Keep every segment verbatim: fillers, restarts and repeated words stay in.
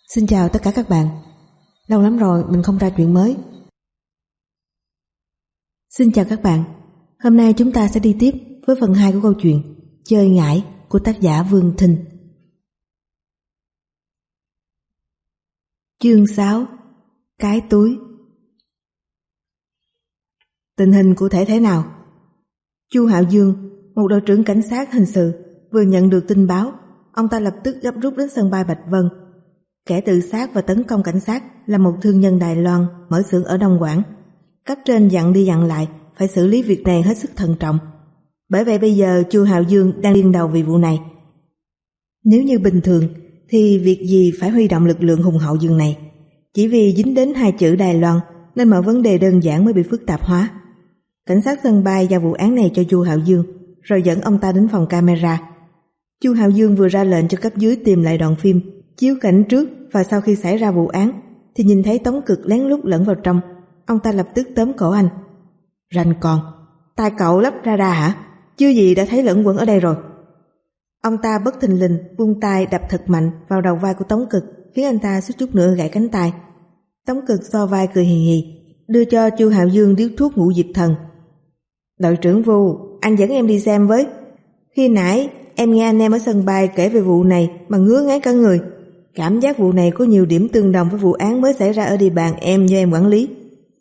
Xin chào tất cả các bạn. Lâu lắm rồi mình không ra chuyện mới. Xin chào các bạn. Hôm nay chúng ta sẽ đi tiếp với phần hai của câu chuyện Chơi ngải của tác giả Vương Thinh. Chương sáu. Cái túi. Tình hình cụ thể thế nào? Chu Hạo Dương, một đội trưởng cảnh sát hình sự, vừa nhận được tin báo. Ông ta lập tức gấp rút đến sân bay Bạch Vân. Kẻ tự sát và tấn công cảnh sát là một thương nhân Đài Loan mở xưởng ở Đông Quảng. Cấp trên dặn đi dặn lại phải xử lý việc này hết sức thận trọng. Bởi vậy bây giờ Chu Hạo Dương đang điên đầu vì vụ này. Nếu như bình thường thì việc gì phải huy động lực lượng hùng hậu dường này. Chỉ vì dính đến hai chữ Đài Loan nên mọi vấn đề đơn giản mới bị phức tạp hóa. Cảnh sát sân bay giao vụ án này cho Chu Hạo Dương, rồi dẫn ông ta đến phòng camera. Chu Hạo Dương vừa ra lệnh cho cấp dưới tìm lại đoạn phim chiếu cảnh trước và sau khi xảy ra vụ án, thì nhìn thấy Tống Cực lén lút lẫn vào trong. Ông ta lập tức tóm cổ anh. Rành con, tai cậu lắp radar hả? Chưa gì đã thấy lẫn quẩn ở đây rồi. Ông ta bất thình lình vung tay đập thật mạnh vào đầu vai của Tống Cực, khiến anh ta suýt chút nữa gãy cánh tay. Tống Cực so vai cười hì hì, đưa cho Chu Hạo Dương điếu thuốc ngũ diệp thần. Đội trưởng Vu, anh dẫn em đi xem với. Khi nãy em nghe anh em ở sân bay kể về vụ này mà ngứa ngáy cả người. Cảm giác vụ này có nhiều điểm tương đồng với vụ án mới xảy ra ở địa bàn em do em quản lý.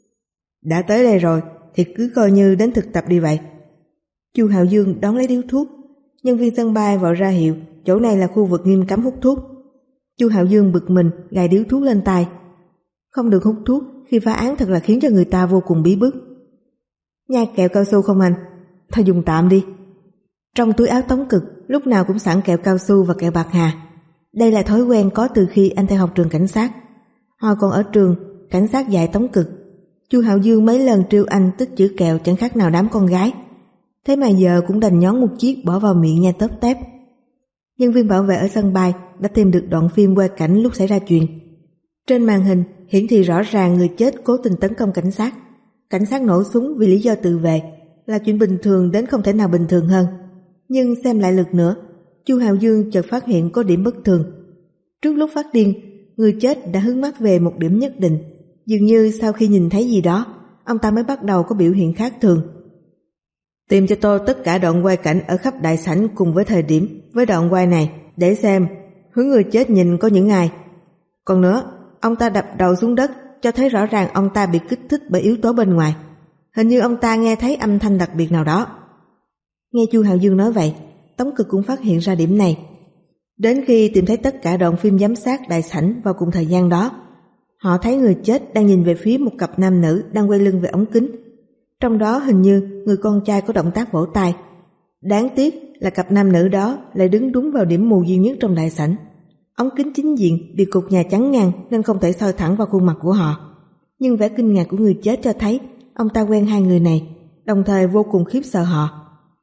Đã tới đây rồi thì cứ coi như đến thực tập đi vậy. Chu Hạo Dương đón lấy điếu thuốc. Nhân viên sân bay vội ra hiệu chỗ này là khu vực nghiêm cấm hút thuốc. Chu Hạo Dương bực mình gài điếu thuốc lên tai. Không được hút thuốc khi phá án thật là khiến cho người ta vô cùng bí bức. Nhai kẹo cao su không anh? Thôi dùng tạm đi. Trong túi áo Tống Cực lúc nào cũng sẵn kẹo cao su và kẹo bạc hà. Đây là thói quen có từ khi anh theo học trường cảnh sát. Hồi còn ở trường, cảnh sát dạy Tống Cực. Chu Hạo Dương mấy lần trêu anh tích chữ kẹo chẳng khác nào đám con gái. Thế mà giờ cũng đành nhón một chiếc bỏ vào miệng nhai tớp tép. Nhân viên bảo vệ ở sân bay đã tìm được đoạn phim quay cảnh lúc xảy ra chuyện. Trên màn hình hiển thị rõ ràng người chết cố tình tấn công cảnh sát. Cảnh sát nổ súng vì lý do tự vệ là chuyện bình thường đến không thể nào bình thường hơn. Nhưng xem lại lượt nữa, Chu Hạo Dương chợt phát hiện có điểm bất thường. Trước lúc phát điên, người chết đã hướng mắt về một điểm nhất định. Dường như sau khi nhìn thấy gì đó, ông ta mới bắt đầu có biểu hiện khác thường. Tìm cho tôi tất cả đoạn quay cảnh ở khắp đại sảnh cùng với thời điểm với đoạn quay này để xem hướng người chết nhìn có những ai. Còn nữa, ông ta đập đầu xuống đất cho thấy rõ ràng ông ta bị kích thích bởi yếu tố bên ngoài. Hình như ông ta nghe thấy âm thanh đặc biệt nào đó. Nghe Chu Hạo Dương nói vậy, Tống Cực cũng phát hiện ra điểm này. Đến khi tìm thấy tất cả đoạn phim giám sát đại sảnh vào cùng thời gian đó, họ thấy người chết đang nhìn về phía một cặp nam nữ đang quay lưng về ống kính. Trong đó hình như người con trai có động tác vỗ tay. Đáng tiếc là cặp nam nữ đó lại đứng đúng vào điểm mù duy nhất trong đại sảnh. Ống kính chính diện bị cột nhà chắn ngang nên không thể soi thẳng vào khuôn mặt của họ. Nhưng vẻ kinh ngạc của người chết cho thấy ông ta quen hai người này, đồng thời vô cùng khiếp sợ họ.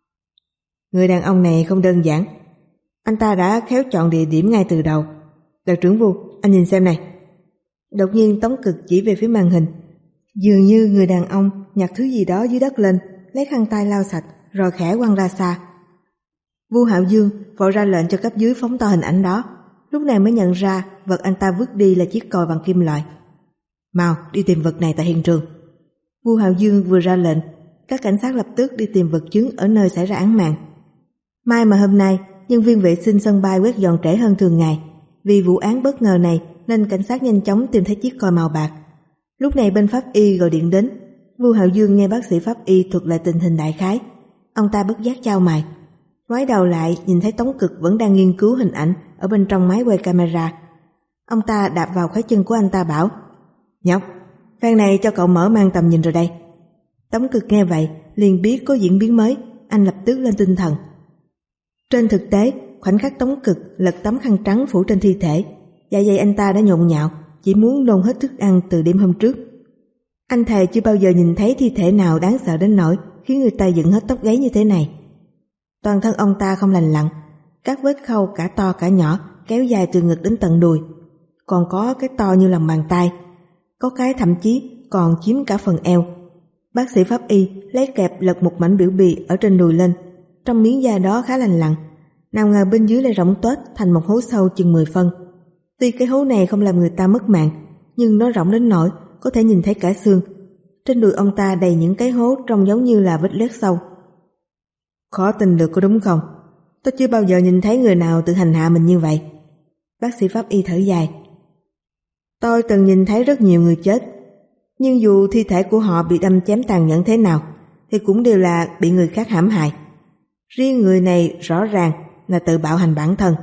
Người đàn ông này không đơn giản. Anh ta đã khéo chọn địa điểm ngay từ đầu. Đội trưởng Vu, anh nhìn xem này. Đột nhiên Tống Cực chỉ về phía màn hình. Dường như người đàn ông nhặt thứ gì đó dưới đất lên, lấy khăn tay lau sạch rồi khẽ quăng ra xa. Vu Hạo Dương vội ra lệnh cho cấp dưới phóng to hình ảnh đó. Lúc này mới nhận ra vật anh ta vứt đi là chiếc còi bằng kim loại. Mau đi tìm vật này tại hiện trường. Vu Hạo Dương vừa ra lệnh, các cảnh sát lập tức đi tìm vật chứng ở nơi xảy ra án mạng. May mà hôm nay nhân viên vệ sinh sân bay quét dọn trễ hơn thường ngày. Vì vụ án bất ngờ này nên cảnh sát nhanh chóng tìm thấy chiếc còi màu bạc. Lúc này bên pháp y gọi điện đến. Vu Hạo Dương nghe bác sĩ pháp y thuật lại tình hình đại khái. Ông ta bất giác chau mày, ngoái đầu lại nhìn thấy Tống Cực vẫn đang nghiên cứu hình ảnh ở bên trong máy quay camera. Ông ta đạp vào khóe chân của anh ta bảo: Nhóc, phen này cho cậu mở mang tầm nhìn rồi đây. Tống Cực nghe vậy liền biết có diễn biến mới. Anh lập tức lên tinh thần. Trên thực tế, khoảnh khắc Tống Cực lật tấm khăn trắng phủ trên thi thể, dạ dày anh ta đã nhộn nhạo, chỉ muốn nôn hết thức ăn từ đêm hôm trước. Anh thề chưa bao giờ nhìn thấy thi thể nào đáng sợ đến nỗi khiến người ta dựng hết tóc gáy như thế này. Toàn thân ông ta không lành lặn, các vết khâu cả to cả nhỏ kéo dài từ ngực đến tận đùi, còn có cái to như lòng bàn tay, có cái thậm chí còn chiếm cả phần eo. Bác sĩ pháp y lấy kẹp lật một mảnh biểu bì ở trên đùi lên, trong miếng da đó khá lành lặn, nào ngờ bên dưới lại rỗng tuếch thành một hố sâu chừng mười phân. Tuy cái hố này không làm người ta mất mạng, nhưng nó rộng đến nỗi có thể nhìn thấy cả xương. Trên đùi ông ta đầy những cái hố trông giống như là vết loét sâu. Khó tin được có đúng không? Tôi chưa bao giờ nhìn thấy người nào tự hành hạ mình như vậy. Bác sĩ pháp y thở dài. Tôi từng nhìn thấy rất nhiều người chết, nhưng dù thi thể của họ bị đâm chém tàn nhẫn thế nào thì cũng đều là bị người khác hãm hại. Riêng người này rõ ràng là tự bạo hành bản thân.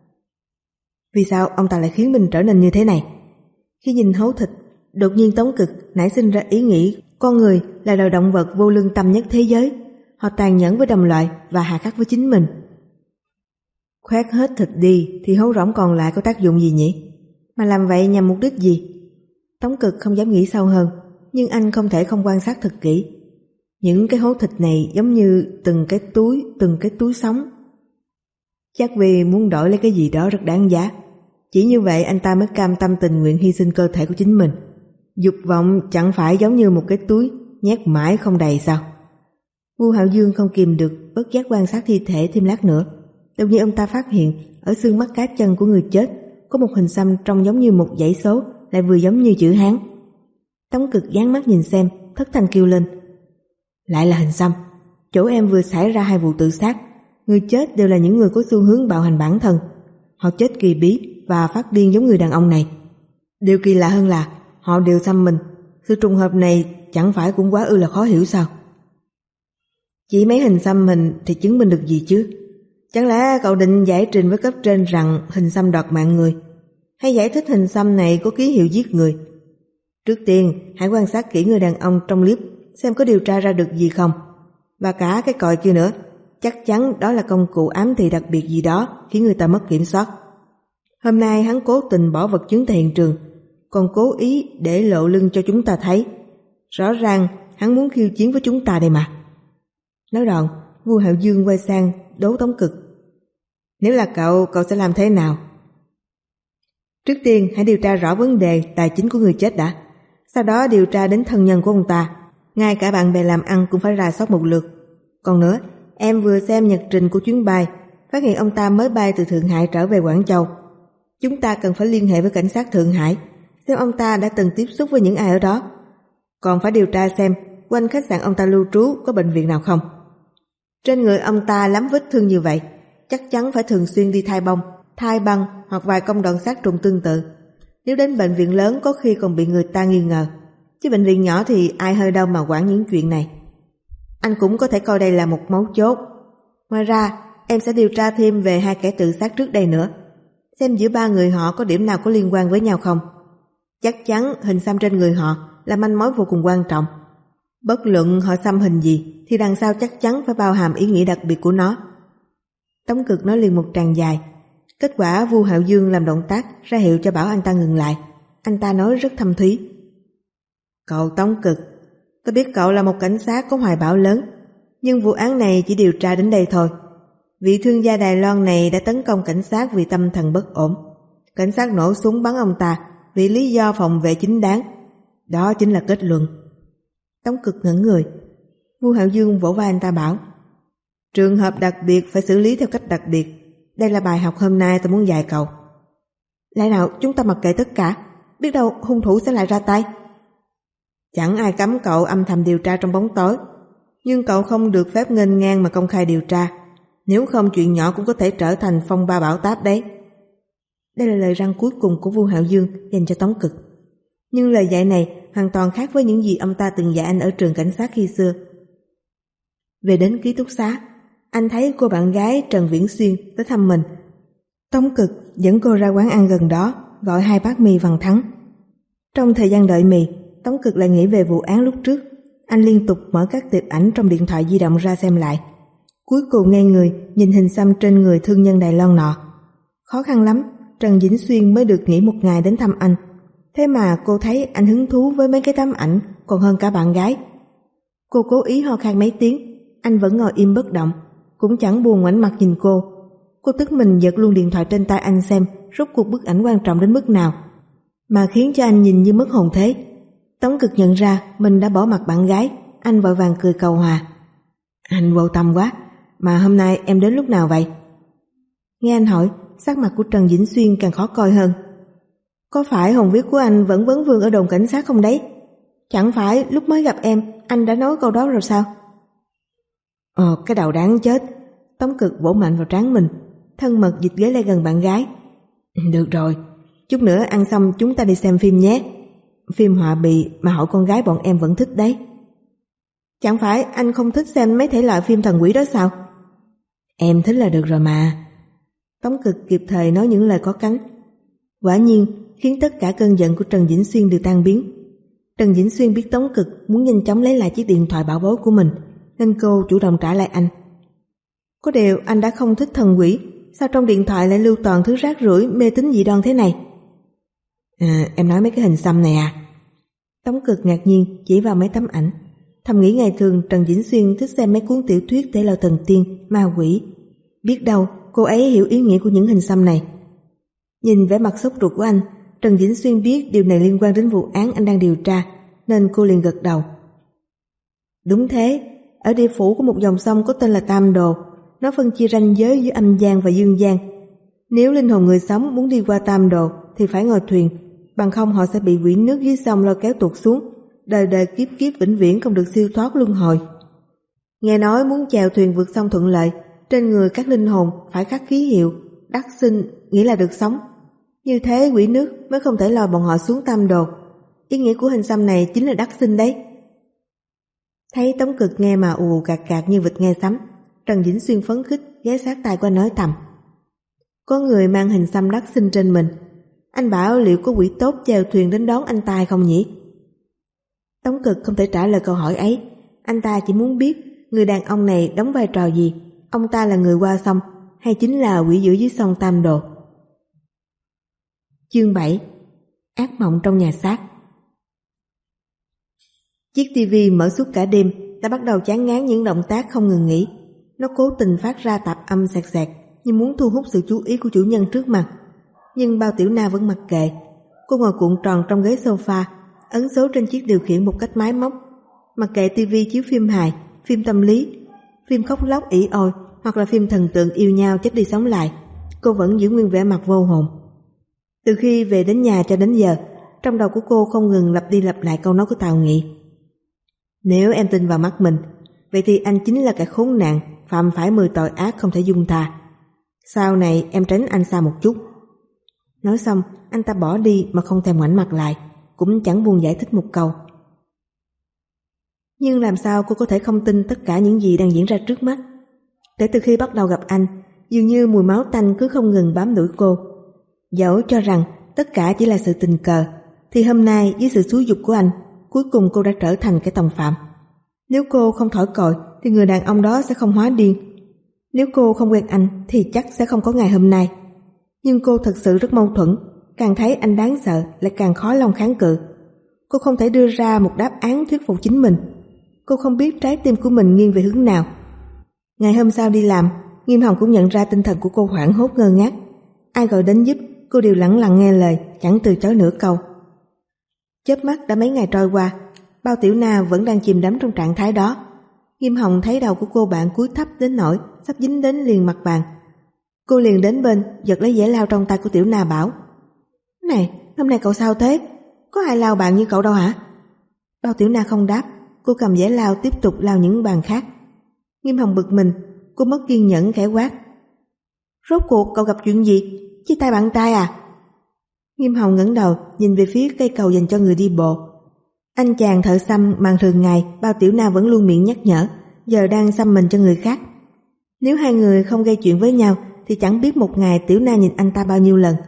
Vì sao ông ta lại khiến mình trở nên như thế này? Khi nhìn hấu thịt, đột nhiên Tống Cực nảy sinh ra ý nghĩ con người là loài động vật vô lương tâm nhất thế giới. Họ tàn nhẫn với đồng loại và hà khắc với chính mình. Khoét hết thịt đi thì hố rỗng còn lại có tác dụng gì nhỉ? Mà làm vậy nhằm mục đích gì? Tống Cực không dám nghĩ sâu hơn, nhưng anh không thể không quan sát thật kỹ. Những cái hố thịt này giống như từng cái túi, từng cái túi sống. Chắc vì muốn đổi lấy cái gì đó rất đáng giá. Chỉ như vậy anh ta mới cam tâm tình nguyện hy sinh cơ thể của chính mình. Dục vọng chẳng phải giống như một cái túi nhét mãi không đầy sao? Vu Hạo Dương không kìm được bất giác quan sát thi thể thêm lát nữa. Đột nhiên ông ta phát hiện ở xương mắt cá chân của người chết có một hình xăm trông giống như một dãy số, lại vừa giống như chữ Hán. Tống Cực dán mắt nhìn xem, thất thanh kêu lên. Lại là hình xăm. Chỗ em vừa xảy ra hai vụ tự sát. Người chết đều là những người có xu hướng bạo hành bản thân. Họ chết kỳ bí và phát điên giống người đàn ông này. Điều kỳ lạ hơn là họ đều xăm mình. Sự trùng hợp này chẳng phải cũng quá ư là khó hiểu sao? Chỉ mấy hình xăm mình thì chứng minh được gì chứ? Chẳng lẽ cậu định giải trình với cấp trên rằng hình xăm đoạt mạng người, hay giải thích hình xăm này có ký hiệu giết người? Trước tiên hãy quan sát kỹ người đàn ông trong clip xem có điều tra ra được gì không. Và cả cái còi kia nữa, chắc chắn đó là công cụ ám thị đặc biệt gì đó khiến người ta mất kiểm soát. Hôm nay hắn cố tình bỏ vật chứng tại hiện trường, còn cố ý để lộ lưng cho chúng ta thấy. Rõ ràng hắn muốn khiêu chiến với chúng ta đây mà. Nói đoạn, Vu Hạo Dương quay sang đố Tống Cực. Nếu là cậu, cậu sẽ làm thế nào? Trước tiên hãy điều tra rõ vấn đề tài chính của người chết đã. Sau đó điều tra đến thân nhân của ông ta. Ngay cả bạn bè làm ăn cũng phải rà soát một lượt. Còn nữa, em vừa xem nhật trình của chuyến bay, phát hiện ông ta mới bay từ Thượng Hải trở về Quảng Châu. Chúng ta cần phải liên hệ với cảnh sát Thượng Hải, xem ông ta đã từng tiếp xúc với những ai ở đó. Còn phải điều tra xem quanh khách sạn ông ta lưu trú có bệnh viện nào không. Trên người ông ta lắm vết thương như vậy, chắc chắn phải thường xuyên đi thay bông, thay băng hoặc vài công đoạn sát trùng tương tự. Nếu đến bệnh viện lớn có khi còn bị người ta nghi ngờ, chứ bệnh viện nhỏ thì ai hơi đâu mà quản những chuyện này. Anh cũng có thể coi đây là một mấu chốt. Ngoài ra, em sẽ điều tra thêm về hai kẻ tự sát trước đây nữa, xem giữa ba người họ có điểm nào có liên quan với nhau không. Chắc chắn hình xăm trên người họ là manh mối vô cùng quan trọng. Bất luận họ xăm hình gì thì đằng sau chắc chắn phải bao hàm ý nghĩa đặc biệt của nó. Tống Cực nói liền một tràng dài. Kết quả Vu Hạo Dương làm động tác ra hiệu cho bảo anh ta ngừng lại. Anh ta nói rất thâm thúy. Cậu Tống Cực, tôi biết cậu là một cảnh sát có hoài bão lớn, nhưng vụ án này chỉ điều tra đến đây thôi. Vị thương gia Đài Loan này đã tấn công cảnh sát vì tâm thần bất ổn. Cảnh sát nổ súng bắn ông ta vì lý do phòng vệ chính đáng. Đó chính là kết luận. Tống Cực ngẩn người. Vu Hạo Dương vỗ vai anh ta bảo, trường hợp đặc biệt phải xử lý theo cách đặc biệt. Đây là bài học hôm nay tôi muốn dạy cậu. Lẽ nào chúng ta mặc kệ tất cả, biết đâu hung thủ sẽ lại ra tay. Chẳng ai cấm cậu âm thầm điều tra trong bóng tối, nhưng cậu không được phép nghênh ngang mà công khai điều tra. Nếu không chuyện nhỏ cũng có thể trở thành phong ba bão táp đấy. Đây là lời răn cuối cùng của Vu Hạo Dương dành cho Tống Cực. Nhưng lời dạy này hoàn toàn khác với những gì ông ta từng dạy anh ở trường cảnh sát khi xưa. Về đến ký túc xá, anh thấy cô bạn gái Trần Viễn Xuyên tới thăm mình. Tống Cực dẫn cô ra quán ăn gần đó, gọi hai bát mì Văn Thắng. Trong thời gian đợi mì, Tống Cực lại nghĩ về vụ án lúc trước. Anh liên tục mở các tiệp ảnh trong điện thoại di động ra xem lại. Cuối cùng ngây người nhìn hình xăm trên người thương nhân Đài Loan nọ. Khó khăn lắm, Trần Vĩnh Xuyên mới được nghỉ một ngày đến thăm anh. Thế mà cô thấy anh hứng thú với mấy cái tấm ảnh còn hơn cả bạn gái. Cô cố ý ho khan mấy tiếng, anh vẫn ngồi im bất động, cũng chẳng buồn ngoảnh mặt nhìn cô. Cô tức mình giật luôn điện thoại trên tay anh xem rốt cuộc bức ảnh quan trọng đến mức nào, mà khiến cho anh nhìn như mất hồn thế. Tống Cực nhận ra mình đã bỏ mặt bạn gái, anh vội vàng cười cầu hòa. Anh vô tâm quá, mà hôm nay em đến lúc nào vậy? Nghe anh hỏi, sắc mặt của Trần Vĩnh Xuyên càng khó coi hơn. Có phải hồn viết của anh vẫn vấn vương ở đồn cảnh sát không đấy? Chẳng phải lúc mới gặp em anh đã nói câu đó rồi sao? Ờ, cái đầu đáng chết. Tống Cực vỗ mạnh vào trán mình, thân mật dịch ghế lại gần bạn gái. Được rồi, chút nữa ăn xong chúng ta đi xem phim nhé. Phim họa bì mà hỏi con gái bọn em vẫn thích đấy. Chẳng phải anh không thích xem mấy thể loại phim thần quỷ đó sao? Em thích là được rồi mà. Tống Cực kịp thời nói những lời có cánh. Quả nhiên khiến tất cả cơn giận của Trần Vĩnh Xuyên đều tan biến. Trần Vĩnh Xuyên biết Tống Cực muốn nhanh chóng lấy lại chiếc điện thoại bảo bối của mình, nên cô chủ động trả lại anh. Có điều anh đã không thích thần quỷ, sao trong điện thoại lại lưu toàn thứ rác rưởi mê tín dị đoan thế này? À, em nói mấy cái hình xăm này à? Tống Cực ngạc nhiên chỉ vào mấy tấm ảnh, thầm nghĩ ngày thường Trần Vĩnh Xuyên thích xem mấy cuốn tiểu thuyết thể loại thần tiên, ma quỷ. Biết đâu cô ấy hiểu ý nghĩa của những hình xăm này. Nhìn vẻ mặt sốt ruột của anh, Trần Vĩnh Xuyên biết điều này liên quan đến vụ án anh đang điều tra, nên cô liền gật đầu. Đúng thế, ở địa phủ có một dòng sông có tên là Tam Đồ, nó phân chia ranh giới giữa âm gian và dương gian. Nếu linh hồn người sống muốn đi qua Tam Đồ thì phải ngồi thuyền, bằng không họ sẽ bị quỷ nước dưới sông lôi kéo tuột xuống, đời đời kiếp kiếp vĩnh viễn không được siêu thoát luân hồi. Nghe nói muốn chèo thuyền vượt sông thuận lợi, trên người các linh hồn phải khắc ký hiệu đắc sinh, nghĩa là được sống. Như thế quỷ nước mới không thể lôi bọn họ xuống Tam Đồ. Ý nghĩa của hình xăm này chính là đắc sinh đấy. Thấy Tống Cực nghe mà ù cạc cạc như vịt nghe sấm, Trần Vĩnh Xuyên phấn khích ghé sát tai qua nói thầm. Có người mang hình xăm đắc sinh trên mình, anh bảo liệu có quỷ tốt chèo thuyền đến đón anh ta không nhỉ? Tống Cực không thể trả lời câu hỏi ấy. Anh ta chỉ muốn biết người đàn ông này đóng vai trò gì. Ông ta là người qua sông hay chính là quỷ dữ dưới sông Tam Đồ? Chương bảy. Ác mộng trong nhà xác. Chiếc tivi mở suốt cả đêm đã bắt đầu chán ngán những động tác không ngừng nghỉ. Nó cố tình phát ra tạp âm sẹt sẹt như muốn thu hút sự chú ý của chủ nhân trước mặt. Nhưng Bao Tiểu Na vẫn mặc kệ. Cô ngồi cuộn tròn trong ghế sofa, ấn số trên chiếc điều khiển một cách máy móc. Mặc kệ tivi chiếu phim hài, phim tâm lý, phim khóc lóc ỉ ôi hoặc là phim thần tượng yêu nhau chết đi sống lại, cô vẫn giữ nguyên vẻ mặt vô hồn. Từ khi về đến nhà cho đến giờ, trong đầu của cô không ngừng lặp đi lặp lại câu nói của Tào Nghị. Nếu em tin vào mắt mình, vậy thì anh chính là kẻ khốn nạn, phạm phải mười tội ác không thể dung tha. Sau này em tránh anh xa một chút. Nói xong, anh ta bỏ đi mà không thèm ngoảnh mặt lại, cũng chẳng buồn giải thích một câu. Nhưng làm sao cô có thể không tin tất cả những gì đang diễn ra trước mắt? Kể từ khi bắt đầu gặp anh, dường như mùi máu tanh cứ không ngừng bám đuổi cô. Dẫu cho rằng tất cả chỉ là sự tình cờ, thì hôm nay dưới sự xúi giục của anh, cuối cùng cô đã trở thành kẻ tòng phạm. Nếu cô không thổi còi thì người đàn ông đó sẽ không hóa điên. Nếu cô không quen anh thì chắc sẽ không có ngày hôm nay. Nhưng cô thật sự rất mâu thuẫn, càng thấy anh đáng sợ lại càng khó lòng kháng cự. Cô không thể đưa ra một đáp án thuyết phục chính mình. Cô không biết trái tim của mình nghiêng về hướng nào. Ngày hôm sau đi làm, Nghiêm Hồng cũng nhận ra tinh thần của cô hoảng hốt ngơ ngác. Ai gọi đến giúp, cô đều lẳng lặng nghe lời, chẳng từ chối nửa câu. Chớp mắt đã mấy ngày trôi qua, Bao Tiểu Na vẫn đang chìm đắm trong trạng thái đó. Nghiêm Hồng thấy đầu của cô bạn cúi thấp đến nỗi sắp dính đến liền mặt bàn. Cô liền đến bên, giật lấy dẻ lau trong tay của Tiểu Na bảo: Này, hôm nay cậu sao thế? Có ai lau bạn như cậu đâu hả? Bao Tiểu Na không đáp, cô cầm dẻ lau tiếp tục lau những bàn khác. Nghiêm Hồng bực mình, cô mất kiên nhẫn khẽ quát: Rốt cuộc cậu gặp chuyện gì? Chia tay bạn trai à? Nghiêm Hồng ngẩng đầu nhìn về phía cây cầu dành cho người đi bộ. Anh chàng thợ xăm mà thường ngày Bao Tiểu Na vẫn luôn miệng nhắc nhở, giờ đang xăm mình cho người khác. Nếu hai người không gây chuyện với nhau thì chẳng biết một ngày Tiểu Na nhìn anh ta bao nhiêu lần.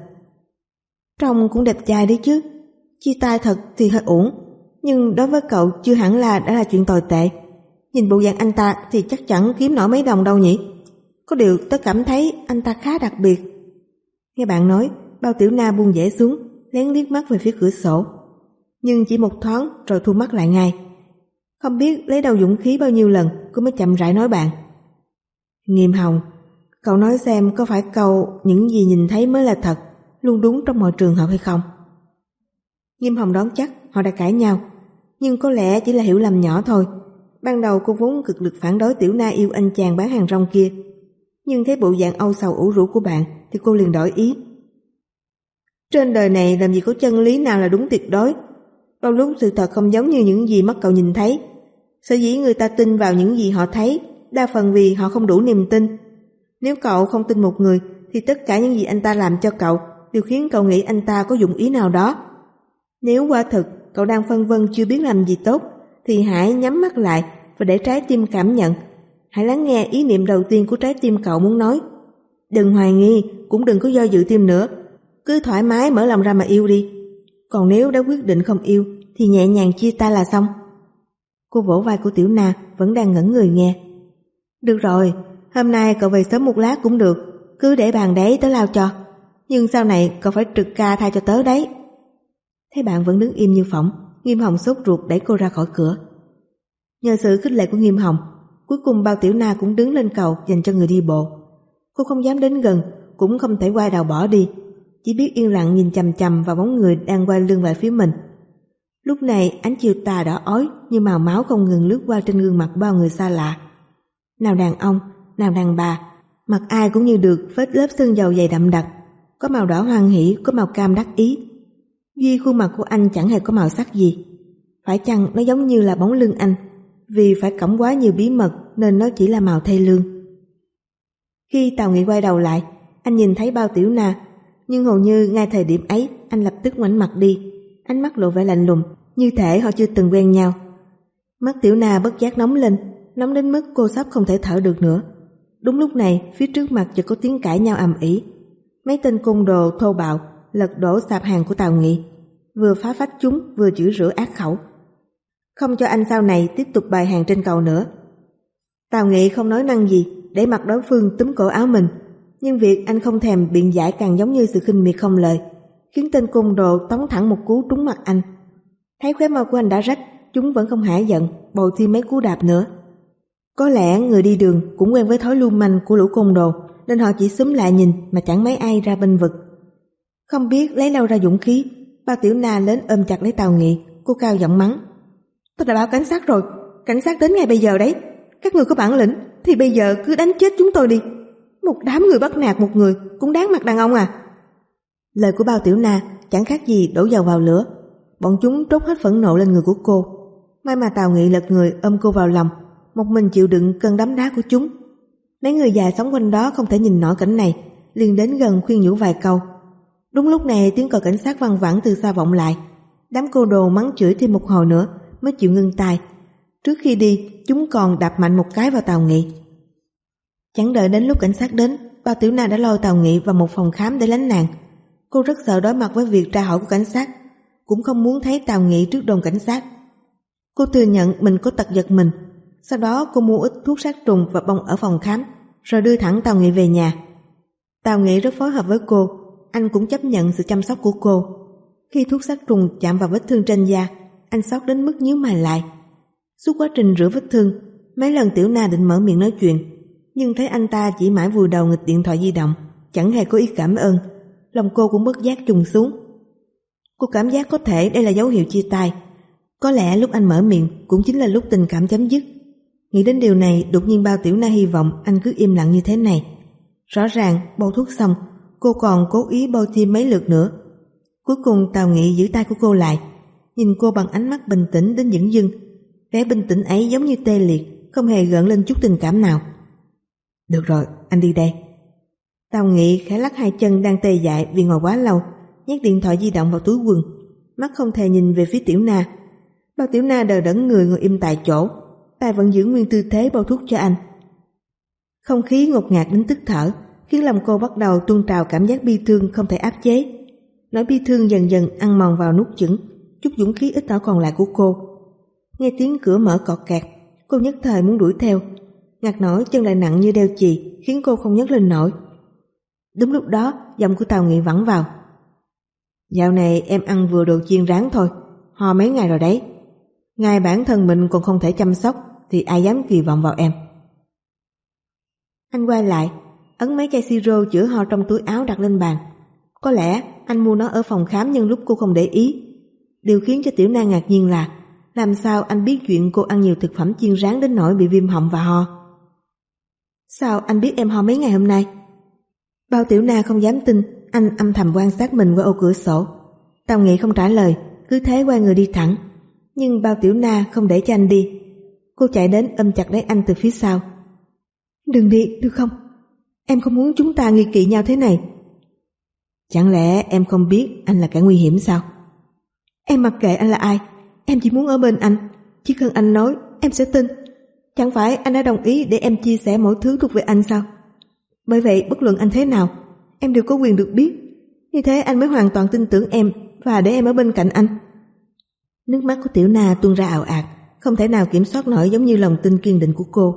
Trông cũng đẹp trai đấy chứ. Chia tay thật thì hơi uổng, nhưng đối với cậu chưa hẳn là đã là chuyện tồi tệ. Nhìn bộ dạng anh ta thì chắc chẳng kiếm nổi mấy đồng đâu nhỉ. Có điều tớ cảm thấy anh ta khá đặc biệt. Nghe bạn nói, Bao Tiểu Na buông dẻ xuống, lén liếc mắt về phía cửa sổ. Nhưng chỉ một thoáng rồi thu mắt lại ngay. Không biết lấy đâu dũng khí bao nhiêu lần cô mới chậm rãi nói bạn: Nghiêm Hồng, cậu nói xem có phải câu những gì nhìn thấy mới là thật luôn đúng trong mọi trường hợp hay không? Nghiêm Hồng đoán chắc họ đã cãi nhau, nhưng có lẽ chỉ là hiểu lầm nhỏ thôi. Ban đầu cô vốn cực lực phản đối Tiểu Na yêu anh chàng bán hàng rong kia, nhưng thấy bộ dạng âu sầu ủ rũ của bạn thì cô liền đổi ý. Trên đời này làm gì có chân lý nào là đúng tuyệt đối. Đôi lúc sự thật không giống như những gì mắt cậu nhìn thấy. Sở dĩ người ta tin vào những gì họ thấy, đa phần vì họ không đủ niềm tin. Nếu cậu không tin một người, thì tất cả những gì anh ta làm cho cậu đều khiến cậu nghĩ anh ta có dụng ý nào đó. Nếu quả thực cậu đang phân vân chưa biết làm gì tốt, thì hãy nhắm mắt lại và để trái tim cảm nhận. Hãy lắng nghe ý niệm đầu tiên của trái tim cậu muốn nói. Đừng hoài nghi, cũng đừng có do dự thêm nữa. Cứ thoải mái mở lòng ra mà yêu đi. Còn nếu đã quyết định không yêu, thì nhẹ nhàng chia tay là xong. Cô vỗ vai của Tiểu Na vẫn đang ngẩn người nghe. Được rồi, hôm nay cậu về sớm một lát cũng được. Cứ để bàn đấy tớ lao cho. Nhưng sau này cậu phải trực ca thay cho tớ đấy. Thấy bạn vẫn đứng im như phỏng, Nghiêm Hồng sốt ruột đẩy cô ra khỏi cửa. Nhờ sự khích lệ của Nghiêm Hồng, cuối cùng Bao Tiểu Na cũng đứng lên cầu dành cho người đi bộ. Cô không dám đến gần, cũng không thể quay đầu bỏ đi, chỉ biết yên lặng nhìn chằm chằm vào bóng người đang quay lưng về phía mình. Lúc này ánh chiều tà đỏ ói như màu máu không ngừng lướt qua trên gương mặt bao người xa lạ. Nào đàn ông, nào đàn bà, mặt ai cũng như được phết lớp sương dầu dày đậm đặc, có màu đỏ hoan hỉ, có màu cam đắc ý. Duy khuôn mặt của anh chẳng hề có màu sắc gì. Phải chăng nó giống như là bóng lưng anh, vì phải cõng quá nhiều bí mật nên nó chỉ là màu thê lương. Khi Tào Nghị quay đầu lại, anh nhìn thấy Bao Tiểu Na, nhưng hầu như ngay thời điểm ấy anh lập tức ngoảnh mặt đi, ánh mắt lộ vẻ lạnh lùng, như thể họ chưa từng quen nhau. Mắt Tiểu Na bất giác nóng lên, nóng đến mức cô sắp không thể thở được nữa. Đúng lúc này, phía trước mặt chợt có tiếng cãi nhau ầm ĩ. Mấy tên côn đồ thô bạo lật đổ sạp hàng của Tào Nghị, vừa phá phách chúng vừa chửi rủa ác khẩu, không cho anh sau này tiếp tục bày hàng trên cầu nữa. Tào Nghị không nói năng gì, để mặc đối phương túm cổ áo mình, nhưng việc anh không thèm biện giải càng giống như sự khinh miệt không lời, khiến tên côn đồ tống thẳng một cú trúng mặt anh. Thấy khóe môi của anh đã rách, chúng vẫn không hả giận, bồi thêm mấy cú đạp nữa. Có lẽ người đi đường cũng quen với thói lưu manh của lũ côn đồ, nên họ chỉ xúm lại nhìn mà chẳng mấy ai ra bênh vực. Không biết lấy đâu ra dũng khí, Bao Tiểu Na lên ôm chặt lấy Tào Nghị, cô cao giọng mắng: Tôi đã báo cảnh sát rồi, cảnh sát đến ngay bây giờ đấy. Các người có bản lĩnh thì bây giờ cứ đánh chết chúng tôi đi. Một đám người bắt nạt một người cũng đáng mặt đàn ông à? Lời của Bao Tiểu Na chẳng khác gì đổ dầu vào lửa. Bọn chúng trút hết phẫn nộ lên người của cô. May mà Tào Nghị lật người ôm cô vào lòng, một mình chịu đựng cơn đấm đá của chúng. Mấy người già sống quanh đó không thể nhìn nổi cảnh này, liền đến gần khuyên nhủ vài câu. Đúng lúc này tiếng còi cảnh sát văng vẳng từ xa vọng lại. Đám cô đồ mắng chửi thêm một hồi nữa mới chịu ngưng tay. Trước khi đi, chúng còn đạp mạnh một cái vào Tào Nghị. Chẳng đợi đến lúc cảnh sát đến, Bao Tiểu Na đã lôi Tào Nghị vào một phòng khám để lánh nạn. Cô rất sợ đối mặt với việc tra hỏi của cảnh sát, cũng không muốn thấy Tào Nghị trước đồn cảnh sát. Cô thừa nhận mình có tật giật mình. Sau đó cô mua ít thuốc sát trùng và bông ở phòng khám, rồi đưa thẳng Tào Nghị về nhà. Tào Nghị rất phối hợp với cô, anh cũng chấp nhận sự chăm sóc của cô. Khi thuốc sát trùng chạm vào vết thương trên da, anh xót đến mức nhíu mày lại. Suốt quá trình rửa vết thương, mấy lần Tiểu Na định mở miệng nói chuyện, nhưng thấy anh ta chỉ mãi vùi đầu nghịch điện thoại di động, chẳng hề có ý cảm ơn. Lòng cô cũng bất giác trùng xuống. Cô cảm giác có thể đây là dấu hiệu chia tay. Có lẽ lúc anh mở miệng cũng chính là lúc tình cảm chấm dứt. Nghĩ đến điều này, đột nhiên Bao Tiểu Na hy vọng anh cứ im lặng như thế này. Rõ ràng bôi thuốc xong, cô còn cố ý bôi thêm mấy lượt nữa. Cuối cùng Tào Nghị giữ tay của cô lại, nhìn cô bằng ánh mắt bình tĩnh đến dửng dưng. Vẻ bình tĩnh ấy giống như tê liệt, không hề gợn lên chút tình cảm nào. Được rồi, anh đi đây. Tào Nghị khẽ lắc hai chân đang tê dại vì ngồi quá lâu, nhét điện thoại di động vào túi quần, mắt không thèm nhìn về phía Tiểu Na. Bao Tiểu Na đờ đẫn người ngồi im tại chỗ, tay vẫn giữ nguyên tư thế bôi thuốc cho anh. Không khí ngột ngạt đến tức thở, khiến lòng cô bắt đầu tuôn trào cảm giác bi thương không thể áp chế. Nỗi bi thương dần dần ăn mòn vào nuốt chửng chút dũng khí ít ỏi còn lại của cô. Nghe tiếng cửa mở cọt kẹt, cô nhất thời muốn đuổi theo, ngặt nổi chân lại nặng như đeo chì, khiến cô không nhấc lên nổi. Đúng lúc đó, giọng của Tào Nghị vẳng vào: Dạo này em ăn vừa đồ chiên rán thôi, ho mấy ngày rồi đấy. Ngay bản thân mình còn không thể chăm sóc thì ai dám kỳ vọng vào em. Anh quay lại, ấn mấy chai siro chữa ho trong túi áo đặt lên bàn. Có lẽ anh mua nó ở phòng khám nhân lúc cô không để ý. Điều khiến cho Tiểu Na ngạc nhiên là làm sao anh biết chuyện cô ăn nhiều thực phẩm chiên rán đến nỗi bị viêm họng và ho. Sao anh biết em ho mấy ngày hôm nay? Bao Tiểu Na không dám tin, anh âm thầm quan sát mình qua ô cửa sổ. Tào Nghị không trả lời, cứ thế quay người đi thẳng. Nhưng Bao Tiểu Na không để cho anh đi. Cô chạy đến ôm chặt lấy anh từ phía sau. Đừng đi, được không? Em không muốn chúng ta nghi kỵ nhau thế này. Chẳng lẽ em không biết anh là kẻ nguy hiểm sao? Em mặc kệ anh là ai, em chỉ muốn ở bên anh. Chỉ cần anh nói, em sẽ tin. Chẳng phải anh đã đồng ý để em chia sẻ mọi thứ thuộc về anh sao? Bởi vậy bất luận anh thế nào, em đều có quyền được biết. Như thế anh mới hoàn toàn tin tưởng em và để em ở bên cạnh anh. Nước mắt của Tiểu Na tuôn ra ào ạt, không thể nào kiểm soát nổi, giống như lòng tin kiên định của cô.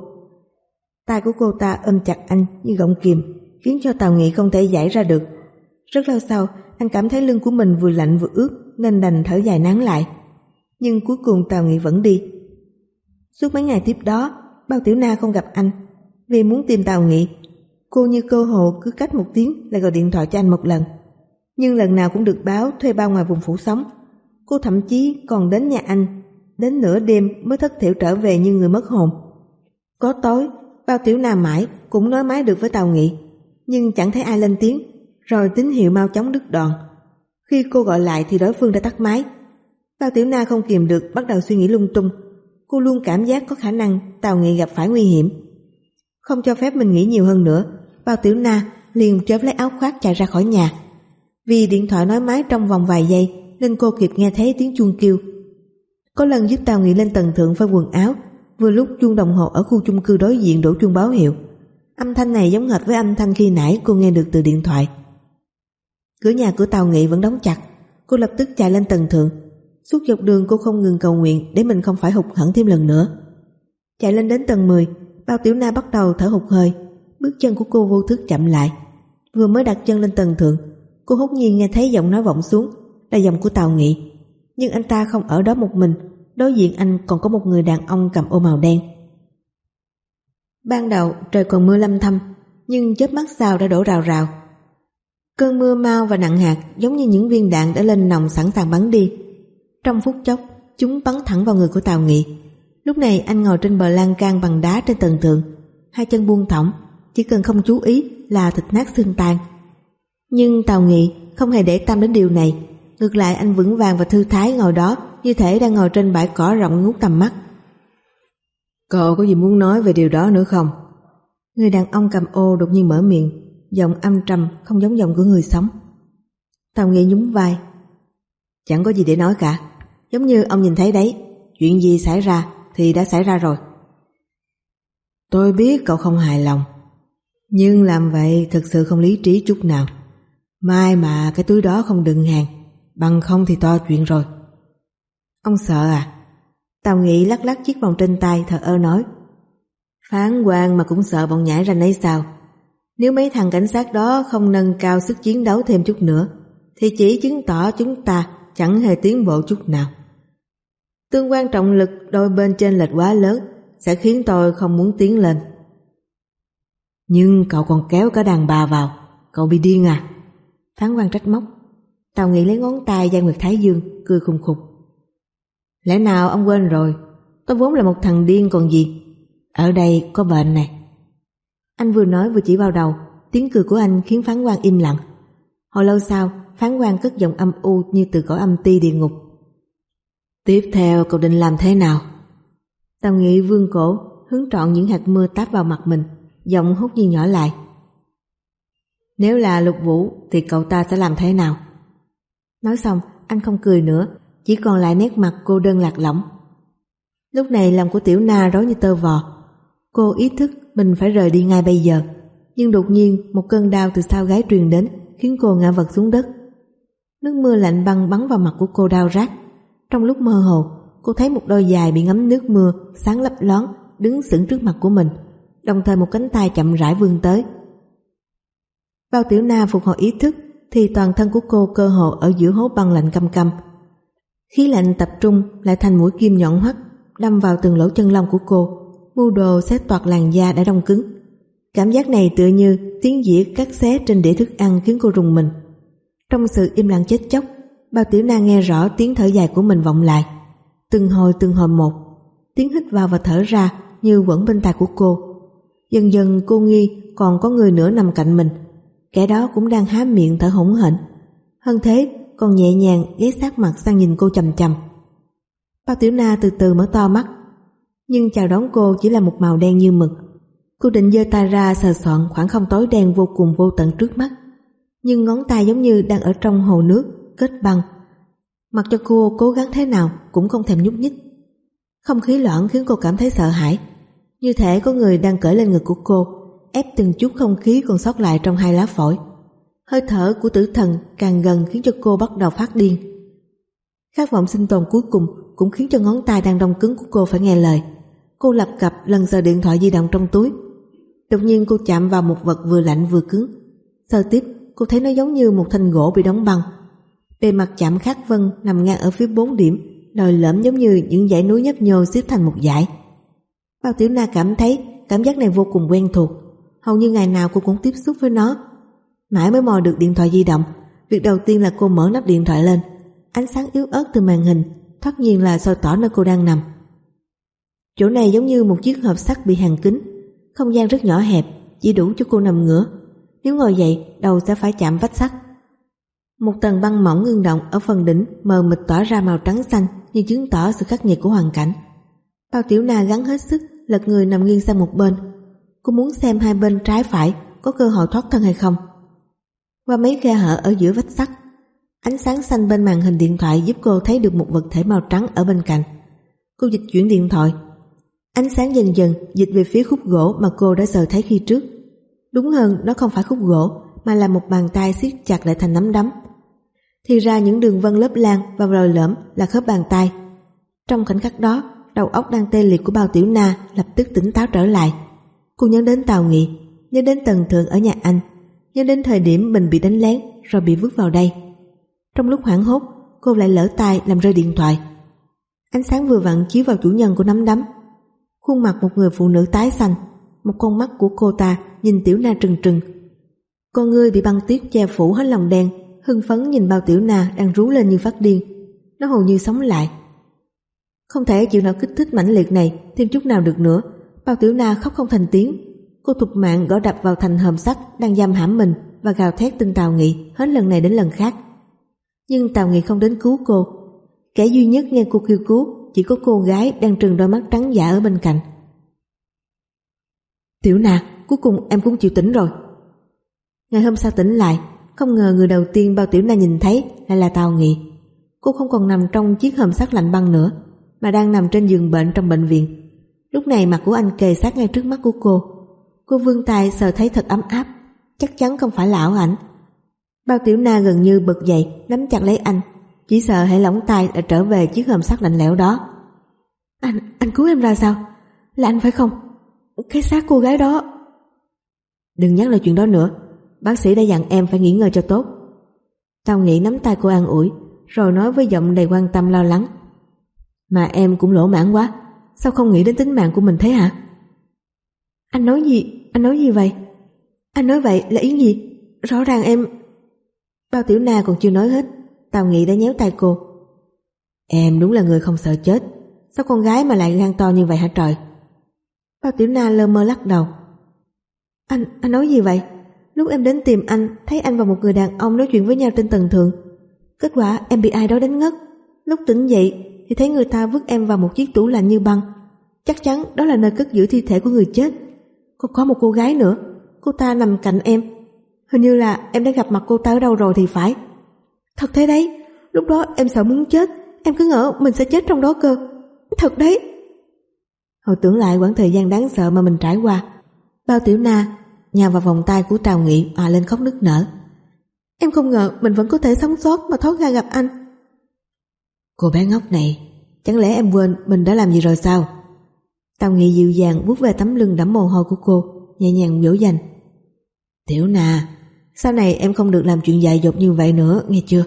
Tay của cô ta ôm chặt anh như gọng kìm, khiến cho Tào Nghị không thể giải ra được. Rất lâu sau, anh cảm thấy lưng của mình vừa lạnh vừa ướt nên đành thở dài nán lại. Nhưng cuối cùng Tào Nghị vẫn đi. Suốt mấy ngày tiếp đó, Bao Tiểu Na không gặp anh. Vì muốn tìm Tào Nghị, cô như cơ hồ cứ cách một tiếng lại gọi điện thoại cho anh một lần. Nhưng lần nào cũng được báo thuê bao ngoài vùng phủ sống. Cô thậm chí còn đến nhà anh, đến nửa đêm mới thất thểu trở về như người mất hồn. Có tối, Bao Tiểu Na mãi cũng nói mái được với Tào Nghị, nhưng chẳng thấy ai lên tiếng, rồi tín hiệu mau chóng đứt đoạn. Khi cô gọi lại thì đối phương đã tắt máy. Bao Tiểu Na không kìm được bắt đầu suy nghĩ lung tung. Cô luôn cảm giác có khả năng Tào Nghị gặp phải nguy hiểm. Không cho phép mình nghĩ nhiều hơn nữa, Bao Tiểu Na liền chớp lấy áo khoác chạy ra khỏi nhà. Vì điện thoại nói máy trong vòng vài giây nên cô kịp nghe thấy tiếng chuông kêu. Có lần giúp Tào Nghị lên tầng thượng phơi quần áo, vừa lúc chuông đồng hồ ở khu chung cư đối diện đổ chuông báo hiệu. Âm thanh này giống hệt với âm thanh khi nãy cô nghe được từ điện thoại. Cửa nhà của Tào Nghị vẫn đóng chặt. Cô lập tức chạy lên tầng thượng. Suốt dọc đường cô không ngừng cầu nguyện để mình không phải hụt hẫng thêm lần nữa. Chạy lên đến tầng mười, Bao Tiểu Na bắt đầu thở hụt hơi. Bước chân của cô vô thức chậm lại. Vừa mới đặt chân lên tầng thượng, cô hốt nhiên nghe thấy giọng nói vọng xuống, là giọng của Tào Nghị. Nhưng anh ta không ở đó một mình, đối diện anh còn có một người đàn ông cầm ô màu đen. Ban đầu trời còn mưa lâm thâm, nhưng chớp mắt sau đã đổ rào rào. Cơn mưa mau và nặng hạt giống như những viên đạn đã lên nòng sẵn sàng bắn đi. Trong phút chốc, chúng bắn thẳng vào người của Tào Nghị. Lúc này anh ngồi trên bờ lan can bằng đá trên tầng thượng, hai chân buông thõng, chỉ cần không chú ý là thịt nát xương tan. Nhưng Tào Nghị không hề để tâm đến điều này. Ngược lại, anh vững vàng và thư thái ngồi đó như thể đang ngồi trên bãi cỏ rộng ngút tầm mắt. Cậu có gì muốn nói về điều đó nữa không? Người đàn ông cầm ô đột nhiên mở miệng, giọng âm trầm không giống giọng của người sống. Tào Nghị nhún vai. Chẳng có gì để nói cả. Giống như ông nhìn thấy đấy, chuyện gì xảy ra thì đã xảy ra rồi. Tôi biết cậu không hài lòng, nhưng làm vậy thực sự không lý trí chút nào. Mai mà cái túi đó không đựng hàng, bằng không thì to chuyện rồi. Ông sợ à? Tào Nghị lắc lắc chiếc vòng trên tay, thờ ơ nói. Phán quan mà cũng sợ bọn nhãi ranh ấy sao? Nếu mấy thằng cảnh sát đó không nâng cao sức chiến đấu thêm chút nữa thì chỉ chứng tỏ chúng ta chẳng hề tiến bộ chút nào. Tương quan trọng lực đôi bên chênh lệch quá lớn sẽ khiến tôi không muốn tiến lên. Nhưng cậu còn kéo cả đàn bà vào, cậu bị điên à? Phán quan trách móc. Tào Nghị lấy ngón tay dang nguyệt thái dương, cười khùng khục. Lẽ nào ông quên rồi, tôi vốn là một thằng điên còn gì. Ở đây có bệnh này. Anh vừa nói vừa chỉ vào đầu. Tiếng cười của anh khiến phán quan im lặng. Hồi lâu sau, phán quan cất giọng âm u như từ cõi âm ti địa ngục. Tiếp theo cậu định làm thế nào? Tào Nghị vươn cổ, hướng trọn những hạt mưa táp vào mặt mình, giọng hốt nhiên nhỏ lại. Nếu là Lục Vũ thì cậu ta sẽ làm thế nào? Nói xong, anh không cười nữa, chỉ còn lại nét mặt cô đơn lạc lõng. Lúc này lòng của Tiểu Na rối như tơ vò. Cô ý thức mình phải rời đi ngay bây giờ, nhưng đột nhiên một cơn đau từ sau gáy truyền đến, khiến cô ngã vật xuống đất. Nước mưa lạnh băng bắn vào mặt của cô đau rát. Trong lúc mơ hồ, cô thấy một đôi giày bị ngấm nước mưa sáng lấp lón đứng sững trước mặt của mình, đồng thời một cánh tay chậm rãi vươn tới. Bao Tiểu Na phục hồi ý thức thì toàn thân của cô cơ hồ ở giữa hố băng lạnh căm căm. Khí lạnh tập trung lại thành mũi kim nhọn hoắt đâm vào từng lỗ chân lông của cô, mưu đồ xé toạc làn da đã đông cứng. Cảm giác này tựa như tiếng dĩa cắt xé trên đĩa thức ăn khiến cô rùng mình. Trong sự im lặng chết chóc, Bao Tiểu Na nghe rõ tiếng thở dài của mình vọng lại, từng hồi từng hồi một. Tiếng hít vào và thở ra như quẩn bên tai của cô. Dần dần cô nghi còn có người nữa nằm cạnh mình. kẻ đó cũng đang há miệng thở hổn hển. Hơn thế còn nhẹ nhàng ghé sát mặt sang nhìn cô chằm chằm. Bao Tiểu Na từ từ mở to mắt, nhưng chào đón cô chỉ là một màu đen như mực. Cô định giơ tay ra sờ soạn khoảng không tối đen vô cùng vô tận trước mắt, nhưng ngón tay giống như đang ở trong hồ nước kết băng, mặc cho cô cố gắng thế nào cũng không thèm nhúc nhích. Không khí loãng khiến cô cảm thấy sợ hãi, như thể có người đang cởi lên ngực của cô, ép từng chút không khí còn sót lại trong hai lá phổi. Hơi thở của tử thần càng gần khiến cho cô bắt đầu phát điên. Khát vọng sinh tồn cuối cùng cũng khiến cho ngón tay đang đông cứng của cô phải nghe lời. Cô lập cập lần sờ điện thoại di động trong túi. Đột nhiên cô chạm vào một vật vừa lạnh vừa cứng. Sờ tiếp, cô thấy nó giống như một thanh gỗ bị đóng băng. Bề mặt chạm khắc vân nằm ngang ở phía bốn điểm, đồi lõm giống như những dãy núi nhấp nhô xếp thành một dải. Bao Tiểu Na cảm thấy cảm giác này vô cùng quen thuộc, hầu như ngày nào cô cũng tiếp xúc với nó. Mãi mới mò được điện thoại di động. Việc đầu tiên là cô mở nắp điện thoại lên. Ánh sáng yếu ớt từ màn hình thoát nhiên là soi tỏ nơi cô đang nằm. Chỗ này giống như một chiếc hộp sắt bị hàn kín, không gian rất nhỏ hẹp, chỉ đủ cho cô nằm ngửa. Nếu ngồi dậy, đầu sẽ phải chạm vách sắt. Một tầng băng mỏng ngưng động ở phần đỉnh mờ mịt tỏa ra màu trắng xanh, như chứng tỏ sự khắc nghiệt của hoàn cảnh. Bao Tiểu Na gắng hết sức lật người nằm nghiêng sang một bên. Cô muốn xem hai bên trái phải có cơ hội thoát thân hay không. Qua mấy khe hở ở giữa vách sắt, ánh sáng xanh bên màn hình điện thoại giúp cô thấy được một vật thể màu trắng ở bên cạnh. Cô dịch chuyển điện thoại. Ánh sáng dần dần dịch về phía khúc gỗ mà cô đã sờ thấy khi trước. Đúng hơn, nó không phải khúc gỗ mà là một bàn tay siết chặt lại thành nắm đấm. Thì ra những đường vân lớp lang và lồi lõm là khớp bàn tay. Trong khoảnh khắc đó, đầu óc đang tê liệt của Bao Tiểu Na lập tức tỉnh táo trở lại. Cô nhớ đến Tào Nghị, nhớ đến Tần Thượng ở nhà anh, nhớ đến thời điểm mình bị đánh lén rồi bị vứt vào đây. Trong lúc hoảng hốt, cô lại lỡ tay làm rơi điện thoại. Ánh sáng vừa vặn chiếu vào chủ nhân của nắm đấm. Khuôn mặt một người phụ nữ tái xanh, một con mắt của cô ta nhìn Tiểu Na trừng trừng. Con ngươi bị băng tuyết che phủ hết lòng đen, hưng phấn nhìn Bao Tiểu Na đang rú lên như phát điên. Nó hầu như sống lại. Không thể chịu nổi kích thích mãnh liệt này thêm chút nào được nữa. Bao Tiểu Na khóc không thành tiếng. Cô thục mạng gõ đập vào thành hòm sắt đang giam hãm mình và gào thét tên Tào Nghị hết lần này đến lần khác. Nhưng Tào Nghị không đến cứu cô. Kẻ duy nhất nghe cô kêu cứu chỉ có cô gái đang trừng đôi mắt trắng dã ở bên cạnh. Tiểu Na, cuối cùng em cũng chịu tỉnh rồi. Ngày hôm sau tỉnh lại, không ngờ người đầu tiên Bao Tiểu Na nhìn thấy lại là Tào Nghị. Cô không còn nằm trong chiếc hòm sắt lạnh băng nữa, mà đang nằm trên giường bệnh trong bệnh viện. Lúc này mặt của anh kề sát ngay trước mắt của cô. Cô vươn tay sờ thấy thật ấm áp, chắc chắn không phải là ảo ảnh. Bao Tiểu Na gần như bật dậy nắm chặt lấy anh, chỉ sợ hễ lỏng tay đã trở về chiếc hòm sắt lạnh lẽo đó. Anh, anh cứu em ra sao? Là anh phải không? Cái xác cô gái đó. Đừng nhắc lại chuyện đó nữa, bác sĩ đã dặn em phải nghỉ ngơi cho tốt. Tào Nghị nắm tay cô an ủi, rồi nói với giọng đầy quan tâm lo lắng. Mà em cũng lỗ mãn quá, sao không nghĩ đến tính mạng của mình thế hả? Anh nói gì? Anh nói gì vậy? Anh nói vậy là ý gì? Rõ ràng em... Bao Tiểu Na còn chưa nói hết, Tào Nghị đã nhéo tay cô. Em đúng là người không sợ chết. Sao con gái mà lại gan to như vậy hả trời? Bao Tiểu Na lơ mơ lắc đầu. Anh, anh nói gì vậy? Lúc em đến tìm anh, thấy anh và một người đàn ông nói chuyện với nhau trên tầng thượng. Kết quả em bị ai đó đánh ngất. Lúc tỉnh dậy thì thấy người ta vứt em vào một chiếc tủ lạnh như băng. Chắc chắn đó là nơi cất giữ thi thể của người chết. Còn có một cô gái nữa, cô ta nằm cạnh em. Hình như là em đã gặp mặt cô ta ở đâu rồi thì phải. Thật thế đấy, lúc đó em sợ muốn chết. Em cứ ngỡ mình sẽ chết trong đó cơ. Thật đấy. Hồi tưởng lại quãng thời gian đáng sợ mà mình trải qua, Bao Tiểu Na nhào vào vòng tay của Tào Nghị òa lên khóc nức nở. Em không ngờ mình vẫn có thể sống sót mà thoát ra gặp anh. Cô bé ngốc này, chẳng lẽ em quên mình đã làm gì rồi sao? Tào Nghị dịu dàng vuốt về tấm lưng đẫm mồ hôi của cô, nhẹ nhàng dỗ dành. Tiểu Na, sau này em không được làm chuyện dại dột như vậy nữa, nghe chưa?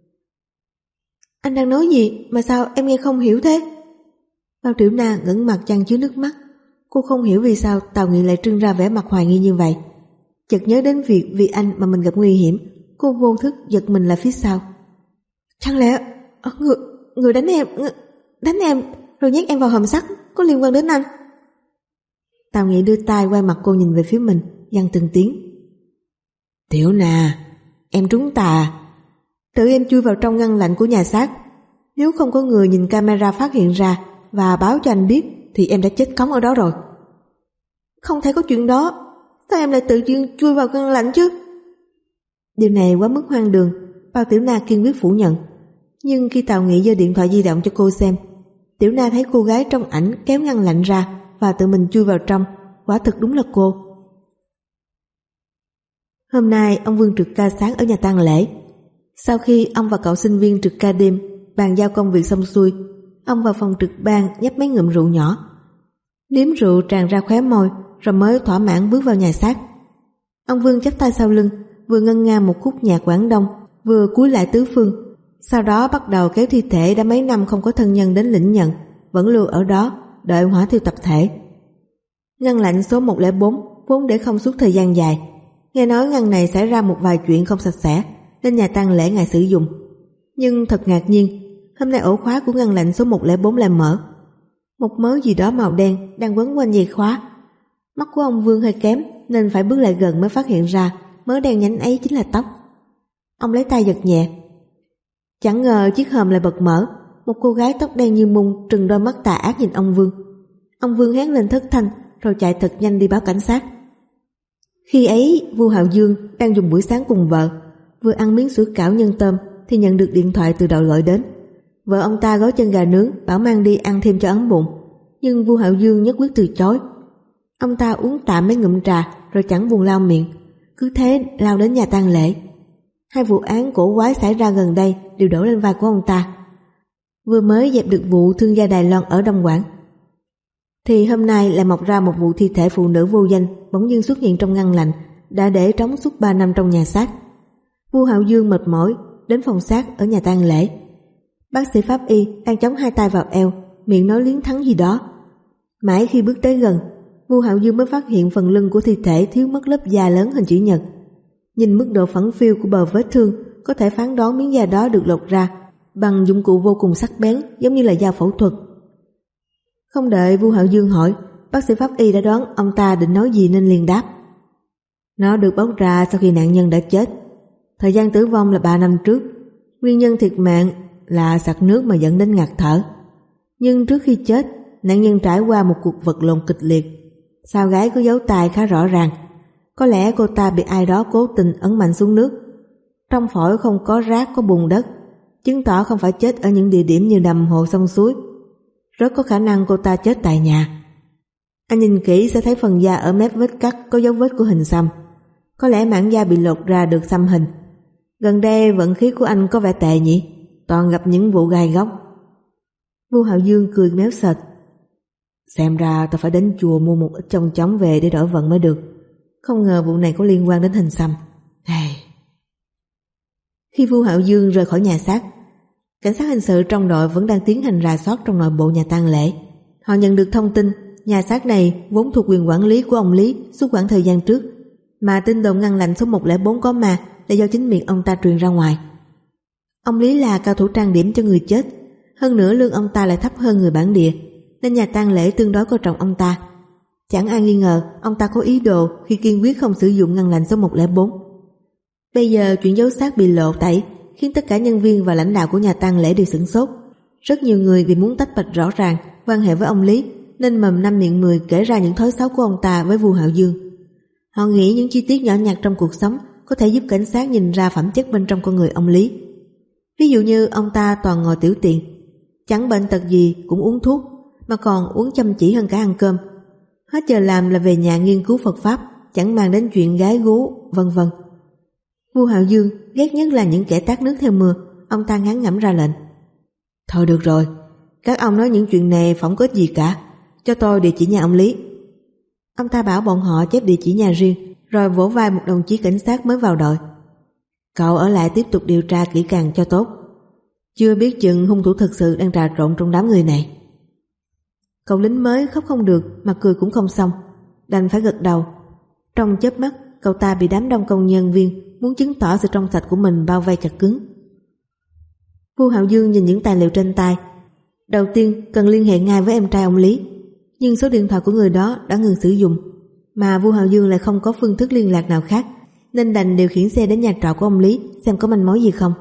Anh đang nói gì mà sao em nghe không hiểu thế? Bao Tiểu Na ngẩng mặt chan chứa nước mắt. Cô không hiểu vì sao Tào Nghị lại trưng ra vẻ mặt hoài nghi như vậy. Chợt nhớ đến việc vì anh mà mình gặp nguy hiểm, cô vô thức giật mình lại phía sau. Chẳng lẽ người, người đánh em đánh em rồi nhét em vào hòm sắt có liên quan đến anh? Tào Nghị đưa tay quay mặt cô nhìn về phía mình, dằn từng tiếng. Tiểu Na, em trúng tà. Tự em chui vào trong ngăn lạnh của nhà xác. Nếu không có người nhìn camera phát hiện ra và báo cho anh biết thì em đã chết cóng ở đó rồi. Không thể có chuyện đó. Sao em lại tự nhiên chui vào ngăn lạnh chứ? Điều này quá mức hoang đường. Bao Tiểu Na kiên quyết phủ nhận. Nhưng khi Tào Nghị giơ điện thoại di động cho cô xem, Tiểu Na thấy cô gái trong ảnh kéo ngăn lạnh ra và tự mình chui vào trong. Quả thực đúng là cô. Hôm nay ông Vương trực ca sáng ở nhà tang lễ. Sau khi ông và cậu sinh viên trực ca đêm bàn giao công việc xong xuôi, ông vào phòng trực ban nhấp mấy ngụm rượu nhỏ, liếm rượu tràn ra khóe môi, rồi mới thỏa mãn bước vào nhà xác. Ông Vương chắp tay sau lưng, vừa ngân nga một khúc nhạc Quảng Đông, vừa cúi lại tứ phương. Sau đó bắt đầu kéo thi thể đã mấy năm không có thân nhân đến lĩnh nhận, vẫn lưu ở đó đợi hỏa thiêu tập thể. Ngăn lạnh số một không bốn vốn để không suốt thời gian dài. Nghe nói ngăn này xảy ra một vài chuyện không sạch sẽ nên nhà tang lễ ngại sử dụng. Nhưng thật ngạc nhiên, hôm nay ổ khóa của ngăn lạnh số một không bốn lại mở. Một mớ gì đó màu đen đang quấn quanh dây khóa. Mắt của ông Vương hơi kém nên phải bước lại gần mới phát hiện ra mớ đen nhánh ấy chính là tóc. Ông lấy tay giật nhẹ. Chẳng ngờ chiếc hòm lại bật mở. Một cô gái tóc đen như mung trừng đôi mắt tà ác nhìn ông Vương. Ông Vương hét lên thất thanh rồi chạy thật nhanh đi báo cảnh sát. Khi ấy Vu Hạo Dương đang dùng buổi sáng cùng vợ, vừa ăn miếng sủi cảo nhân tôm thì nhận được điện thoại từ đội gọi đến. Vợ ông ta gói chân gà nướng bảo mang đi ăn thêm cho ấm bụng, nhưng Vu Hạo Dương nhất quyết từ chối. Ông ta uống tạm mấy ngụm trà rồi chẳng buồn lau miệng, cứ thế lao đến nhà tang lễ. Hai vụ án cổ quái xảy ra gần đây đều đổ lên vai của ông ta. Vừa mới dẹp được vụ thương gia Đài Loan ở Đông Quảng, thì hôm nay lại mọc ra một vụ thi thể phụ nữ vô danh bỗng dưng xuất hiện trong ngăn lạnh đã để trống suốt ba năm trong nhà xác. Vu Hạo Dương mệt mỏi đến phòng xác ở nhà tang lễ. Bác sĩ pháp y đang chống hai tay vào eo, miệng nói liến thắng gì đó. Mãi khi bước tới gần, Vu Hạo Dương mới phát hiện phần lưng của thi thể thiếu mất lớp da lớn hình chữ nhật. Nhìn mức độ phẳng phiu của bờ vết thương, có thể phán đoán miếng da đó được lột ra bằng dụng cụ vô cùng sắc bén, giống như là dao phẫu thuật. Không đợi Vu Hạo Dương hỏi, bác sĩ pháp y đã đoán ông ta định nói gì nên liền đáp. Nó được bóc ra sau khi nạn nhân đã chết. Thời gian tử vong là ba năm trước. Nguyên nhân thiệt mạng là sặc nước mà dẫn đến ngạt thở. Nhưng trước khi chết, nạn nhân trải qua một cuộc vật lộn kịch liệt. Sau gáy có dấu tay khá rõ ràng. Có lẽ cô ta bị ai đó cố tình ấn mạnh xuống nước. Trong phổi không có rác, có bùn đất, chứng tỏ không phải chết ở những địa điểm như đầm, hồ, sông, suối. Rất có khả năng cô ta chết tại nhà. Anh nhìn kỹ sẽ thấy phần da ở mép vết cắt có dấu vết của hình xăm. Có lẽ mảng da bị lột ra được xăm hình. Gần đây vận khí của anh có vẻ tệ nhỉ, toàn gặp những vụ gai góc. Vu Hạo Dương cười méo sệt. Xem ra tôi phải đến chùa mua một ít chong chóng về để đổi vận mới được. Không ngờ vụ này có liên quan đến hình xăm. Hey. Khi Vu Hạo Dương rời khỏi nhà xác, cảnh sát hình sự trong đội vẫn đang tiến hành rà soát trong nội bộ nhà tang lễ. Họ nhận được thông tin nhà xác này vốn thuộc quyền quản lý của ông Lý suốt khoảng thời gian trước, mà tin đồn ngăn lạnh số một không bốn có ma là do chính miệng ông ta truyền ra ngoài. Ông Lý là cao thủ trang điểm cho người chết, hơn nữa lương ông ta lại thấp hơn người bản địa, nên nhà tang lễ tương đối coi trọng ông ta. Chẳng ai nghi ngờ ông ta có ý đồ khi kiên quyết không sử dụng ngăn lạnh số một không bốn. Bây giờ chuyện dấu xác bị lộ tẩy khiến tất cả nhân viên và lãnh đạo của nhà tang lễ đều sửng sốt. Rất nhiều người vì muốn tách bạch rõ ràng quan hệ với ông Lý nên mầm năm miệng mười kể ra những thói xấu của ông ta với Vu Hạo Dương. Họ nghĩ những chi tiết nhỏ nhặt trong cuộc sống có thể giúp cảnh sát nhìn ra phẩm chất bên trong con người ông Lý. Ví dụ như ông ta toàn ngồi tiểu tiện, chẳng bệnh tật gì cũng uống thuốc, mà còn uống chăm chỉ hơn cả ăn cơm. Hết giờ làm là về nhà nghiên cứu Phật Pháp, chẳng mang đến chuyện gái gú, vân vân. Vu Hạo Dương ghét nhất là những kẻ tát nước theo mưa. Ông ta ngán ngẩm ra lệnh. Thôi được rồi, các ông nói những chuyện này phỏng có ích gì cả, cho tôi địa chỉ nhà ông Lý. Ông ta bảo bọn họ chép địa chỉ nhà riêng, rồi vỗ vai một đồng chí cảnh sát mới vào đội. Cậu ở lại tiếp tục điều tra kỹ càng cho tốt, chưa biết chừng hung thủ thực sự đang trà trộn trong đám người này. Cậu lính mới khóc không được mà cười cũng không xong, đành phải gật đầu. Trong chớp mắt, cậu ta bị đám đông công nhân viên muốn chứng tỏ sự trong sạch của mình bao vây chặt cứng. Vu Hạo Dương nhìn những tài liệu trên tay. Đầu tiên cần liên hệ ngay với em trai ông Lý, nhưng số điện thoại của người đó đã ngừng sử dụng, mà Vu Hạo Dương lại không có phương thức liên lạc nào khác. nên đành điều khiển xe đến nhà trọ của ông Lý xem có manh mối gì không.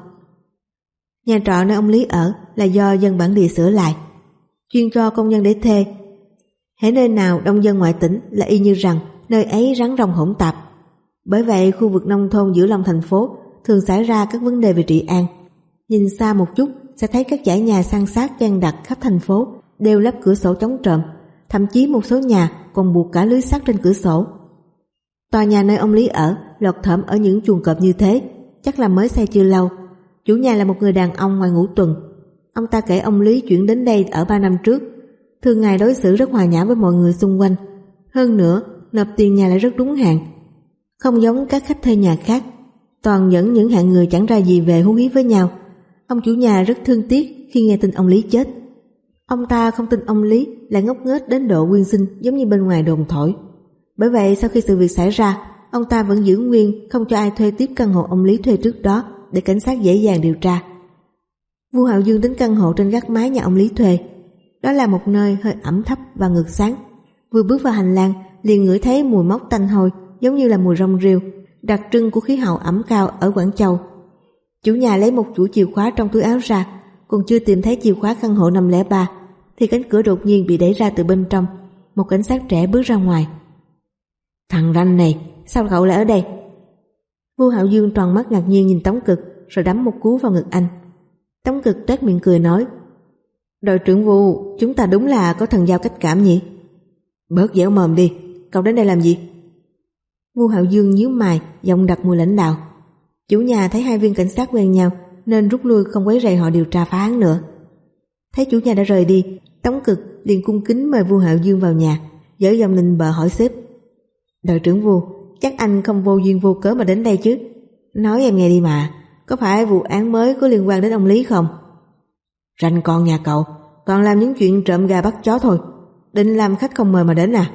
Nhà trọ nơi ông Lý ở là do dân bản địa sửa lại, chuyên cho công nhân để thuê. Hễ nơi nào đông dân ngoại tỉnh là y như rằng nơi ấy rắn rong hỗn tạp. Bởi vậy khu vực nông thôn giữa lòng thành phố thường xảy ra các vấn đề về trị an. Nhìn xa một chút sẽ thấy các dãy nhà san sát dang đặc khắp thành phố đều lắp cửa sổ chống trộm, thậm chí một số nhà còn buộc cả lưới sắt trên cửa sổ. Tòa nhà nơi ông Lý ở lọt thởm ở những chuồng cọp như thế, chắc là mới xây chưa lâu. Chủ nhà là một người đàn ông ngoài ngũ tuần. Ông ta kể ông Lý chuyển đến đây ở ba năm trước, thường ngày đối xử rất hòa nhã với mọi người xung quanh. Hơn nữa, nộp tiền nhà lại rất đúng hạn, không giống các khách thuê nhà khác, toàn dẫn những hạng người chẳng ra gì về hú hí với nhau. Ông chủ nhà rất thương tiếc khi nghe tin ông Lý chết. Ông ta không tin ông Lý lại ngốc nghếch đến độ quyên sinh giống như bên ngoài đồn thổi. Bởi vậy sau khi sự việc xảy ra, ông ta vẫn giữ nguyên không cho ai thuê tiếp căn hộ ông Lý thuê trước đó để cảnh sát dễ dàng điều tra. Vu Hạo Dương đến căn hộ trên gác mái nhà ông Lý thuê. Đó là một nơi hơi ẩm thấp và ngược sáng. Vừa bước vào hành lang liền ngửi thấy mùi mốc tanh hôi giống như là mùi rong rêu, đặc trưng của khí hậu ẩm cao ở Quảng Châu. Chủ nhà lấy một chuỗi chìa khóa trong túi áo ra, còn chưa tìm thấy chìa khóa căn hộ năm không ba thì cánh cửa đột nhiên bị đẩy ra từ bên trong. Một cảnh sát trẻ bước ra ngoài. Thằng ranh này, sao cậu lại ở đây? Vu Hạo Dương tròn mắt ngạc nhiên nhìn Tống Cực, rồi đấm một cú vào ngực anh. Tống Cực toét miệng cười nói: Đội trưởng Vu, chúng ta đúng là có thần giao cách cảm nhỉ? Bớt dẻo mồm đi, cậu đến đây làm gì? Vu Hạo Dương nhíu mày, giọng đặc mùi lãnh đạo. Chủ nhà thấy hai viên cảnh sát quen nhau nên rút lui không quấy rầy họ điều tra phá án nữa. Thấy chủ nhà đã rời đi, Tống Cực liền cung kính mời Vu Hạo Dương vào nhà, dở giọng nịnh bợ hỏi sếp: Đội trưởng Vu, chắc anh không vô duyên vô cớ mà đến đây chứ? Nói em nghe đi mà, có phải vụ án mới có liên quan đến ông Lý không? Ranh con nhà cậu toàn làm những chuyện trộm gà bắt chó thôi, định làm khách không mời mà đến à?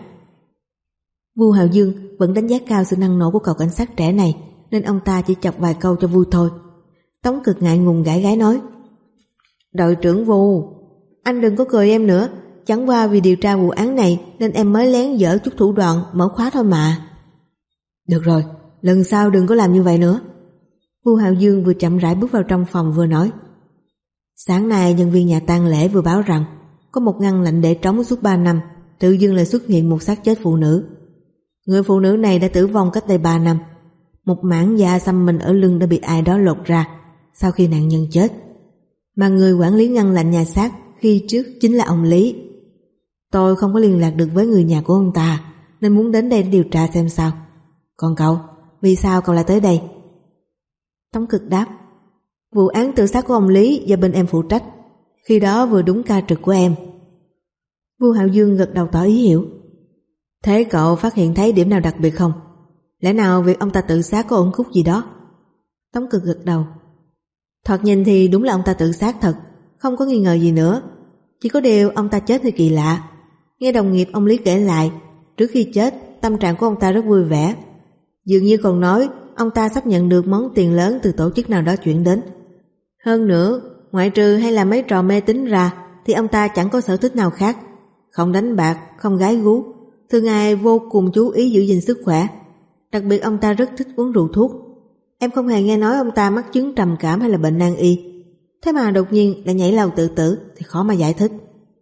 Vu Hạo Dương vẫn đánh giá cao sự năng nổ của cậu cảnh sát trẻ này, nên ông ta chỉ chọc vài câu cho vui thôi. Tống Cực ngại ngùng gãi gái nói: Đội trưởng Vu, anh đừng có cười em nữa, chẳng qua vì điều tra vụ án này nên em mới lén dở chút thủ đoạn mở khóa thôi mà. Được rồi, lần sau đừng có làm như vậy nữa. Vu Hạo Dương vừa chậm rãi bước vào trong phòng vừa nói: Sáng nay nhân viên nhà tang lễ vừa báo rằng có một ngăn lạnh để trống suốt ba năm, tự dưng lại xuất hiện một xác chết phụ nữ. Người phụ nữ này đã tử vong cách đây ba năm. Một mảng da xăm mình ở lưng đã bị ai đó lột ra sau khi nạn nhân chết. Mà người quản lý ngăn lạnh nhà xác khi trước chính là ông Lý. Tôi không có liên lạc được với người nhà của ông ta nên muốn đến đây để điều tra xem sao. Còn cậu, vì sao cậu lại tới đây? Tống Cực đáp: Vụ án tự sát của ông Lý do bên em phụ trách, khi đó vừa đúng ca trực của em. Vu Hạo Dương gật đầu tỏ ý hiểu. Thế cậu phát hiện thấy điểm nào đặc biệt không? Lẽ nào việc ông ta tự sát có ẩn khúc gì đó? Tống Cực gật đầu. Thoạt nhìn thì đúng là ông ta tự sát thật, không có nghi ngờ gì nữa. Chỉ có điều ông ta chết thì kỳ lạ. Nghe đồng nghiệp ông Lý kể lại, trước khi chết tâm trạng của ông ta rất vui vẻ, dường như còn nói ông ta sắp nhận được món tiền lớn từ tổ chức nào đó chuyển đến. Hơn nữa, ngoại trừ hay là mấy trò mê tín ra thì ông ta chẳng có sở thích nào khác. Không đánh bạc, không gái gú, thường ngày vô cùng chú ý giữ gìn sức khỏe. Đặc biệt ông ta rất thích uống rượu thuốc. Em không hề nghe nói ông ta mắc chứng trầm cảm hay là bệnh nan y. Thế mà đột nhiên lại nhảy lầu tự tử thì khó mà giải thích.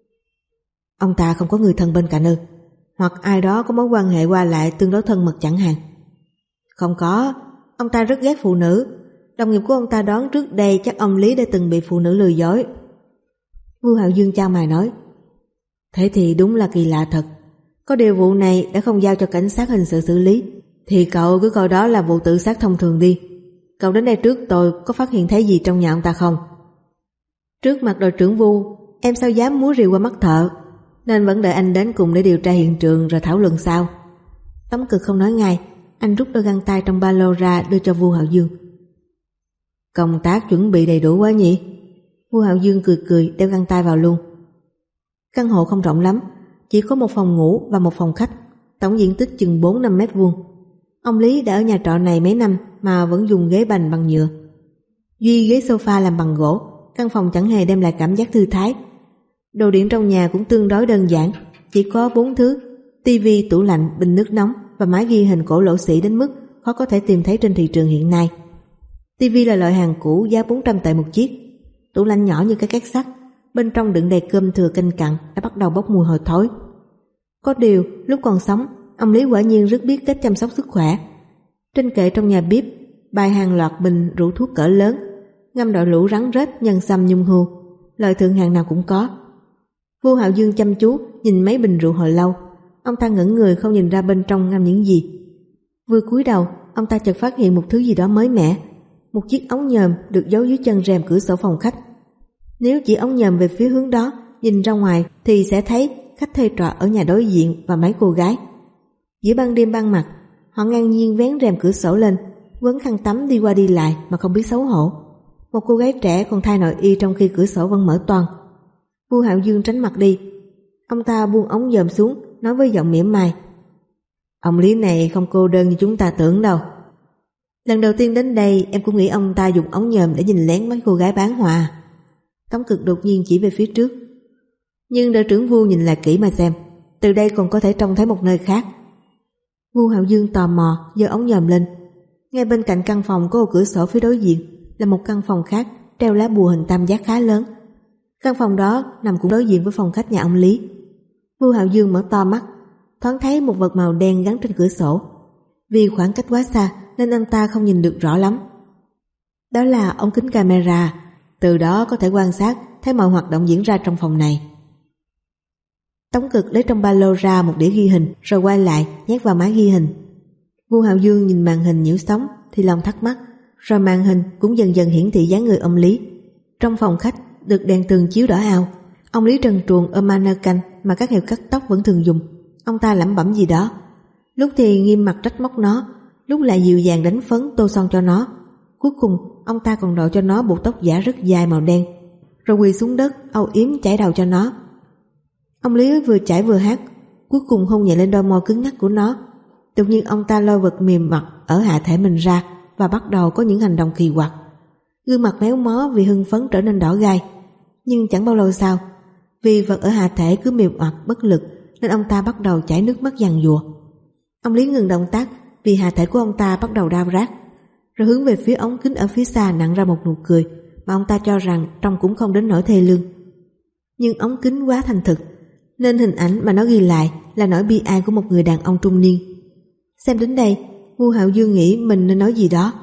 Ông ta không có người thân bên cạnh ư? Hoặc ai đó có mối quan hệ qua lại tương đối thân mật chẳng hạn? Không có, ông ta rất ghét phụ nữ. Đồng nghiệp của ông ta đoán trước đây chắc ông Lý đã từng bị phụ nữ lừa dối. Vu Hạo Dương chau mày nói: Thế thì đúng là kỳ lạ thật. Có điều vụ này đã không giao cho cảnh sát hình sự xử lý, thì cậu cứ coi đó là vụ tự sát thông thường đi. Cậu đến đây trước tôi có phát hiện thấy gì trong nhà ông ta không? Trước mặt đội trưởng Vu, em sao dám múa rìu qua mắt thợ, nên vẫn đợi anh đến cùng để điều tra hiện trường rồi thảo luận sau. Tống Cực không nói ngay, anh rút đôi găng tay trong ba lô ra đưa cho Vu Hạo Dương. Công tác chuẩn bị đầy đủ quá nhỉ? Vu Hạo Dương cười cười đeo găng tay vào luôn. Căn hộ không rộng lắm, chỉ có một phòng ngủ và một phòng khách, tổng diện tích chừng bốn năm mét vuông. Ông Lý đã ở nhà trọ này mấy năm mà vẫn dùng ghế bành bằng nhựa. Duy ghế sofa làm bằng gỗ, căn phòng chẳng hề đem lại cảm giác thư thái. Đồ điện trong nhà cũng tương đối đơn giản, chỉ có bốn thứ: tivi, tủ lạnh, bình nước nóng và máy ghi hình cổ lỗ sĩ, đến mức khó có thể tìm thấy trên thị trường hiện nay. Tivi là loại hàng cũ giá bốn trăm tệ một chiếc. Tủ lạnh nhỏ như cái két sắt, bên trong đựng đầy cơm thừa canh cặn đã bắt đầu bốc mùi hôi thối. Có điều, lúc còn sống, ông Lý quả nhiên rất biết cách chăm sóc sức khỏe. Trên kệ trong nhà bếp bày hàng loạt bình rượu thuốc cỡ lớn, ngâm đội lũ rắn rết, nhân sâm, nhung hưu, loại thượng hạng nào cũng có. Vua Hạo Dương chăm chú nhìn mấy bình rượu hồi lâu. Ông ta ngẩn người không nhìn ra bên trong ngâm những gì. Vừa cúi đầu, ông ta chợt phát hiện một thứ gì đó mới mẻ. Một chiếc ống nhòm được giấu dưới chân rèm cửa sổ phòng khách. Nếu chỉ ống nhòm về phía hướng đó, nhìn ra ngoài thì sẽ thấy khách thuê trọ ở nhà đối diện và mấy cô gái. Giữa ban đêm ban mặt, họ ngang nhiên vén rèm cửa sổ lên, quấn khăn tắm đi qua đi lại mà không biết xấu hổ. Một cô gái trẻ còn thay nội y trong khi cửa sổ vẫn mở toang. Vua Hạo Dương tránh mặt đi. Ông ta buông ống nhòm xuống, nói với giọng mỉa mai: "Ông Lý này không cô đơn như chúng ta tưởng đâu. Lần đầu tiên đến đây em cũng nghĩ ông ta dùng ống nhòm để nhìn lén mấy cô gái bán hoa." Tống Cực đột nhiên chỉ về phía trước. Nhưng đội trưởng Vua nhìn lại kỹ mà xem, từ đây còn có thể trông thấy một nơi khác. Vua Hạo Dương tò mò giơ ống nhòm lên. Ngay bên cạnh căn phòng có ô cửa sổ phía đối diện là một căn phòng khác treo lá bùa hình tam giác khá lớn. Căn phòng đó nằm cũng đối diện với phòng khách nhà ông Lý. Vua Hạo Dương mở to mắt, thoáng thấy một vật màu đen gắn trên cửa sổ. Vì khoảng cách quá xa nên ông ta không nhìn được rõ lắm. Đó là ống kính camera, từ đó có thể quan sát thấy mọi hoạt động diễn ra trong phòng này. Tống Cực lấy trong ba lô ra một đĩa ghi hình rồi quay lại nhét vào máy ghi hình. Vua Hạo Dương nhìn màn hình nhiễu sóng thì lòng thắc mắc, rồi màn hình cũng dần dần hiển thị dáng người ông Lý. Trong phòng khách được đèn tường chiếu đỏ ao, ông Lý trần truồng ôm mannequin mà các hiệu cắt tóc vẫn thường dùng. Ông ta lẩm bẩm gì đó, lúc thì nghiêm mặt trách móc nó, lúc lại dịu dàng đánh phấn tô son cho nó. Cuối cùng ông ta còn đội cho nó buộc tóc giả rất dài màu đen, rồi quỳ xuống đất âu yếm chải đầu cho nó. Ông Lý vừa chải vừa hát, cuối cùng hôn nhẹ lên đôi môi cứng ngắc của nó. Đột nhiên ông ta lôi vật mềm mặt ở hạ thể mình ra và bắt đầu có những hành động kỳ quặc. Gương mặt méo mó vì hưng phấn trở nên đỏ gai. Nhưng chẳng bao lâu sau, vì vật ở hạ thể cứ mềm oặt bất lực nên ông ta bắt đầu chảy nước mắt giằng giụa. Ông Lý ngừng động tác vì hạ thể của ông ta bắt đầu đau rát, rồi hướng về phía ống kính ở phía xa nặn ra một nụ cười mà ông ta cho rằng trông cũng không đến nỗi thê lương. Nhưng ống kính quá thành thực nên hình ảnh mà nó ghi lại là nỗi bi ai của một người đàn ông trung niên. Xem đến đây, Vua Hạo Dương nghĩ mình nên nói gì đó.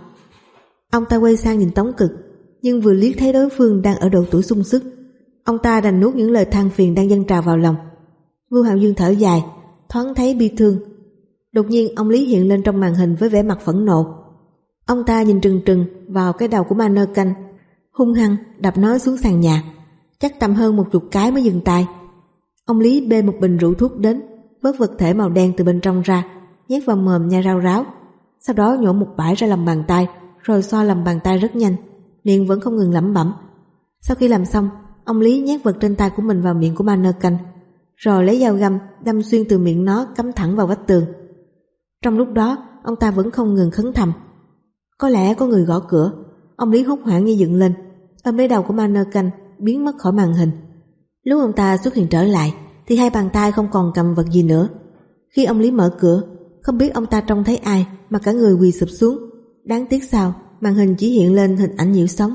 Ông ta quay sang nhìn Tống Cực, nhưng vừa liếc thấy đối phương đang ở độ tuổi sung sức, ông ta đành nuốt những lời than phiền đang dâng trào vào lòng. Vua Hạo Dương thở dài, thoáng thấy bi thương. Đột nhiên ông Lý hiện lên trong màn hình với vẻ mặt phẫn nộ. Ông ta nhìn trừng trừng vào cái đầu của mannequin, hung hăng đập nó xuống sàn nhà, chắc tầm hơn một chục cái mới dừng tay. Ông Lý bê một bình rượu thuốc đến, vớt vật thể màu đen từ bên trong ra, nhét vào mồm nhai rau ráo, sau đó nhổ một bãi ra lòng bàn tay, rồi xoa lòng bàn tay rất nhanh, miệng vẫn không ngừng lẩm bẩm. Sau khi làm xong, ông Lý nhét vật trên tay của mình vào miệng của mannequin, rồi lấy dao găm đâm xuyên từ miệng nó cắm thẳng vào vách tường. Trong lúc đó, ông ta vẫn không ngừng khấn thầm. Có lẽ có người gõ cửa. Ông Lý hốt hoảng như dựng lên, ôm lấy đầu của mannequin biến mất khỏi màn hình. Lúc ông ta xuất hiện trở lại thì hai bàn tay không còn cầm vật gì nữa. Khi ông Lý mở cửa, không biết ông ta trông thấy ai mà cả người quỳ sụp xuống. Đáng tiếc sao màn hình chỉ hiện lên hình ảnh nhiễu sóng.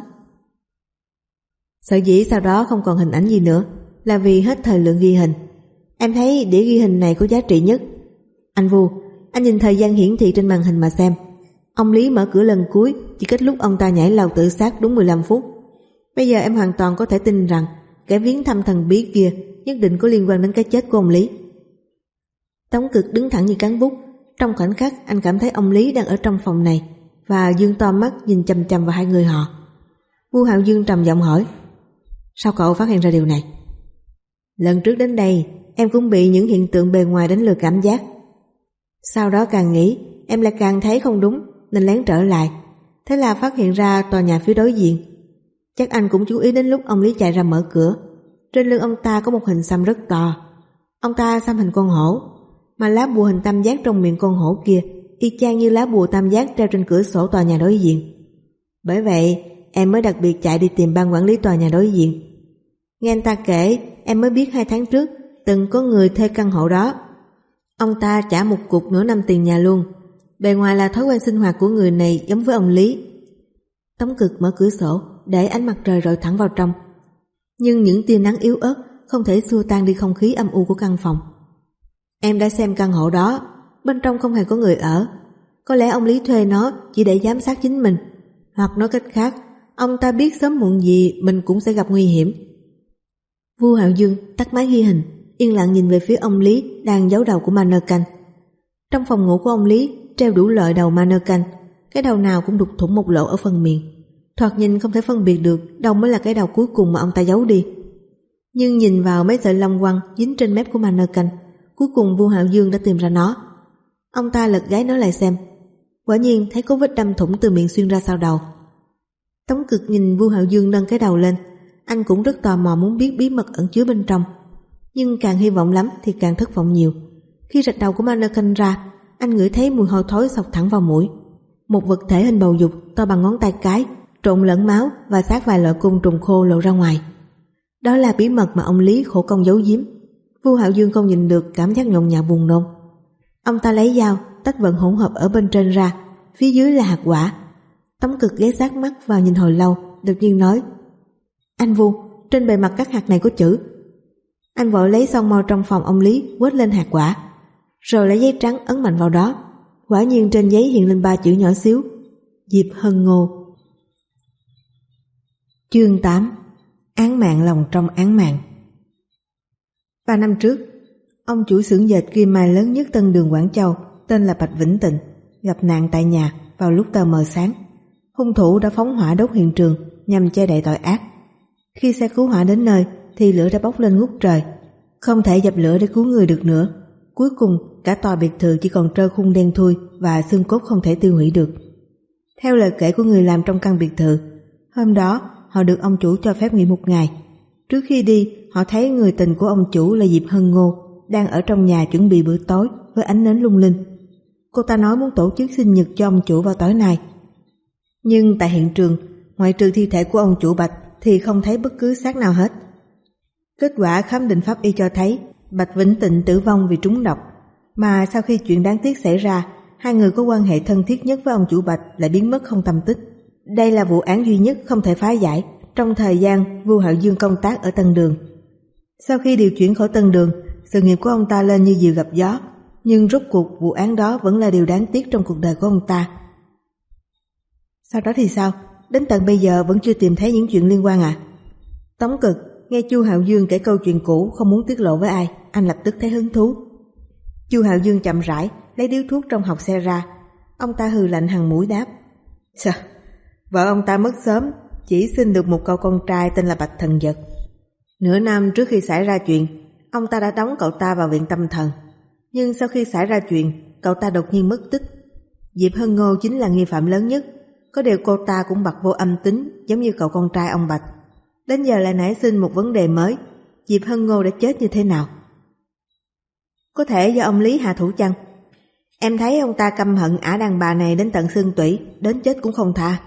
Sở dĩ sau đó không còn hình ảnh gì nữa là vì hết thời lượng ghi hình. Em thấy đĩa ghi hình này có giá trị nhất. Anh Vu, anh nhìn thời gian hiển thị trên màn hình mà xem. Ông Lý mở cửa lần cuối chỉ cách lúc ông ta nhảy lầu tự sát đúng mười lăm phút. Bây giờ em hoàn toàn có thể tin rằng kẻ viếng thăm thần bí kia nhất định có liên quan đến cái chết của ông Lý. Tống Cực đứng thẳng như cán bút. Trong khoảnh khắc anh cảm thấy ông Lý đang ở trong phòng này và dương to mắt nhìn chằm chằm vào hai người họ. Vua Hạo Dương trầm giọng hỏi: Sao cậu phát hiện ra điều này? Lần trước đến đây em cũng bị những hiện tượng bề ngoài đánh lừa cảm giác. Sau đó càng nghĩ em lại càng thấy không đúng nên lén trở lại. Thế là phát hiện ra tòa nhà phía đối diện. Chắc anh cũng chú ý đến lúc ông Lý chạy ra mở cửa. Trên lưng ông ta có một hình xăm rất to. Ông ta xăm hình con hổ, mà lá bùa hình tam giác trong miệng con hổ kia y chang như lá bùa tam giác treo trên cửa sổ tòa nhà đối diện. Bởi vậy em mới đặc biệt chạy đi tìm ban quản lý tòa nhà đối diện. Nghe anh ta kể, em mới biết hai tháng trước từng có người thuê căn hộ đó. Ông ta trả một cục nửa năm tiền nhà luôn. Bề ngoài là thói quen sinh hoạt của người này giống với ông Lý. Tống Cực mở cửa sổ để ánh mặt trời rọi thẳng vào trong, nhưng những tia nắng yếu ớt không thể xua tan đi không khí âm u của căn phòng. Em đã xem căn hộ đó, bên trong không hề có người ở. Có lẽ ông Lý thuê nó chỉ để giám sát chính mình, hoặc nói cách khác, ông ta biết sớm muộn gì mình cũng sẽ gặp nguy hiểm. Vu Hạo Dương tắt máy ghi hình, yên lặng nhìn về phía ông Lý đang giấu đầu của mannequin. Trong phòng ngủ của ông Lý treo đủ loại đầu mannequin, cái đầu nào cũng đục thủng một lỗ ở phần miệng. Thoạt nhìn không thể phân biệt được đâu mới là cái đầu cuối cùng mà ông ta giấu đi. Nhưng nhìn vào mấy sợi lông quăng dính trên mép của mannequin, cuối cùng Vu Hạo Dương đã tìm ra nó. Ông ta lật gáy nó lại xem, quả nhiên thấy có vết đâm thủng từ miệng xuyên ra sau đầu. Tống Cực nhìn Vu Hạo Dương nâng cái đầu lên, anh cũng rất tò mò muốn biết bí mật ẩn chứa bên trong, nhưng càng hy vọng lắm thì càng thất vọng nhiều. Khi rạch đầu của mannequin ra, anh ngửi thấy mùi hôi thối xộc thẳng vào mũi. Một vật thể hình bầu dục to bằng ngón tay cái, trộn lẫn máu và xác vài loại côn trùng khô lộ ra ngoài. Đó là bí mật mà ông Lý khổ công giấu giếm. Vu Hạo Dương không nhìn được cảm giác nhộn nhạo buồn nôn. Ông ta lấy dao tách vận hỗn hợp ở bên trên ra, phía dưới là hạt quả. Tống Cực ghé sát mắt vào nhìn hồi lâu, đột nhiên nói: Anh Vu, trên bề mặt các hạt này có chữ. Anh vội lấy son môi trong phòng ông Lý quét lên hạt quả, rồi lấy giấy trắng ấn mạnh vào đó. Quả nhiên trên giấy hiện lên ba chữ nhỏ xíu: Diệp Hân Ngô. Chương tám. Án mạng lòng trong án mạng. Ba năm trước, ông chủ xưởng dệt Kim Mai lớn nhất Tân Đường Quảng Châu tên là Bạch Vĩnh Tịnh gặp nạn tại nhà vào lúc tờ mờ sáng. Hung thủ đã phóng hỏa đốt hiện trường nhằm che đậy tội ác. Khi xe cứu hỏa đến nơi thì lửa đã bốc lên ngút trời, không thể dập lửa để cứu người được nữa. Cuối cùng cả tòa biệt thự chỉ còn trơ khung đen thui và xương cốt không thể tiêu hủy được. Theo lời kể của người làm trong căn biệt thự, hôm đó họ được ông chủ cho phép nghỉ một ngày. Trước khi đi, họ thấy người tình của ông chủ là Diệp Hân Ngô đang ở trong nhà chuẩn bị bữa tối với ánh nến lung linh. Cô ta nói muốn tổ chức sinh nhật cho ông chủ vào tối nay. Nhưng tại hiện trường, ngoại trừ thi thể của ông chủ Bạch thì không thấy bất cứ xác nào hết. Kết quả khám định pháp y cho thấy Bạch Vĩnh Tịnh tử vong vì trúng độc. Mà sau khi chuyện đáng tiếc xảy ra, hai người có quan hệ thân thiết nhất với ông chủ Bạch lại biến mất không tăm tích. Đây là vụ án duy nhất không thể phá giải trong thời gian Vu Hạo Dương công tác ở Tân Đường. Sau khi điều chuyển khỏi Tân Đường, sự nghiệp của ông ta lên như diều gặp gió, nhưng rốt cuộc vụ án đó vẫn là điều đáng tiếc trong cuộc đời của ông ta. Sau đó thì sao? Đến tận bây giờ vẫn chưa tìm thấy những chuyện liên quan à? Tống Cực nghe Chu Hạo Dương kể câu chuyện cũ không muốn tiết lộ với ai, anh lập tức thấy hứng thú. Chu Hạo Dương chậm rãi lấy điếu thuốc trong hộc xe ra. Ông ta hừ lạnh hằn mũi đáp: Sao? Vợ ông ta mất sớm, chỉ sinh được một cậu con trai tên là Bạch Thần Dật. Nửa năm trước khi xảy ra chuyện, ông ta đã đóng cậu ta vào viện tâm thần. Nhưng sau khi xảy ra chuyện, cậu ta đột nhiên mất tích. Diệp Hân Ngô chính là nghi phạm lớn nhất. Có điều cô ta cũng bặt vô âm tính giống như cậu con trai ông Bạch. Đến giờ lại nảy sinh một vấn đề mới: Diệp Hân Ngô đã chết như thế nào? Có thể do ông Lý hạ thủ chăng? Em thấy ông ta căm hận ả đàn bà này đến tận xương tủy, đến chết cũng không tha.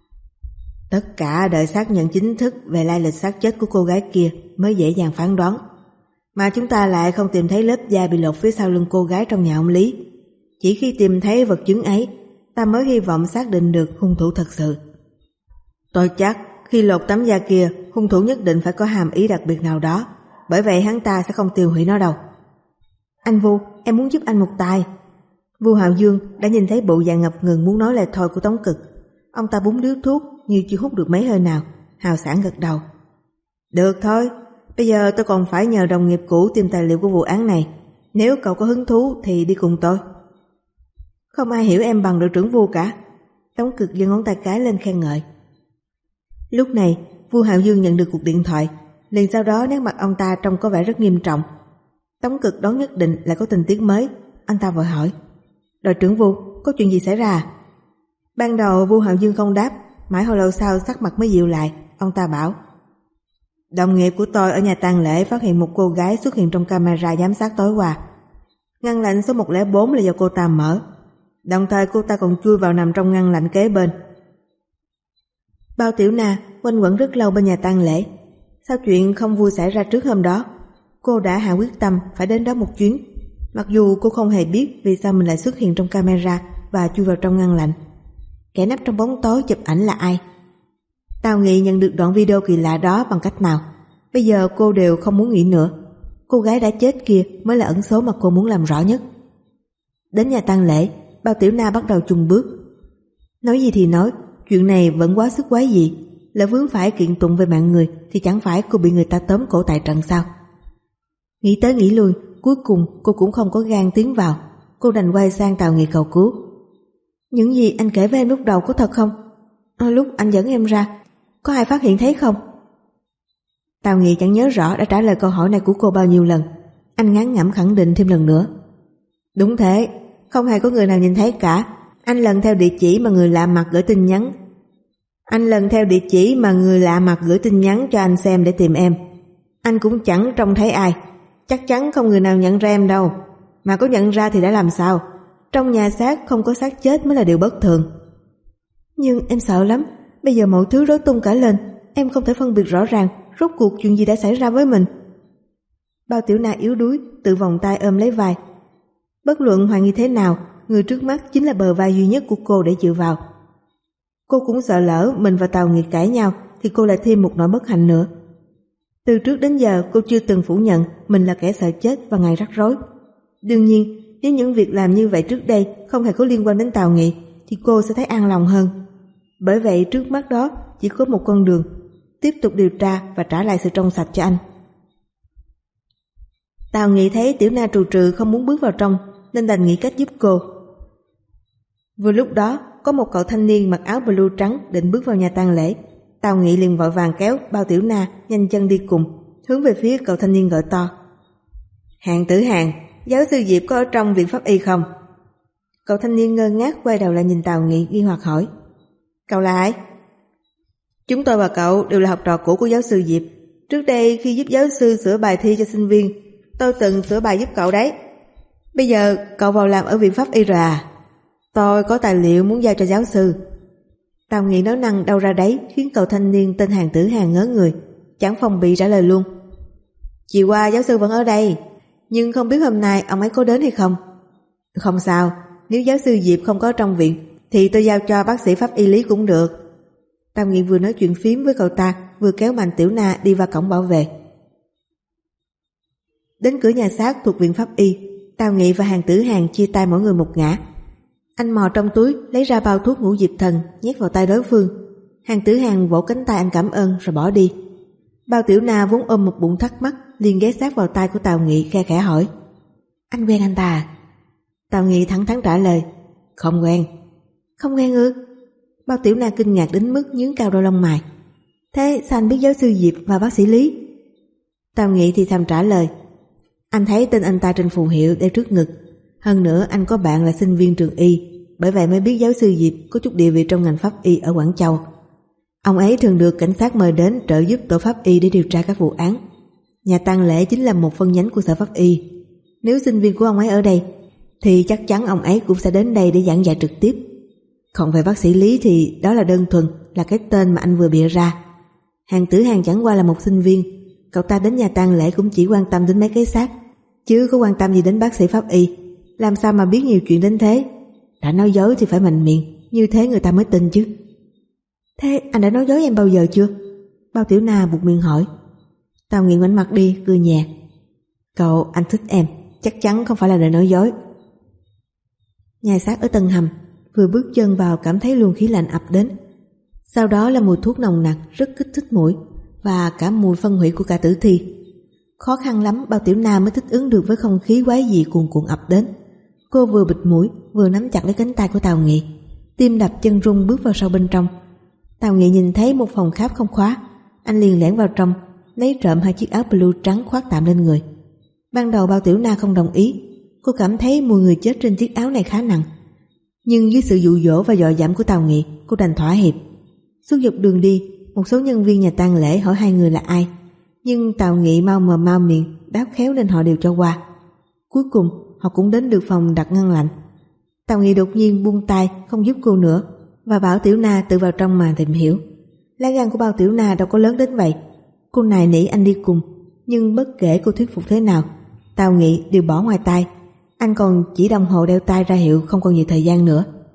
Tất cả đợi xác nhận chính thức về lai lịch xác chết của cô gái kia mới dễ dàng phán đoán. Mà chúng ta lại không tìm thấy lớp da bị lột phía sau lưng cô gái trong nhà ông Lý. Chỉ khi tìm thấy vật chứng ấy, ta mới hy vọng xác định được hung thủ thật sự. Tôi chắc khi lột tấm da kia, hung thủ nhất định phải có hàm ý đặc biệt nào đó, bởi vậy hắn ta sẽ không tiêu hủy nó đâu. Anh Vu, em muốn giúp anh một tay. Vu Hạo Dương đã nhìn thấy bộ dạng ngập ngừng muốn nói lời thôi của Tống Cực. Ông ta búng điếu thuốc như chưa hút được mấy hơi nào, hào sảng gật đầu. Được thôi, bây giờ tôi còn phải nhờ đồng nghiệp cũ tìm tài liệu của vụ án này. Nếu cậu có hứng thú thì đi cùng tôi. Không ai hiểu em bằng đội trưởng Vu cả. Tống Cực giơ ngón tay cái lên khen ngợi. Lúc này Vu Hạo Dương nhận được cuộc điện thoại, liền sau đó nét mặt ông ta trông có vẻ rất nghiêm trọng. Tống Cực đoán nhất định lại có tình tiết mới. Anh ta vội hỏi: Đội trưởng Vu, có chuyện gì xảy ra à? Ban đầu Vu Hạo Dương không đáp, mãi hồi lâu sau sắc mặt mới dịu lại. Ông ta bảo: Đồng nghiệp của tôi ở nhà tang lễ phát hiện một cô gái xuất hiện trong camera giám sát tối qua. Ngăn lạnh số một không bốn là do cô ta mở, đồng thời cô ta còn chui vào nằm trong ngăn lạnh kế bên. Bao Tiểu Na quanh quẩn rất lâu bên nhà tang lễ. Sao chuyện không vui xảy ra trước hôm đó? Cô đã hạ quyết tâm phải đến đó một chuyến, mặc dù cô không hề biết vì sao mình lại xuất hiện trong camera, và chui vào trong ngăn lạnh. Kẻ nấp trong bóng tối chụp ảnh là ai? Tào Nghị nhận được đoạn video kỳ lạ đó bằng cách nào? Bây giờ cô đều không muốn nghĩ nữa. Cô gái đã chết kia mới là ẩn số mà cô muốn làm rõ nhất. Đến nhà tang lễ, Bao Tiểu Na bắt đầu chùng bước. Nói gì thì nói, chuyện này vẫn quá sức quái dị. Lỡ vướng phải kiện tụng về mạng người thì chẳng phải cô bị người ta tóm cổ tại trận sao? Nghĩ tới nghĩ lui, cuối cùng cô cũng không có gan tiến vào. Cô đành quay sang Tào Nghị cầu cứu. Những gì anh kể với em lúc đầu có thật không? À, lúc anh dẫn em ra, có ai phát hiện thấy không? Tào Nghị chẳng nhớ rõ đã trả lời câu hỏi này của cô bao nhiêu lần. Anh ngán ngẩm khẳng định thêm lần nữa. Đúng thế, không hề có người nào nhìn thấy cả. Anh lần theo địa chỉ mà người lạ mặt gửi tin nhắn. Anh lần theo địa chỉ mà người lạ mặt gửi tin nhắn cho anh xem để tìm em. Anh cũng chẳng trông thấy ai. Chắc chắn không người nào nhận ra em đâu. Mà có nhận ra thì đã làm sao? Trong nhà xác không có xác chết mới là điều bất thường. Nhưng em sợ lắm. Bây giờ mọi thứ rối tung cả lên. Em không thể phân biệt rõ ràng rốt cuộc chuyện gì đã xảy ra với mình. Bao Tiểu Na yếu đuối tự vòng tay ôm lấy vai. Bất luận hoài nghi thế nào, người trước mắt chính là bờ vai duy nhất của cô để dựa vào. Cô cũng sợ lỡ mình và Tào Nghị cãi nhau thì cô lại thêm một nỗi bất hạnh nữa. Từ trước đến giờ cô chưa từng phủ nhận mình là kẻ sợ chết và ngại rắc rối. Đương nhiên, nếu những việc làm như vậy trước đây không hề có liên quan đến Tào Nghị thì cô sẽ thấy an lòng hơn. Bởi vậy trước mắt đó chỉ có một con đường: tiếp tục điều tra và trả lại sự trong sạch cho anh. Tào Nghị thấy Tiểu Na trù trừ không muốn bước vào trong nên đành nghĩ cách giúp cô. Vừa lúc đó có một cậu thanh niên mặc áo blue trắng định bước vào nhà tang lễ. Tào Nghị liền vội vàng kéo Bao Tiểu Na nhanh chân đi cùng, hướng về phía cậu thanh niên gọi to. Hàn Tử Hàn, giáo sư Diệp có ở trong viện pháp y không? Cậu thanh niên ngơ ngác quay đầu lại nhìn Tào Nghị nghi hoặc hỏi. Cậu là ai? Chúng tôi và cậu đều là học trò cũ của giáo sư Diệp. Trước đây khi giúp giáo sư sửa bài thi cho sinh viên, tôi từng sửa bài giúp cậu đấy. Bây giờ cậu vào làm ở viện pháp y rồi à? Tôi có tài liệu muốn giao cho giáo sư. Tào Nghị nói năng đâu ra đấy khiến cậu thanh niên tên Hàn Tử Hàn ngớ người, chẳng phòng bị trả lời luôn. Chiều qua giáo sư vẫn ở đây, nhưng không biết hôm nay ông ấy có đến hay không. Không sao, nếu giáo sư Diệp không có trong viện thì tôi giao cho bác sĩ pháp y Lý cũng được. Tào Nghị vừa nói chuyện phím với cậu ta vừa kéo Mạnh Tiểu Na đi vào cổng bảo vệ. Đến cửa nhà xác thuộc viện pháp y, Tào Nghị và Hàn Tử Hàn chia tay mỗi người một ngã. Anh mò trong túi lấy ra bao thuốc ngũ diệp thần nhét vào tay đối phương. Hàn Tử Hàn vỗ cánh tay anh cảm ơn rồi bỏ đi. Bao Tiểu Na vốn ôm một bụng thắc mắc liền ghé sát vào tai của Tào Nghị khe khẽ hỏi. Anh quen anh ta à? Tào Nghị thẳng thắn trả lời. Không quen. Không quen ư? Bao Tiểu Na kinh ngạc đến mức nhướng cao đôi lông mày. Thế sao anh biết giáo sư Diệp và bác sĩ Lý? Tào Nghị thì thầm trả lời. Anh thấy tên anh ta trên phù hiệu đeo trước ngực. Hơn nữa anh có bạn là sinh viên trường y, bởi vậy mới biết giáo sư Diệp có chút địa vị trong ngành pháp y ở Quảng Châu. Ông ấy thường được cảnh sát mời đến trợ giúp tổ pháp y để điều tra các vụ án. Nhà tang lễ chính là một phân nhánh của sở pháp y. Nếu sinh viên của ông ấy ở đây thì chắc chắn ông ấy cũng sẽ đến đây để giảng dạy trực tiếp. Còn về bác sĩ Lý thì đó là đơn thuần là cái tên mà anh vừa bịa ra. Hàn Tử Hàn chẳng qua là một sinh viên, cậu ta đến nhà tang lễ cũng chỉ quan tâm đến mấy cái xác, chứ có quan tâm gì đến bác sĩ pháp y. Làm sao mà biết nhiều chuyện đến thế? Đã nói dối thì phải mạnh miệng, như thế người ta mới tin chứ. Thế anh đã nói dối em bao giờ chưa? Bao Tiểu Na buột miệng hỏi. Tào Nghị ngoảnh mặt đi, cười nhẹ. Cậu, anh thích em, chắc chắn không phải là lời nói dối. Nhà xác ở tầng hầm, vừa bước chân vào cảm thấy luồng khí lạnh ập đến. Sau đó là mùi thuốc nồng nặc rất kích thích mũi, và cả mùi phân hủy của cả tử thi. Khó khăn lắm Bao Tiểu Na mới thích ứng được với không khí quái dị cuồn cuộn ập đến. Cô vừa bịt mũi vừa nắm chặt lấy cánh tay của Tào Nghị, tim đập chân run bước vào sâu bên trong. Tào Nghị nhìn thấy một phòng khám không khóa, anh liền lẻn vào trong, lấy trộm hai chiếc áo blue trắng khoác tạm lên người. Ban đầu Bao Tiểu Na không đồng ý, cô cảm thấy mùi người chết trên chiếc áo này khá nặng. Nhưng dưới sự dụ dỗ và dò dẫm của Tào Nghị, cô đành thỏa hiệp. Suốt dọc đường đi, một số nhân viên nhà tang lễ hỏi hai người là ai, nhưng Tào Nghị mau mồm mau miệng đáp khéo nên họ đều cho qua. Cuối cùng họ cũng đến được phòng đặt ngăn lạnh. Tào Nghị đột nhiên buông tay không giúp cô nữa và bảo Tiểu Na tự vào trong mà tìm hiểu. Lá gan của Bao Tiểu Na đâu có lớn đến vậy. Cô nài nỉ anh đi cùng, nhưng bất kể cô thuyết phục thế nào, Tào Nghị đều bỏ ngoài tai. Anh còn chỉ đồng hồ đeo tay ra hiệu không còn nhiều thời gian nữa.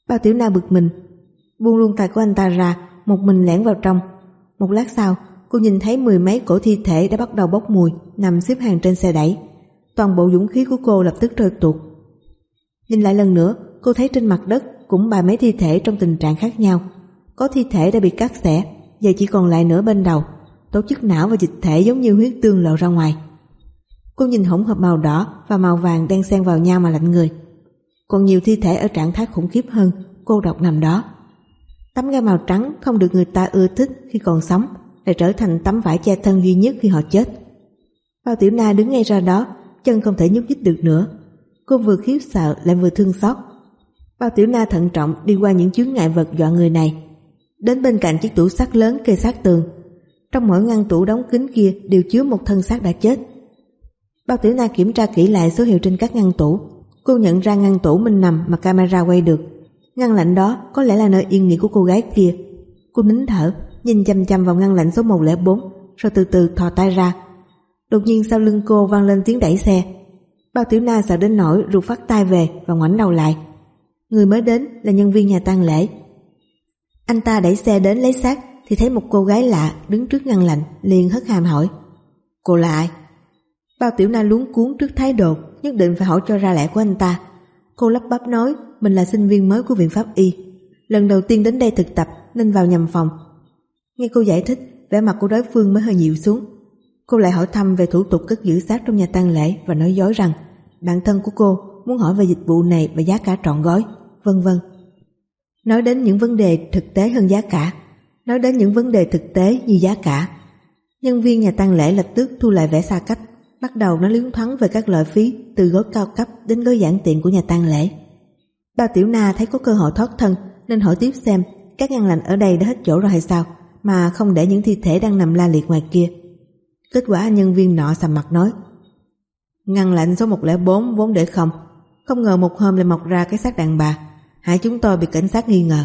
Bao Tiểu Na bực mình, buông luôn tay của anh ta ra, một mình lẻn vào trong. Một lát sau, cô nhìn thấy mười mấy cổ thi thể đã bắt đầu bốc mùi, nằm xếp hàng trên xe đẩy. Toàn bộ dũng khí của cô lập tức trôi tuột. Nhìn lại lần nữa, cô thấy trên mặt đất cũng bày mấy thi thể trong tình trạng khác nhau. Có thi thể đã bị cắt xẻ, giờ chỉ còn lại nửa bên đầu, tổ chức não và dịch thể giống như huyết tương lộ ra ngoài. Cô nhìn hỗn hợp màu đỏ và màu vàng đan xen vào nhau mà lạnh người. Còn nhiều thi thể ở trạng thái khủng khiếp hơn, cô độc nằm đó. Tấm da màu trắng không được người ta ưa thích khi còn sống, lại trở thành tấm vải che thân duy nhất khi họ chết. Bao Tiểu Na đứng ngay ra đó, chân không thể nhúc nhích được nữa. Cô vừa khiếp sợ lại vừa thương xót. Bao Tiểu Na thận trọng đi qua những chướng ngại vật dọa người này, đến bên cạnh chiếc tủ sắt lớn kề sát tường. Trong mỗi ngăn tủ đóng kín kia đều chứa một thân xác đã chết. Bao Tiểu Na kiểm tra kỹ lại số hiệu trên các ngăn tủ. Cô nhận ra ngăn tủ mình nằm mà camera quay được. Ngăn lạnh đó có lẽ là nơi yên nghỉ của cô gái kia. Cô nín thở, nhìn chăm chăm vào ngăn lạnh số một không bốn, rồi từ từ thò tay ra. Đột nhiên sau lưng cô vang lên tiếng đẩy xe. Bao Tiểu Na sợ đến nỗi rụt phát tay về và ngoảnh đầu lại. Người mới đến là nhân viên nhà tang lễ. Anh ta đẩy xe đến lấy xác thì thấy một cô gái lạ đứng trước ngăn lạnh, liền hất hàm hỏi: "Cô là ai?" Bao Tiểu Na luống cuống trước thái độ nhất định phải hỏi cho ra lẽ của anh ta. Cô lắp bắp nói mình là sinh viên mới của viện pháp y, lần đầu tiên đến đây thực tập nên vào nhầm phòng. Nghe cô giải thích, vẻ mặt của đối phương mới hơi dịu xuống. Cô lại hỏi thăm về thủ tục cất giữ xác trong nhà tang lễ và nói dối rằng bạn thân của cô muốn hỏi về dịch vụ này và giá cả trọn gói, vân vân. Nói đến những vấn đề thực tế hơn giá cả, nói đến những vấn đề thực tế như giá cả. Nhân viên nhà tang lễ lập tức thu lại vẻ xa cách, bắt đầu nói liếu thoáng về các loại phí từ gói cao cấp đến gói giản tiện của nhà tang lễ. Bao Tiểu Na thấy có cơ hội thoát thân nên hỏi tiếp xem các ngăn lạnh ở đây đã hết chỗ rồi hay sao mà không để những thi thể đang nằm la liệt ngoài kia. Kết quả nhân viên nọ sầm mặt nói: "Ngăn lạnh số một không bốn vốn để không, không ngờ một hôm lại mọc ra cái xác đàn bà, hại chúng tôi bị cảnh sát nghi ngờ."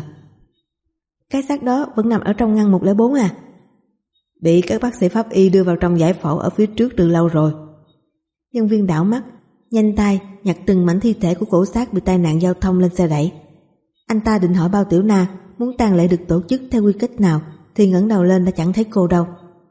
"Cái xác đó vẫn nằm ở trong ngăn một không bốn à?" "Bị các bác sĩ pháp y đưa vào trong giải phẫu ở phía trước từ lâu rồi." Nhân viên đảo mắt, nhanh tay nhặt từng mảnh thi thể của cổ xác bị tai nạn giao thông lên xe đẩy. Anh ta định hỏi Bao Tiểu Na muốn tang lễ được tổ chức theo quy cách nào thì ngẩng đầu lên đã chẳng thấy cô đâu.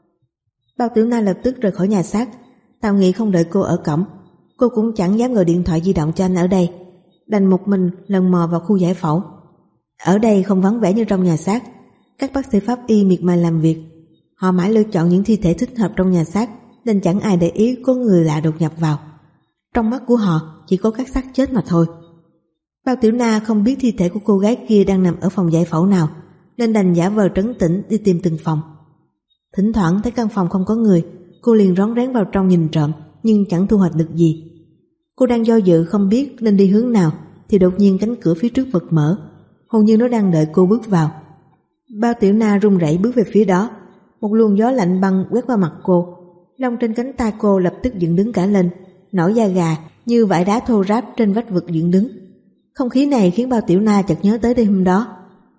Bao Tiểu Na lập tức rời khỏi nhà xác. Tao nghĩ không đợi cô ở cổng, cô cũng chẳng dám gọi điện thoại di động cho anh ở đây, đành một mình lần mò vào khu giải phẫu. Ở đây không vắng vẻ như trong nhà xác, các bác sĩ pháp y miệt mài làm việc. Họ mãi lựa chọn những thi thể thích hợp trong nhà xác nên chẳng ai để ý có người lạ đột nhập vào. Trong mắt của họ chỉ có các xác chết mà thôi. Bao Tiểu Na không biết thi thể của cô gái kia đang nằm ở phòng giải phẫu nào nên đành giả vờ trấn tĩnh đi tìm từng phòng. Thỉnh thoảng thấy căn phòng không có người, cô liền rón rén vào trong nhìn trộm nhưng chẳng thu hoạch được gì. Cô đang do dự không biết nên đi hướng nào thì đột nhiên cánh cửa phía trước bật mở, hầu như nó đang đợi cô bước vào. Bao Tiểu Na run rẩy bước về phía đó. Một luồng gió lạnh băng quét qua mặt cô, lông trên cánh tay cô lập tức dựng đứng cả lên, nổi da gà như vải đá thô ráp trên vách vực dựng đứng. Không khí này khiến Bao Tiểu Na chợt nhớ tới đêm hôm đó.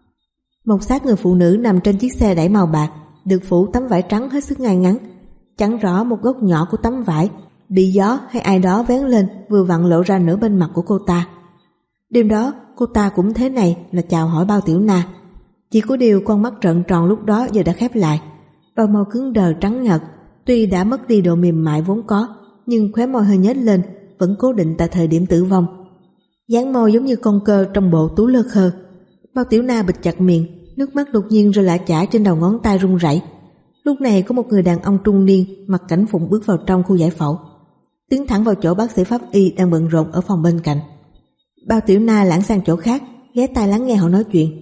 Một xác người phụ nữ nằm trên chiếc xe đẩy màu bạc, được phủ tấm vải trắng hết sức ngay ngắn. Chẳng rõ một góc nhỏ của tấm vải bị gió hay ai đó vén lên vừa vặn lộ ra nửa bên mặt của cô ta. Đêm đó cô ta cũng thế này là chào hỏi Bao Tiểu Na. Chỉ có điều con mắt trợn tròn lúc đó giờ đã khép lại, đôi môi cứng đờ trắng nhợt, tuy đã mất đi độ mềm mại vốn có, nhưng khóe môi hơi nhếch lên, vẫn cố định tại thời điểm tử vong. Dáng môi giống như con cơ trong bộ Tú Lơ Khơ. Bao Tiểu Na bịt chặt miệng, nước mắt đột nhiên rơi lã chã trên đầu ngón tay run rẩy. Lúc này có một người đàn ông trung niên mặc cảnh phục bước vào trong khu giải phẫu, tiến thẳng vào chỗ bác sĩ pháp y đang bận rộn ở phòng bên cạnh. Bao Tiểu Na lãng sang chỗ khác, ghé tai lắng nghe họ nói chuyện.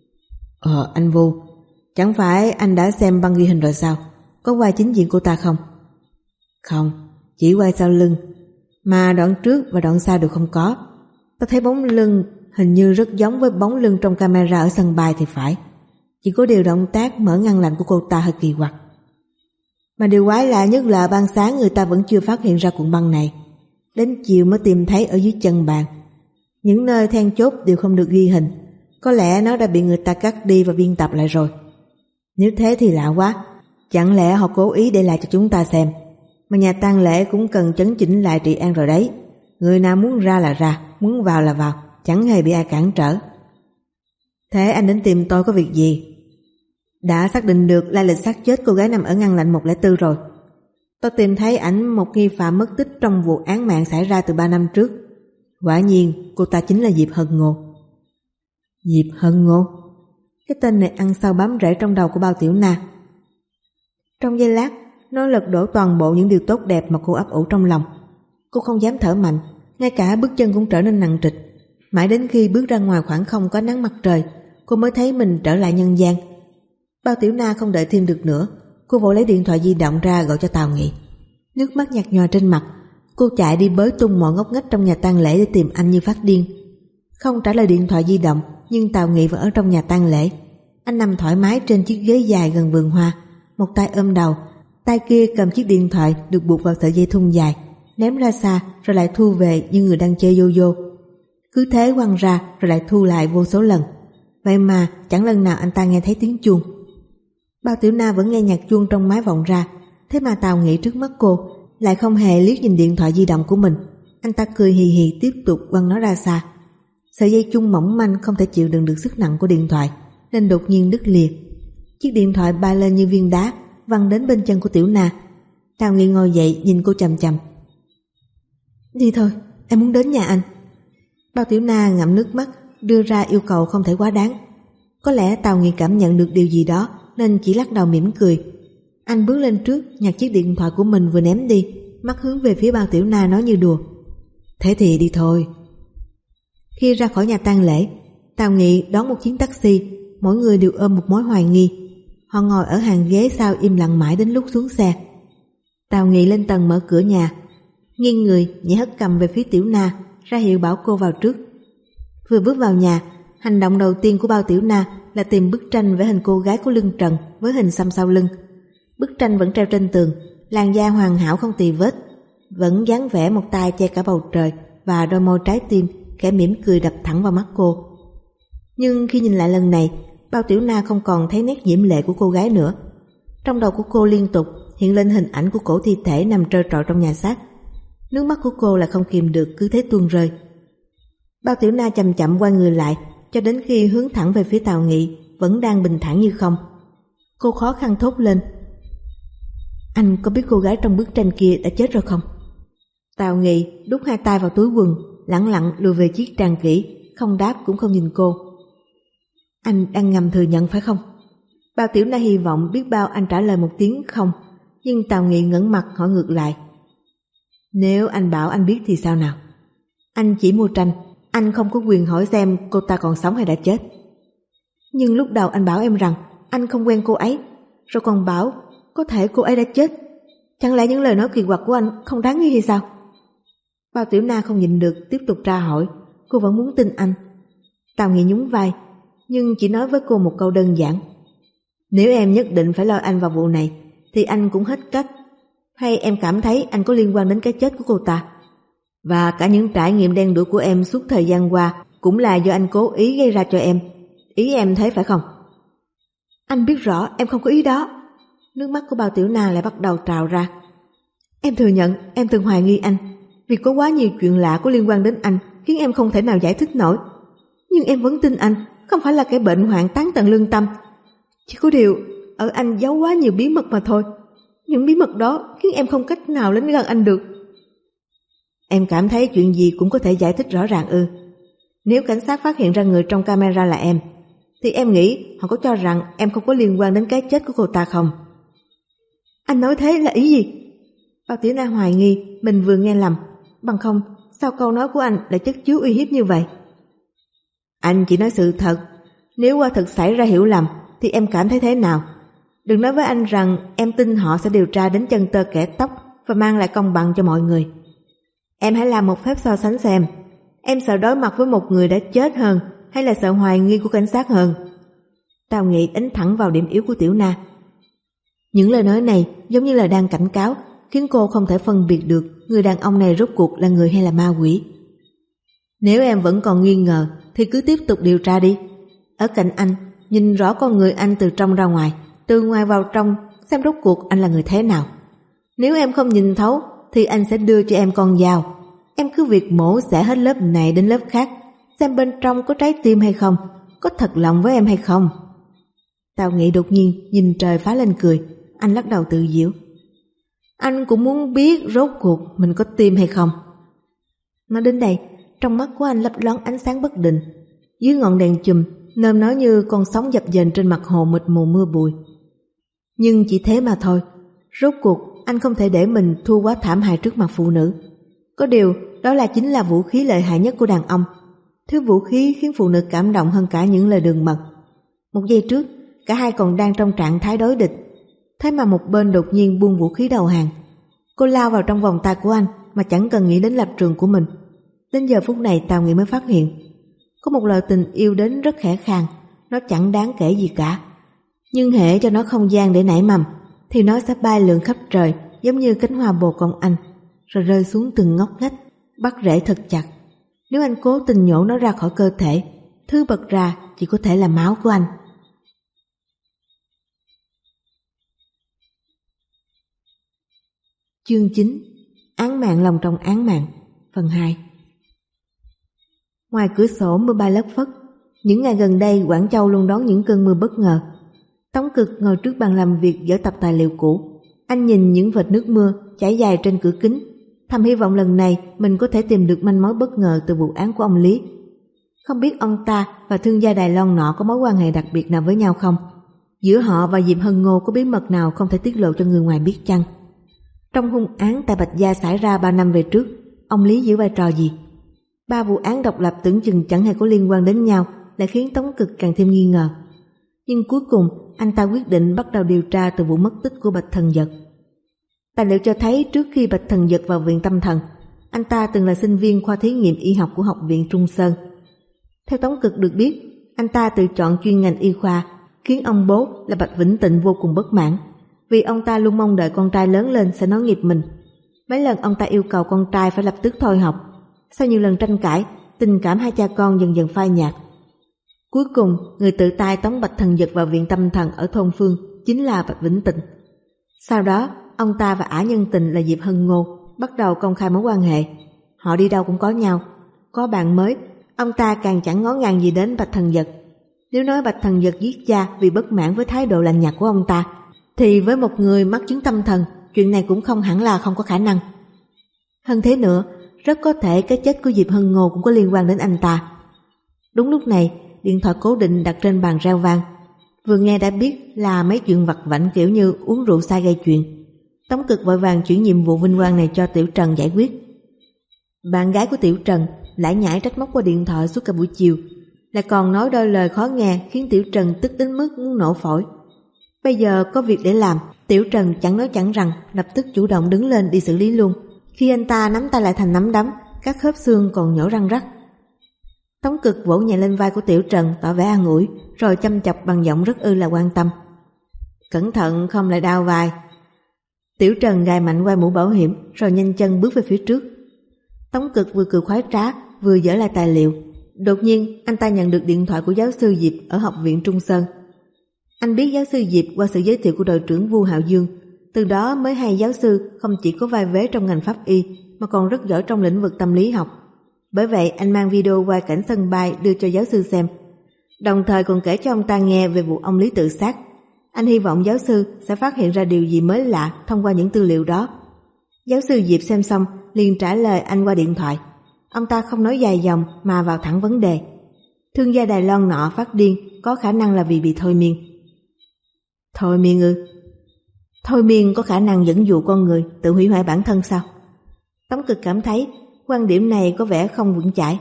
Ờ anh Vu, chẳng phải anh đã xem băng ghi hình rồi sao? Có quay chính diện cô ta không? Không, chỉ quay sau lưng, mà đoạn trước và đoạn sau đều không có. Ta thấy bóng lưng hình như rất giống với bóng lưng trong camera ở sân bay thì phải. Chỉ có điều động tác mở ngăn lạnh của cô ta hơi kỳ quặc. Mà điều quái lạ nhất là ban sáng người ta vẫn chưa phát hiện ra cuộn băng này, đến chiều mới tìm thấy ở dưới chân bàn. Những nơi then chốt đều không được ghi hình, có lẽ nó đã bị người ta cắt đi và biên tập lại rồi. Nếu thế thì lạ quá, chẳng lẽ họ cố ý để lại cho chúng ta xem? Mà nhà tang lễ cũng cần chấn chỉnh lại trị an rồi đấy. Người nào muốn ra là ra, muốn vào là vào, chẳng hề bị ai cản trở. Thế anh đến tìm tôi có việc gì? Đã xác định được lai lịch xác chết cô gái nằm ở ngăn lạnh một không bốn rồi. Tôi tìm thấy ảnh một nghi phạm mất tích trong vụ án mạng xảy ra từ ba năm trước. Quả nhiên cô ta chính là Diệp Hân Ngô. Diệp Hân Ngô? Cái tên này ăn sâu bám rễ trong đầu của Bao Tiểu Na. Trong giây lát, nó lật đổ toàn bộ những điều tốt đẹp mà cô ấp ủ trong lòng. Cô không dám thở mạnh, ngay cả bước chân cũng trở nên nặng trịch. Mãi đến khi bước ra ngoài khoảng không có nắng mặt trời, cô mới thấy mình trở lại nhân gian. Bao Tiểu Na không đợi thêm được nữa, cô vội lấy điện thoại di động ra gọi cho Tào Nghị. Nước mắt nhạt nhòa trên mặt, cô chạy đi bới tung mọi ngóc ngách trong nhà tang lễ để tìm anh như phát điên. Không trả lời điện thoại di động, nhưng Tào Nghị vẫn ở trong nhà tang lễ. Anh nằm thoải mái trên chiếc ghế dài gần vườn hoa, một tay ôm đầu, tay kia cầm chiếc điện thoại được buộc vào sợi dây thun dài, ném ra xa rồi lại thu về như người đang chơi yo-yo. Cứ thế quăng ra rồi lại thu lại vô số lần. Vậy mà chẳng lần nào anh ta nghe thấy tiếng chuông. Bao Tiểu Na vẫn nghe nhạc chuông trong máy vọng ra, thế mà Tào Nghị trước mắt cô lại không hề liếc nhìn điện thoại di động của mình. Anh ta cười hì hì tiếp tục quăng nó ra xa. Sợi dây chuông mỏng manh không thể chịu đựng được sức nặng của điện thoại nên đột nhiên đứt lìa. Chiếc điện thoại bay lên như viên đá, văng đến bên chân của Tiểu Na. Tào Nghị ngồi dậy nhìn cô chằm chằm. Đi thôi, em muốn đến nhà anh. Bao Tiểu Na ngậm nước mắt, đưa ra yêu cầu không thể quá đáng. Có lẽ Tào Nghị cảm nhận được điều gì đó nên chỉ lắc đầu mỉm cười. Anh bước lên trước, nhặt chiếc điện thoại của mình vừa ném đi, mắt hướng về phía Bao Tiểu Na nói như đùa. Thế thì đi thôi. Khi ra khỏi nhà tang lễ, Tào Nghị đón một chuyến taxi, mỗi người đều ôm một mối hoài nghi. Họ ngồi ở hàng ghế sau im lặng mãi đến lúc xuống xe. Tào Nghị lên tầng mở cửa nhà, nghiêng người nhảy hất cầm về phía Tiểu Na, ra hiệu bảo cô vào trước. Vừa bước vào nhà, hành động đầu tiên của Bao Tiểu Na là tìm bức tranh vẽ hình cô gái có lưng trần với hình xăm sau lưng. Bức tranh vẫn treo trên tường, làn da hoàn hảo không tì vết, vẫn dáng vẽ một tay che cả bầu trời và đôi môi trái tim khẽ mỉm cười đập thẳng vào mắt cô. Nhưng khi nhìn lại lần này, Bao Tiểu Na không còn thấy nét diễm lệ của cô gái nữa. Trong đầu của cô liên tục hiện lên hình ảnh của cổ thi thể nằm trơ trọi trong nhà xác. Nước mắt của cô là không kìm được cứ thế tuôn rơi. Bao Tiểu Na chậm chậm quay người lại cho đến khi hướng thẳng về phía Tào Nghị vẫn đang bình thản như không. Cô khó khăn thốt lên. Anh có biết cô gái trong bức tranh kia đã chết rồi không? Tào Nghị đút hai tay vào túi quần, lẳng lặng lùi về chiếc tràn kỹ, không đáp cũng không nhìn cô. Anh đang ngầm thừa nhận phải không? Bao Tiểu Na hy vọng biết bao anh trả lời một tiếng không, nhưng Tào Nghị ngẩng mặt hỏi ngược lại. Nếu anh bảo anh biết thì sao nào? Anh chỉ mua tranh, anh không có quyền hỏi xem cô ta còn sống hay đã chết. Nhưng lúc đầu anh bảo em rằng anh không quen cô ấy, rồi còn bảo có thể cô ấy đã chết. Chẳng lẽ những lời nói kỳ quặc của anh không đáng nghi hay sao? Bao Tiểu Na không nhịn được tiếp tục tra hỏi. Cô vẫn muốn tin anh. Tào Nghị nhún vai, nhưng chỉ nói với cô một câu đơn giản. Nếu em nhất định phải lôi anh vào vụ này thì anh cũng hết cách. Hay em cảm thấy anh có liên quan đến cái chết của cô ta? Và cả những trải nghiệm đen đủi của em suốt thời gian qua cũng là do anh cố ý gây ra cho em. Ý em thấy phải không? Anh biết rõ em không có ý đó. Nước mắt của Bao Tiểu Na lại bắt đầu trào ra. Em thừa nhận em từng hoài nghi anh, vì có quá nhiều chuyện lạ có liên quan đến anh khiến em không thể nào giải thích nổi. Nhưng em vẫn tin anh không phải là kẻ bệnh hoạn tán tận lương tâm. Chỉ có điều ở anh giấu quá nhiều bí mật mà thôi. Những bí mật đó khiến em không cách nào đến gần anh được. Em cảm thấy chuyện gì cũng có thể giải thích rõ ràng ư? Nếu cảnh sát phát hiện ra người trong camera là em, thì em nghĩ họ có cho rằng em không có liên quan đến cái chết của cô ta không? Anh nói thế là ý gì? Bao Tiểu Na hoài nghi mình vừa nghe lầm. Bằng không sao câu nói của anh lại chất chứa uy hiếp như vậy? Anh chỉ nói sự thật. Nếu quả thực xảy ra hiểu lầm thì em cảm thấy thế nào? Đừng nói với anh rằng em tin họ sẽ điều tra đến chân tơ kẻ tóc và mang lại công bằng cho mọi người. Em hãy làm một phép so sánh xem. Em sợ đối mặt với một người đã chết hơn hay là sợ hoài nghi của cảnh sát hơn? Tào Nghị đánh thẳng vào điểm yếu của Tiểu Na. Những lời nói này giống như là đang cảnh cáo, khiến cô không thể phân biệt được người đàn ông này rốt cuộc là người hay là ma quỷ. Nếu em vẫn còn nghi ngờ thì cứ tiếp tục điều tra đi. Ở cạnh anh, nhìn rõ con người anh từ trong ra ngoài, từ ngoài vào trong, xem rốt cuộc anh là người thế nào. Nếu em không nhìn thấu thì anh sẽ đưa cho em con dao. Em cứ việc mổ xẻ hết lớp này đến lớp khác, xem bên trong có trái tim hay không, có thật lòng với em hay không? Tào Nghị đột nhiên nhìn trời phá lên cười. Anh lắc đầu tự giễu. Anh cũng muốn biết rốt cuộc mình có tim hay không. Nói đến đây, trong mắt của anh lấp loáng ánh sáng bất định. Dưới ngọn đèn chùm, nôm nói như con sóng dập dềnh trên mặt hồ mịt mù mưa bụi. Nhưng chỉ thế mà thôi. Rốt cuộc anh không thể để mình thua quá thảm hại trước mặt phụ nữ. Có điều đó là chính là vũ khí lợi hại nhất của đàn ông. Thứ vũ khí khiến phụ nữ cảm động hơn cả những lời đường mật. Một giây trước, cả hai còn đang trong trạng thái đối địch. Thế mà một bên đột nhiên buông vũ khí đầu hàng. Cô lao vào trong vòng tay của anh mà chẳng cần nghĩ đến lập trường của mình. Đến giờ phút này Tào Nghị mới phát hiện, có một lời tình yêu đến rất khẽ khàng, nó chẳng đáng kể gì cả. Nhưng hễ cho nó không gian để nảy mầm, thì nó sẽ bay lượn khắp trời giống như cánh hoa bồ công anh, rồi rơi xuống từng ngóc ngách, bắt rễ thật chặt. Nếu anh cố tình nhổ nó ra khỏi cơ thể, thứ bật ra chỉ có thể là máu của anh. Chương chín. Án mạng lòng trong án mạng. Phần hai. Ngoài cửa sổ mưa bay lất phất. Những ngày gần đây Quảng Châu luôn đón những cơn mưa bất ngờ. Tống Cực ngồi trước bàn làm việc dở tập tài liệu cũ. Anh nhìn những vệt nước mưa chảy dài trên cửa kính, thầm hy vọng lần này mình có thể tìm được manh mối bất ngờ từ vụ án của ông Lý. Không biết ông ta và thương gia Đài Loan nọ có mối quan hệ đặc biệt nào với nhau không? Giữa họ và Diệp Hân Ngô có bí mật nào không thể tiết lộ cho người ngoài biết chăng? Trong hung án tại Bạch Gia xảy ra ba năm về trước, ông Lý giữ vai trò gì? Ba vụ án độc lập tưởng chừng chẳng hề có liên quan đến nhau lại khiến Tống Cực càng thêm nghi ngờ. Nhưng cuối cùng anh ta quyết định bắt đầu điều tra từ vụ mất tích của Bạch Thần Dật. Tài liệu cho thấy trước khi Bạch Thần Dật vào viện tâm thần, anh ta từng là sinh viên khoa thí nghiệm y học của Học viện Trung Sơn. Theo Tống Cực được biết, anh ta tự chọn chuyên ngành y khoa, khiến ông bố là Bạch Vĩnh Tịnh vô cùng bất mãn, vì ông ta luôn mong đợi con trai lớn lên sẽ nối nghiệp mình. Mấy lần ông ta yêu cầu con trai phải lập tức thôi học. Sau nhiều lần tranh cãi, tình cảm hai cha con dần dần phai nhạt. Cuối cùng, người tự tay tống Bạch Thần Dật vào viện tâm thần ở thôn Phương chính là Bạch Vĩnh Tịnh. Sau đó, ông ta và ả nhân tình là Diệp Hân Ngô bắt đầu công khai mối quan hệ. Họ đi đâu cũng có nhau. Có bạn mới, ông ta càng chẳng ngó ngàng gì đến Bạch Thần Dật. Nếu nói Bạch Thần Dật giết cha vì bất mãn với thái độ lạnh nhạt của ông ta, thì với một người mắc chứng tâm thần, chuyện này cũng không hẳn là không có khả năng. Hơn thế nữa, rất có thể cái chết của Diệp Hân Ngô cũng có liên quan đến anh ta. Đúng lúc này, điện thoại cố định đặt trên bàn reo vang. Vừa nghe đã biết là mấy chuyện vặt vãnh kiểu như uống rượu sai gây chuyện. Tống Cực vội vàng chuyển nhiệm vụ vinh quang này cho Tiểu Trần giải quyết. Bạn gái của Tiểu Trần lải nhải trách móc qua điện thoại suốt cả buổi chiều, lại còn nói đôi lời khó nghe khiến Tiểu Trần tức đến mức muốn nổ phổi. Bây giờ có việc để làm, Tiểu Trần chẳng nói chẳng rằng lập tức chủ động đứng lên đi xử lý luôn. Khi anh ta nắm tay lại thành nắm đấm, các khớp xương còn nhổ răng rắc. Tống Cực vỗ nhẹ lên vai của Tiểu Trần tỏ vẻ an ủi, rồi chăm chọc bằng giọng rất ư là quan tâm. Cẩn thận không lại đau vai. Tiểu Trần gài mạnh quai mũ bảo hiểm rồi nhanh chân bước về phía trước. Tống Cực vừa cười khoái trá vừa dở lại tài liệu. Đột nhiên anh ta nhận được điện thoại của giáo sư Diệp ở Học viện Trung Sơn. Anh biết giáo sư Diệp qua sự giới thiệu của đội trưởng Vu Hạo Dương, từ đó mới hay giáo sư không chỉ có vai vế trong ngành pháp y mà còn rất giỏi trong lĩnh vực tâm lý học. Bởi vậy anh mang video quay cảnh sân bay đưa cho giáo sư xem, đồng thời còn kể cho ông ta nghe về vụ ông Lý tự sát. Anh hy vọng giáo sư sẽ phát hiện ra điều gì mới lạ thông qua những tư liệu đó. Giáo sư Diệp xem xong liền trả lời anh qua điện thoại. Ông ta không nói dài dòng mà vào thẳng vấn đề. Thương gia Đài Loan nọ phát điên có khả năng là vì bị thôi miên. Thôi miên ư? Thôi miên có khả năng dẫn dụ con người tự hủy hoại bản thân sao? Tống Cực cảm thấy quan điểm này có vẻ không vững chãi.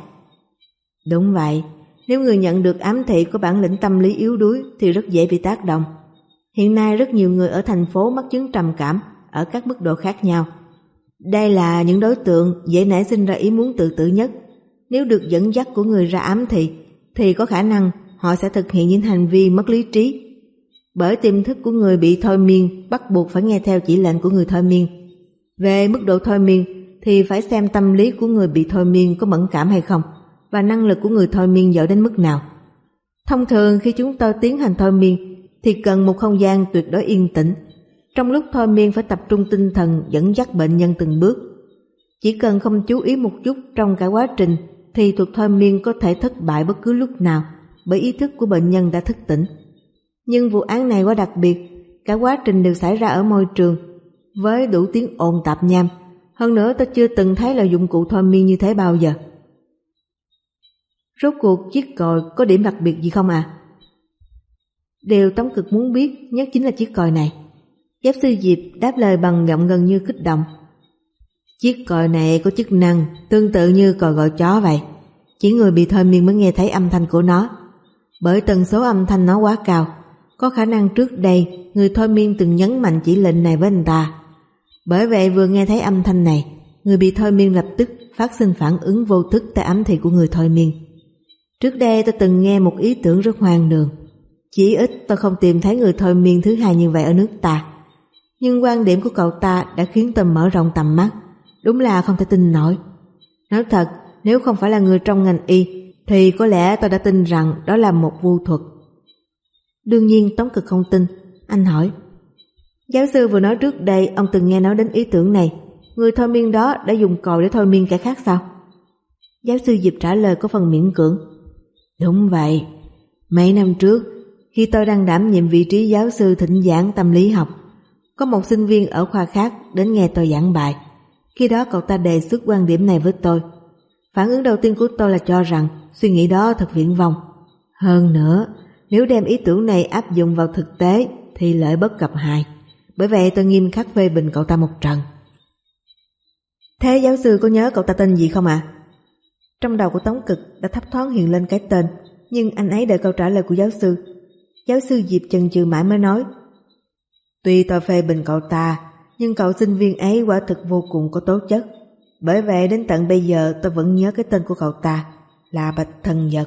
Đúng vậy, nếu người nhận được ám thị có bản lĩnh tâm lý yếu đuối thì rất dễ bị tác động. Hiện nay rất nhiều người ở thành phố mắc chứng trầm cảm ở các mức độ khác nhau. Đây là những đối tượng dễ nảy sinh ra ý muốn tự tử nhất. Nếu được dẫn dắt của người ra ám thị thì có khả năng họ sẽ thực hiện những hành vi mất lý trí. Bởi tiềm thức của người bị thôi miên bắt buộc phải nghe theo chỉ lệnh của người thôi miên. Về mức độ thôi miên thì phải xem tâm lý của người bị thôi miên có mẫn cảm hay không và năng lực của người thôi miên giỏi đến mức nào. Thông thường khi chúng tôi tiến hành thôi miên thì cần một không gian tuyệt đối yên tĩnh. Trong lúc thôi miên phải tập trung tinh thần dẫn dắt bệnh nhân từng bước. Chỉ cần không chú ý một chút trong cả quá trình thì thuật thôi miên có thể thất bại bất cứ lúc nào, bởi ý thức của bệnh nhân đã thức tỉnh. Nhưng vụ án này quá đặc biệt, cả quá trình đều xảy ra ở môi trường, với đủ tiếng ồn tạp nham. Hơn nữa tôi chưa từng thấy là dụng cụ thôi miên như thế bao giờ. Rốt cuộc chiếc còi có điểm đặc biệt gì không à? Điều Tống Cực muốn biết nhất chính là chiếc còi này. Giáo sư Diệp đáp lời bằng giọng gần như kích động. Chiếc còi này có chức năng tương tự như còi gọi chó vậy. Chỉ người bị thôi miên mới nghe thấy âm thanh của nó. Bởi tần số âm thanh nó quá cao, có khả năng trước đây người thôi miên từng nhấn mạnh chỉ lệnh này với anh ta. Bởi vậy vừa nghe thấy âm thanh này, người bị thôi miên lập tức phát sinh phản ứng vô thức tại ám thị của người thôi miên. Trước đây tôi từng nghe một ý tưởng rất hoang đường. Chỉ ít tôi không tìm thấy người thôi miên thứ hai như vậy ở nước ta. Nhưng quan điểm của cậu ta đã khiến tôi mở rộng tầm mắt. Đúng là không thể tin nổi. Nói thật, nếu không phải là người trong ngành y thì có lẽ tôi đã tin rằng đó là một vu thuật. Đương nhiên Tống Cực không tin. Anh hỏi, giáo sư vừa nói trước đây ông từng nghe nói đến ý tưởng này. Người thôi miên đó đã dùng còi để thôi miên kẻ khác sao? Giáo sư Diệp trả lời có phần miễn cưỡng. Đúng vậy. Mấy năm trước, khi tôi đang đảm nhiệm vị trí giáo sư thỉnh giảng tâm lý học, có một sinh viên ở khoa khác đến nghe tôi giảng bài. Khi đó cậu ta đề xuất quan điểm này với tôi. Phản ứng đầu tiên của tôi là cho rằng suy nghĩ đó thật viển vông. Hơn nữa, nếu đem ý tưởng này áp dụng vào thực tế thì lợi bất cập hại. Bởi vậy tôi nghiêm khắc phê bình cậu ta một trận. Thế giáo sư có nhớ cậu ta tên gì không ạ? À? Trong đầu của Tống Cực đã thấp thoáng hiện lên cái tên, nhưng anh ấy đợi câu trả lời của giáo sư. Giáo sư Diệp chần chừ mãi mới nói, tuy tôi phê bình cậu ta, nhưng cậu sinh viên ấy quả thực vô cùng có tố chất. Bởi vậy đến tận bây giờ tôi vẫn nhớ cái tên của cậu ta là Bạch Thần Nhật.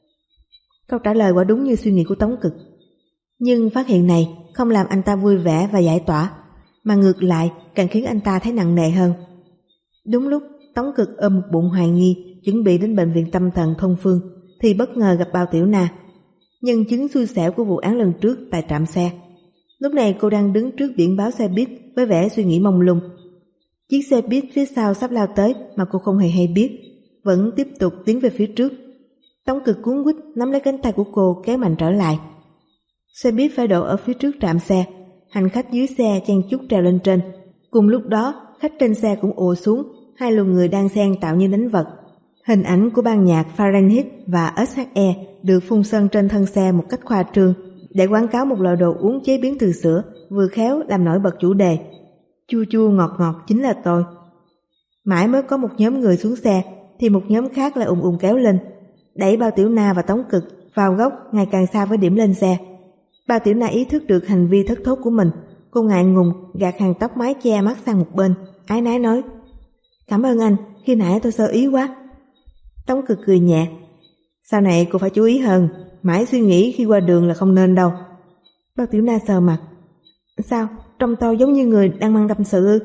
Câu trả lời quả đúng như suy nghĩ của Tống Cực. Nhưng phát hiện này không làm anh ta vui vẻ và giải tỏa, mà ngược lại càng khiến anh ta thấy nặng nề hơn. Đúng lúc Tống Cực ôm một bụng hoài nghi chuẩn bị đến bệnh viện tâm thần Thông Phương thì bất ngờ gặp Bao Tiểu Na, nhân chứng xui xẻo của vụ án lần trước tại trạm xe. Lúc này cô đang đứng trước biển báo xe buýt với vẻ suy nghĩ mông lung. Chiếc xe buýt phía sau sắp lao tới mà cô không hề hay biết, vẫn tiếp tục tiến về phía trước. Tống Cực cuống quýt nắm lấy cánh tay của cô kéo mạnh trở lại. Xe buýt phải đổ ở phía trước trạm xe, hành khách dưới xe chen chúc trèo lên trên. Cùng lúc đó, khách trên xe cũng ùa xuống, hai luồng người đang xen tạo như đánh vật. Hình ảnh của ban nhạc Fahrenheit và ét hát e được phun sơn trên thân xe một cách khoa trương để quảng cáo một loại đồ uống chế biến từ sữa, vừa khéo làm nổi bật chủ đề chua chua ngọt ngọt chính là tôi. Mãi mới có một nhóm người xuống xe thì một nhóm khác lại ùn ùn kéo lên, đẩy Bao Tiểu Na và Tống Cực vào góc ngày càng xa với điểm lên xe. Bao Tiểu Na ý thức được hành vi thất thốt của mình, cô ngại ngùng gạt hàng tóc mái che mắt sang một bên, ái nái nói, cảm ơn anh, khi nãy tôi sơ ý quá. Tống Cực cười nhẹ, sau này cô phải chú ý hơn, mãi suy nghĩ khi qua đường là không nên đâu. Bao Tiểu Na sờ mặt, sao, trông tôi giống như người đang mang tâm sự ư?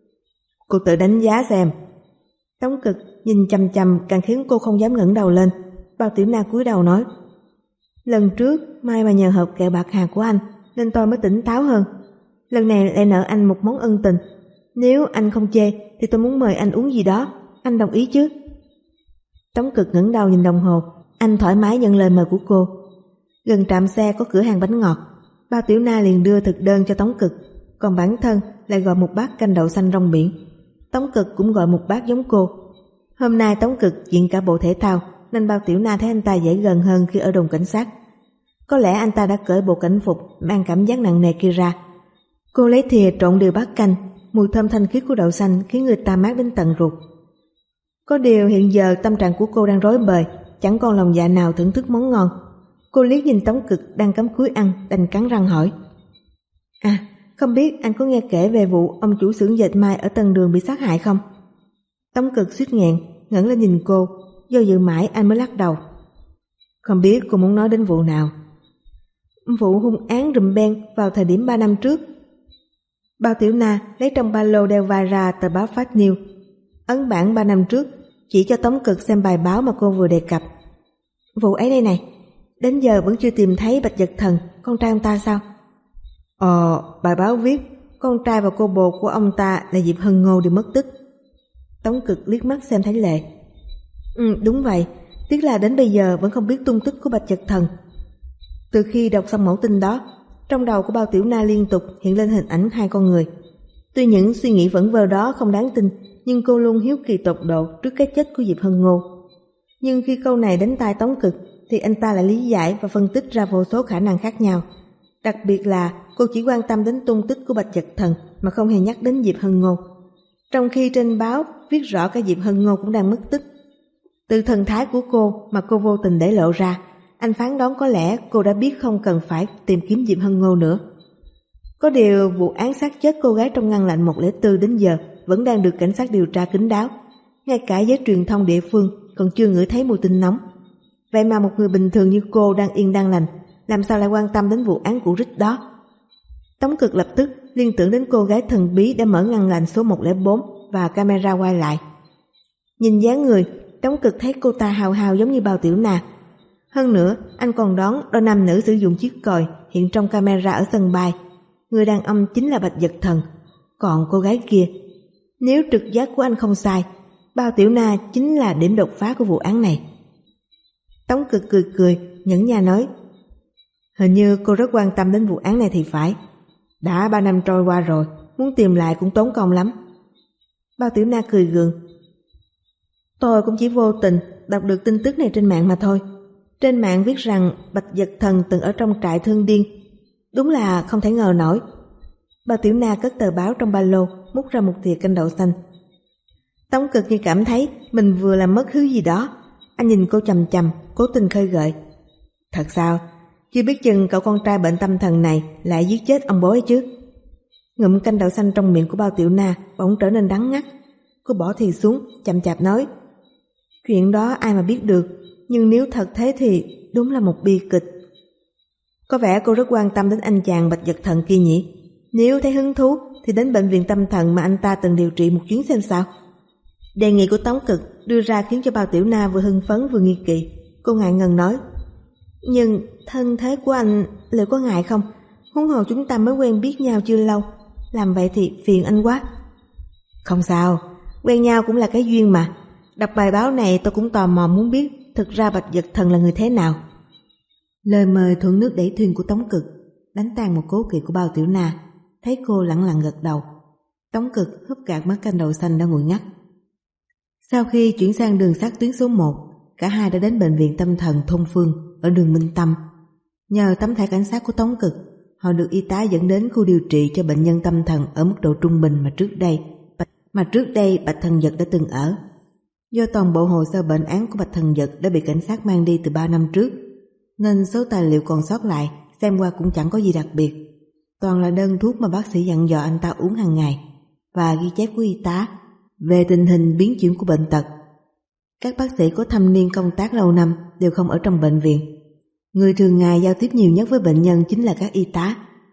Cô tự đánh giá xem. Tống Cực nhìn chằm chằm càng khiến cô không dám ngẩng đầu lên. Bao Tiểu Na cúi đầu nói, lần trước may mà nhờ hộp kẹo bạc hà của anh nên tôi mới tỉnh táo hơn. Lần này lại nợ anh một món ân tình. Nếu anh không chê thì tôi muốn mời anh uống gì đó. Anh đồng ý chứ? Tống Cực ngẩng đầu nhìn đồng hồ. Anh thoải mái nhận lời mời của cô. Gần trạm xe có cửa hàng bánh ngọt. Bao Tiểu Na liền đưa thực đơn cho Tống Cực, còn bản thân lại gọi một bát canh đậu xanh rong biển. Tống Cực cũng gọi một bát giống cô. Hôm nay Tống Cực diện cả bộ thể thao nên Bao Tiểu Na thấy anh ta dễ gần hơn khi ở đồn cảnh sát. Có lẽ anh ta đã cởi bộ cảnh phục mang cảm giác nặng nề kia ra. Cô lấy thìa trộn đều bát canh, mùi thơm thanh khiết của đậu xanh khiến người ta mát đến tận ruột. Có điều hiện giờ tâm trạng của cô đang rối bời, chẳng còn lòng dạ nào thưởng thức món ngon. Cô liếc nhìn Tống Cực đang cắm cúi ăn, đành cắn răng hỏi, à, không biết anh có nghe kể về vụ ông chủ xưởng dệt may ở Tân Đường bị sát hại không? Tống Cực suýt nghẹn, ngẩng lên nhìn cô, do dự mãi anh mới lắc đầu. Không biết cô muốn nói đến vụ nào? Vụ hung án rùm beng vào thời điểm ba năm trước. Bao Tiểu Na lấy trong ba lô đeo vai ra tờ báo Fast News, ấn bản ba năm trước, chỉ cho Tống Cực xem bài báo mà cô vừa đề cập. Vụ ấy đây này, đến giờ vẫn chưa tìm thấy Bạch Giật Thần, con trai ông ta sao? Ờ, bài báo viết con trai và cô bồ của ông ta là Diệp Hân Ngô đều mất tích. Tống Cực liếc mắt xem thấy lệ. Ừ, đúng vậy, tiếc là đến bây giờ vẫn không biết tung tích của Bạch Giật Thần. Từ khi đọc xong mẫu tin đó, trong đầu của Bao Tiểu Na liên tục hiện lên hình ảnh hai con người. Tuy những suy nghĩ vẩn vơ đó không đáng tin, nhưng cô luôn hiếu kỳ tột độ trước cái chết của Diệp Hân Ngô. Nhưng khi câu này đến tai Tống Cực thì anh ta lại lý giải và phân tích ra vô số khả năng khác nhau. Đặc biệt là cô chỉ quan tâm đến tung tích của Bạch Giật Thần mà không hề nhắc đến Diệp Hân Ngô, trong khi trên báo viết rõ cả Diệp Hân Ngô cũng đang mất tích. Từ thần thái của cô mà cô vô tình để lộ ra, anh phán đoán có lẽ cô đã biết không cần phải tìm kiếm Diệp Hân Ngô nữa. Có điều vụ án sát chết cô gái trong ngăn lạnh một không bốn đến giờ vẫn đang được cảnh sát điều tra kín đáo. Ngay cả giới truyền thông địa phương còn chưa ngửi thấy mùi tin nóng. Vậy mà một người bình thường như cô đang yên đang lành, làm sao lại quan tâm đến vụ án của Rích đó? Tống Cực lập tức liên tưởng đến cô gái thần bí đã mở ngăn lạnh số một không bốn và camera quay lại. Nhìn dáng người, Tống Cực thấy cô ta hào hào giống như Bao Tiểu Na. Hơn nữa, anh còn đoán đôi nam nữ sử dụng chiếc còi hiện trong camera ở sân bay. Người đàn ông chính là Bạch Giật Thần, còn cô gái kia, nếu trực giác của anh không sai, Bao Tiểu Na chính là điểm đột phá của vụ án này. Tống Cực cười cười, nhẫn nha nói, hình như cô rất quan tâm đến vụ án này thì phải. Đã ba năm trôi qua rồi, muốn tìm lại cũng tốn công lắm. Bao Tiểu Na cười gượng, tôi cũng chỉ vô tình đọc được tin tức này trên mạng mà thôi. Trên mạng viết rằng Bạch Giật Thần từng ở trong trại thương điên, đúng là không thể ngờ nổi. Bao Tiểu Na cất tờ báo trong ba lô, múc ra một thìa canh đậu xanh. Tống Cực như cảm thấy mình vừa làm mất thứ gì đó. Anh nhìn cô chằm chằm, cố tình khơi gợi. Thật sao? Chưa biết chừng cậu con trai bệnh tâm thần này lại giết chết ông bố ấy chứ. Ngụm canh đậu xanh trong miệng của Bao Tiểu Na bỗng trở nên đắng ngắt. Cô bỏ thìa xuống, chậm chạp nói, chuyện đó ai mà biết được, nhưng nếu thật thế thì đúng là một bi kịch. Có vẻ cô rất quan tâm đến anh chàng Bạch Giật Thần kia nhỉ? Nếu thấy hứng thú thì đến bệnh viện tâm thần mà anh ta từng điều trị một chuyến xem sao. Đề nghị của Tống Cực đưa ra khiến cho Bao Tiểu Na vừa hưng phấn vừa nghi kỵ. Cô ngại ngần nói, nhưng thân thế của anh liệu có ngại không? Huống hồ chúng ta mới quen biết nhau chưa lâu, làm vậy thì phiền anh quá. Không sao, quen nhau cũng là cái duyên mà. Đọc bài báo này tôi cũng tò mò muốn biết thực ra Bạch Giật Thần là người thế nào. Lời mời thuận nước đẩy thuyền của Tống Cực đánh tan một cố kỵ của Bao Tiểu Na. Thấy cô lẳng lặng gật đầu, Tống Cực húp cạn bát canh đậu xanh đã nguội ngắt. Sau khi chuyển sang đường sắt tuyến số một, cả hai đã đến bệnh viện tâm thần Thôn Phương ở đường Minh Tâm. Nhờ tấm thẻ cảnh sát của Tống Cực, họ được y tá dẫn đến khu điều trị cho bệnh nhân tâm thần ở mức độ trung bình mà trước đây mà trước đây Bạch Thần Dật đã từng ở. Do toàn bộ hồ sơ bệnh án của Bạch Thần Dật đã bị cảnh sát mang đi từ ba năm trước, nên số tài liệu còn sót lại xem qua cũng chẳng có gì đặc biệt. Toàn là đơn thuốc mà bác sĩ dặn dò anh ta uống hàng ngày và ghi chép của y tá về tình hình biến chuyển của bệnh tật. Các bác sĩ có thâm niên công tác lâu năm đều không ở trong bệnh viện. Người thường ngày giao tiếp nhiều nhất với bệnh nhân chính là các y tá.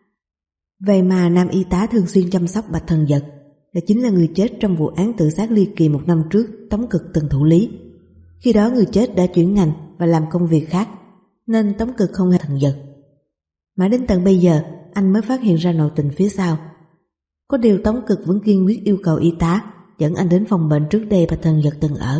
Vậy mà nam y tá thường xuyên chăm sóc Bạch Thần Dật là chính là người chết trong vụ án tự sát ly kỳ một năm trước Tống Cực từng thụ lý. Khi đó người chết đã chuyển ngành và làm công việc khác, nên Tống Cực không hề Thần Dật. Mãi đến tận bây giờ anh mới phát hiện ra nội tình phía sau. Có điều Tống Cực vẫn kiên quyết yêu cầu y tá dẫn anh đến phòng bệnh trước đây Bạch Thần Dật từng ở.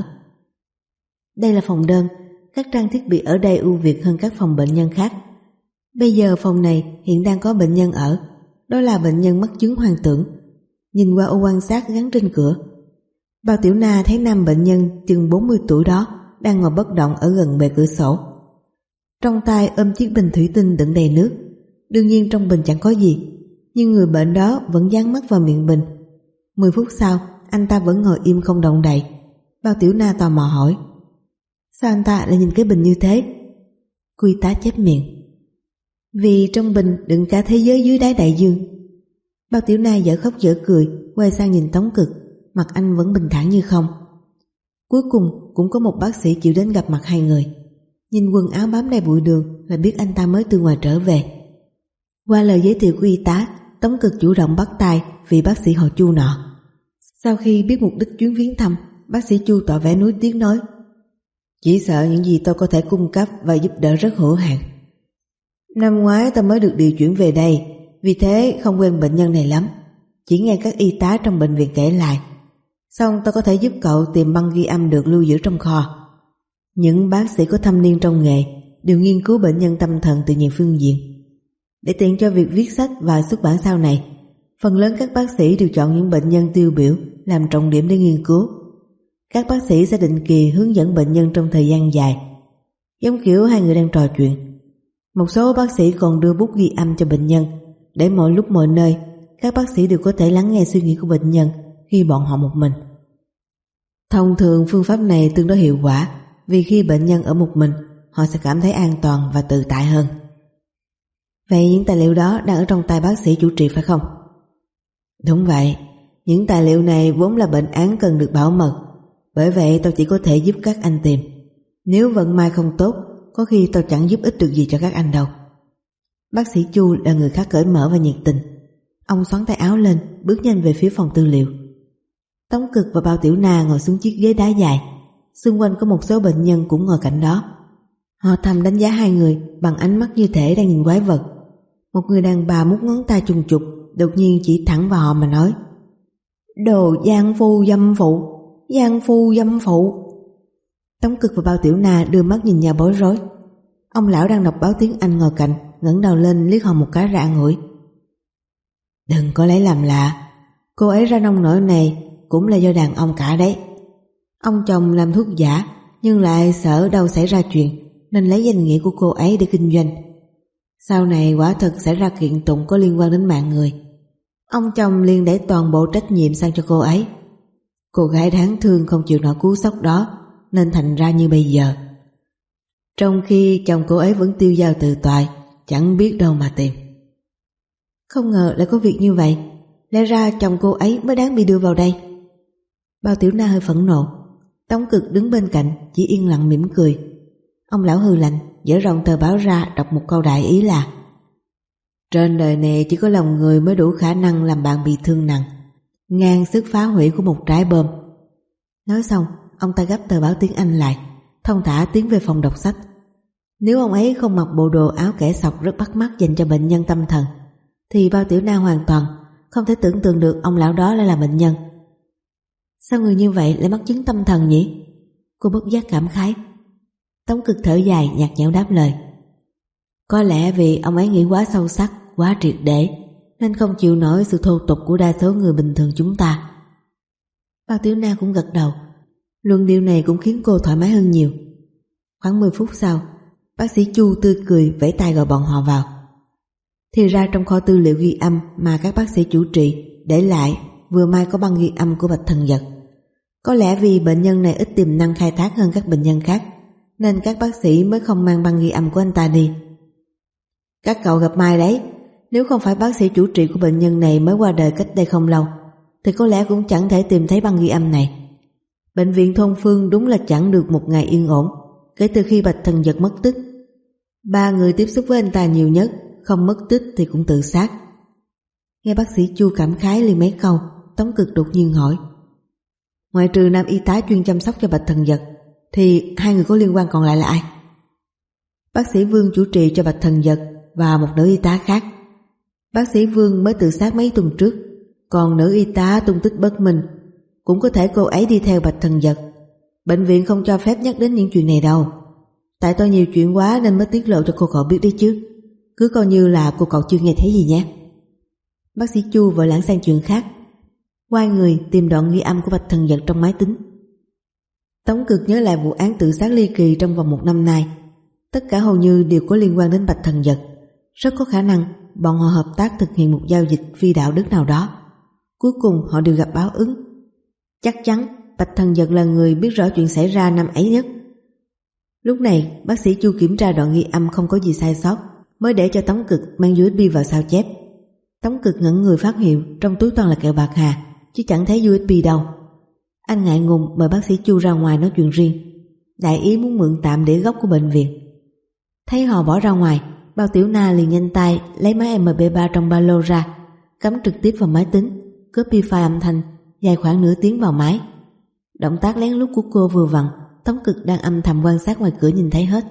Đây là phòng đơn, các trang thiết bị ở đây ưu việt hơn các phòng bệnh nhân khác. Bây giờ phòng này hiện đang có bệnh nhân ở, đó là bệnh nhân mắc chứng hoang tưởng. Nhìn qua ô quan sát gắn trên cửa, Bao Tiểu Na thấy nam bệnh nhân chừng bốn mươi tuổi đó đang ngồi bất động ở gần bề cửa sổ. Trong tay ôm chiếc bình thủy tinh đựng đầy nước. Đương nhiên trong bình chẳng có gì, nhưng người bệnh đó vẫn dán mắt vào miệng bình. Mười phút sau, anh ta vẫn ngồi im không động đậy. Bao Tiểu Na tò mò hỏi, sao anh ta lại nhìn cái bình như thế? Cô y tá chép miệng, vì trong bình đựng cả thế giới dưới đáy đại dương. Bao Tiểu Na dở khóc dở cười, quay sang nhìn Tống Cực, mặt anh vẫn bình thản như không. Cuối cùng cũng có một bác sĩ chịu đến gặp mặt hai người. Nhìn quần áo bám đầy bụi đường là biết anh ta mới từ ngoài trở về. Qua lời giới thiệu của y tá, Tống Cực chủ động bắt tay vị bác sĩ họ Chu nọ. Sau khi biết mục đích chuyến viếng thăm, bác sĩ Chu tỏ vẻ nuối tiếc nói, chỉ sợ những gì tôi có thể cung cấp và giúp đỡ rất hữu hạn. Năm ngoái tôi mới được điều chuyển về đây, vì thế không quen bệnh nhân này lắm, chỉ nghe các y tá trong bệnh viện kể lại. Xong tôi có thể giúp cậu tìm băng ghi âm được lưu giữ trong kho. Những bác sĩ có thâm niên trong nghề đều nghiên cứu bệnh nhân tâm thần từ nhiều phương diện. Để tiện cho việc viết sách và xuất bản sau này, phần lớn các bác sĩ đều chọn những bệnh nhân tiêu biểu làm trọng điểm để nghiên cứu. Các bác sĩ sẽ định kỳ hướng dẫn bệnh nhân trong thời gian dài, giống kiểu hai người đang trò chuyện. Một số bác sĩ còn đưa bút ghi âm cho bệnh nhân, để mọi lúc mọi nơi các bác sĩ đều có thể lắng nghe suy nghĩ của bệnh nhân khi bọn họ một mình. Thông thường phương pháp này tương đối hiệu quả, vì khi bệnh nhân ở một mình, họ sẽ cảm thấy an toàn và tự tại hơn. Vậy những tài liệu đó đang ở trong tay bác sĩ chủ trì phải không? Đúng vậy, những tài liệu này vốn là bệnh án cần được bảo mật, bởi vậy tôi chỉ có thể giúp các anh tìm. Nếu vận may không tốt, có khi tôi chẳng giúp ích được gì cho các anh đâu. Bác sĩ Chu là người khá cởi mở và nhiệt tình. Ông xoắn tay áo lên, bước nhanh về phía phòng tư liệu. Tống Cực và Bao Tiểu Na ngồi xuống chiếc ghế đá dài, xung quanh có một số bệnh nhân cũng ngồi cạnh đó. Họ thầm đánh giá hai người bằng ánh mắt như thể đang nhìn quái vật. Một người đàn bà mút ngón tay trùng trục đột nhiên chỉ thẳng vào họ mà nói: "Đồ gian phu dâm phụ, gian phu dâm phụ." Tống Cực và Bao Tiểu Na đưa mắt nhìn nhau bối rối. Ông lão đang đọc báo tiếng Anh ngồi cạnh ngẩng đầu lên liếc họ một cái ra an ủi: "Đừng có lấy làm lạ, cô ấy ra nông nỗi này cũng là do đàn ông cả đấy. Ông chồng làm thuốc giả nhưng lại sợ đâu xảy ra chuyện nên lấy danh nghĩa của cô ấy để kinh doanh. Sau này quả thực xảy ra kiện tụng có liên quan đến mạng người, ông chồng liền để toàn bộ trách nhiệm sang cho cô ấy. Cô gái đáng thương không chịu nổi cú sốc đó nên thành ra như bây giờ. Trong khi chồng cô ấy vẫn tiêu dao tự toại, chẳng biết đâu mà tìm." Không ngờ lại có việc như vậy, lẽ ra chồng cô ấy mới đáng bị đưa vào đây. Bao Tiểu Na hơi phẫn nộ. Tống Cực đứng bên cạnh chỉ yên lặng mỉm cười. Ông lão hừ lạnh, dở rộng tờ báo ra đọc một câu đại ý là: "Trên đời này chỉ có lòng người mới đủ khả năng làm bạn bị thương nặng, ngang sức phá hủy của một trái bom." Nói xong, ông ta gấp tờ báo tiếng Anh lại, thong thả tiến về phòng đọc sách. Nếu ông ấy không mặc bộ đồ áo kẻ sọc rất bắt mắt dành cho bệnh nhân tâm thần, thì Bao Tiểu Na hoàn toàn không thể tưởng tượng được ông lão đó lại là bệnh nhân. Sao người như vậy lại mắc chứng tâm thần nhỉ? Cô bất giác cảm khái. Tống Cực thở dài nhạt nhẽo đáp lời: "Có lẽ vì ông ấy nghĩ quá sâu sắc, quá triệt để, nên không chịu nổi sự thô tục của đa số người bình thường chúng ta." Bao Tiểu Na cũng gật đầu. Luận điệu này cũng khiến cô thoải mái hơn nhiều. Khoảng mười phút sau, bác sĩ Chu tươi cười vẫy tay gọi bọn họ vào. Thì ra trong kho tư liệu ghi âm mà các bác sĩ chủ trị để lại vừa may có băng ghi âm của Bạch Thần Dật. Có lẽ vì bệnh nhân này ít tiềm năng khai thác hơn các bệnh nhân khác, nên các bác sĩ mới không mang băng ghi âm của anh ta đi. "Các cậu gặp may đấy, nếu không phải bác sĩ chủ trị của bệnh nhân này mới qua đời cách đây không lâu, thì có lẽ cũng chẳng thể tìm thấy băng ghi âm này. Bệnh viện Thôn Phương đúng là chẳng được một ngày yên ổn kể từ khi Bạch Thần Dật mất tích. Ba người tiếp xúc với anh ta nhiều nhất, không mất tích thì cũng tự sát." Nghe bác sĩ Chu cảm khái liền mấy câu, Tống Cực đột nhiên hỏi: "Ngoại trừ nam y tá chuyên chăm sóc cho Bạch Thần Dật, thì hai người có liên quan còn lại là ai?" Bác sĩ Vương chủ trì cho Bạch Thần Dật và một nữ y tá khác. Bác sĩ Vương mới tự sát mấy tuần trước, còn nữ y tá tung tích bất minh. Cũng có thể cô ấy đi theo Bạch Thần Dật. Bệnh viện không cho phép nhắc đến những chuyện này đâu. Tại tôi nhiều chuyện quá nên mới tiết lộ cho cô cậu biết đấy chứ. Cứ coi như là cô cậu chưa nghe thấy gì nhé. Bác sĩ Chu vội lãng sang chuyện khác, quay người tìm đoạn ghi âm của Bạch Thần Dật trong máy tính. Tống Cực nhớ lại vụ án tự sát ly kỳ trong vòng một năm nay. Tất cả hầu như đều có liên quan đến Bạch Thần Dật. Rất có khả năng bọn họ hợp tác thực hiện một giao dịch phi đạo đức nào đó. Cuối cùng họ đều gặp báo ứng. Chắc chắn Bạch Thần Dật là người biết rõ chuyện xảy ra năm ấy nhất. Lúc này bác sĩ Chu kiểm tra đoạn ghi âm không có gì sai sót, mới để cho Tống Cực mang u ét bê vào sao chép. Tống Cực ngẩn người phát hiện trong túi toàn là kẹo bạc hà, chứ chẳng thấy u ét bê đâu. Anh ngại ngùng mời bác sĩ Chu ra ngoài nói chuyện riêng, đại ý muốn mượn tạm để góc của bệnh viện. Thấy họ bỏ ra ngoài, Bao Tiểu Na liền nhanh tay lấy máy em pê ba trong ba lô ra, cắm trực tiếp vào máy tính, copy file âm thanh dài khoảng nửa tiếng vào máy. Động tác lén lút của cô vừa vặn Tống Cực đang âm thầm quan sát ngoài cửa nhìn thấy hết.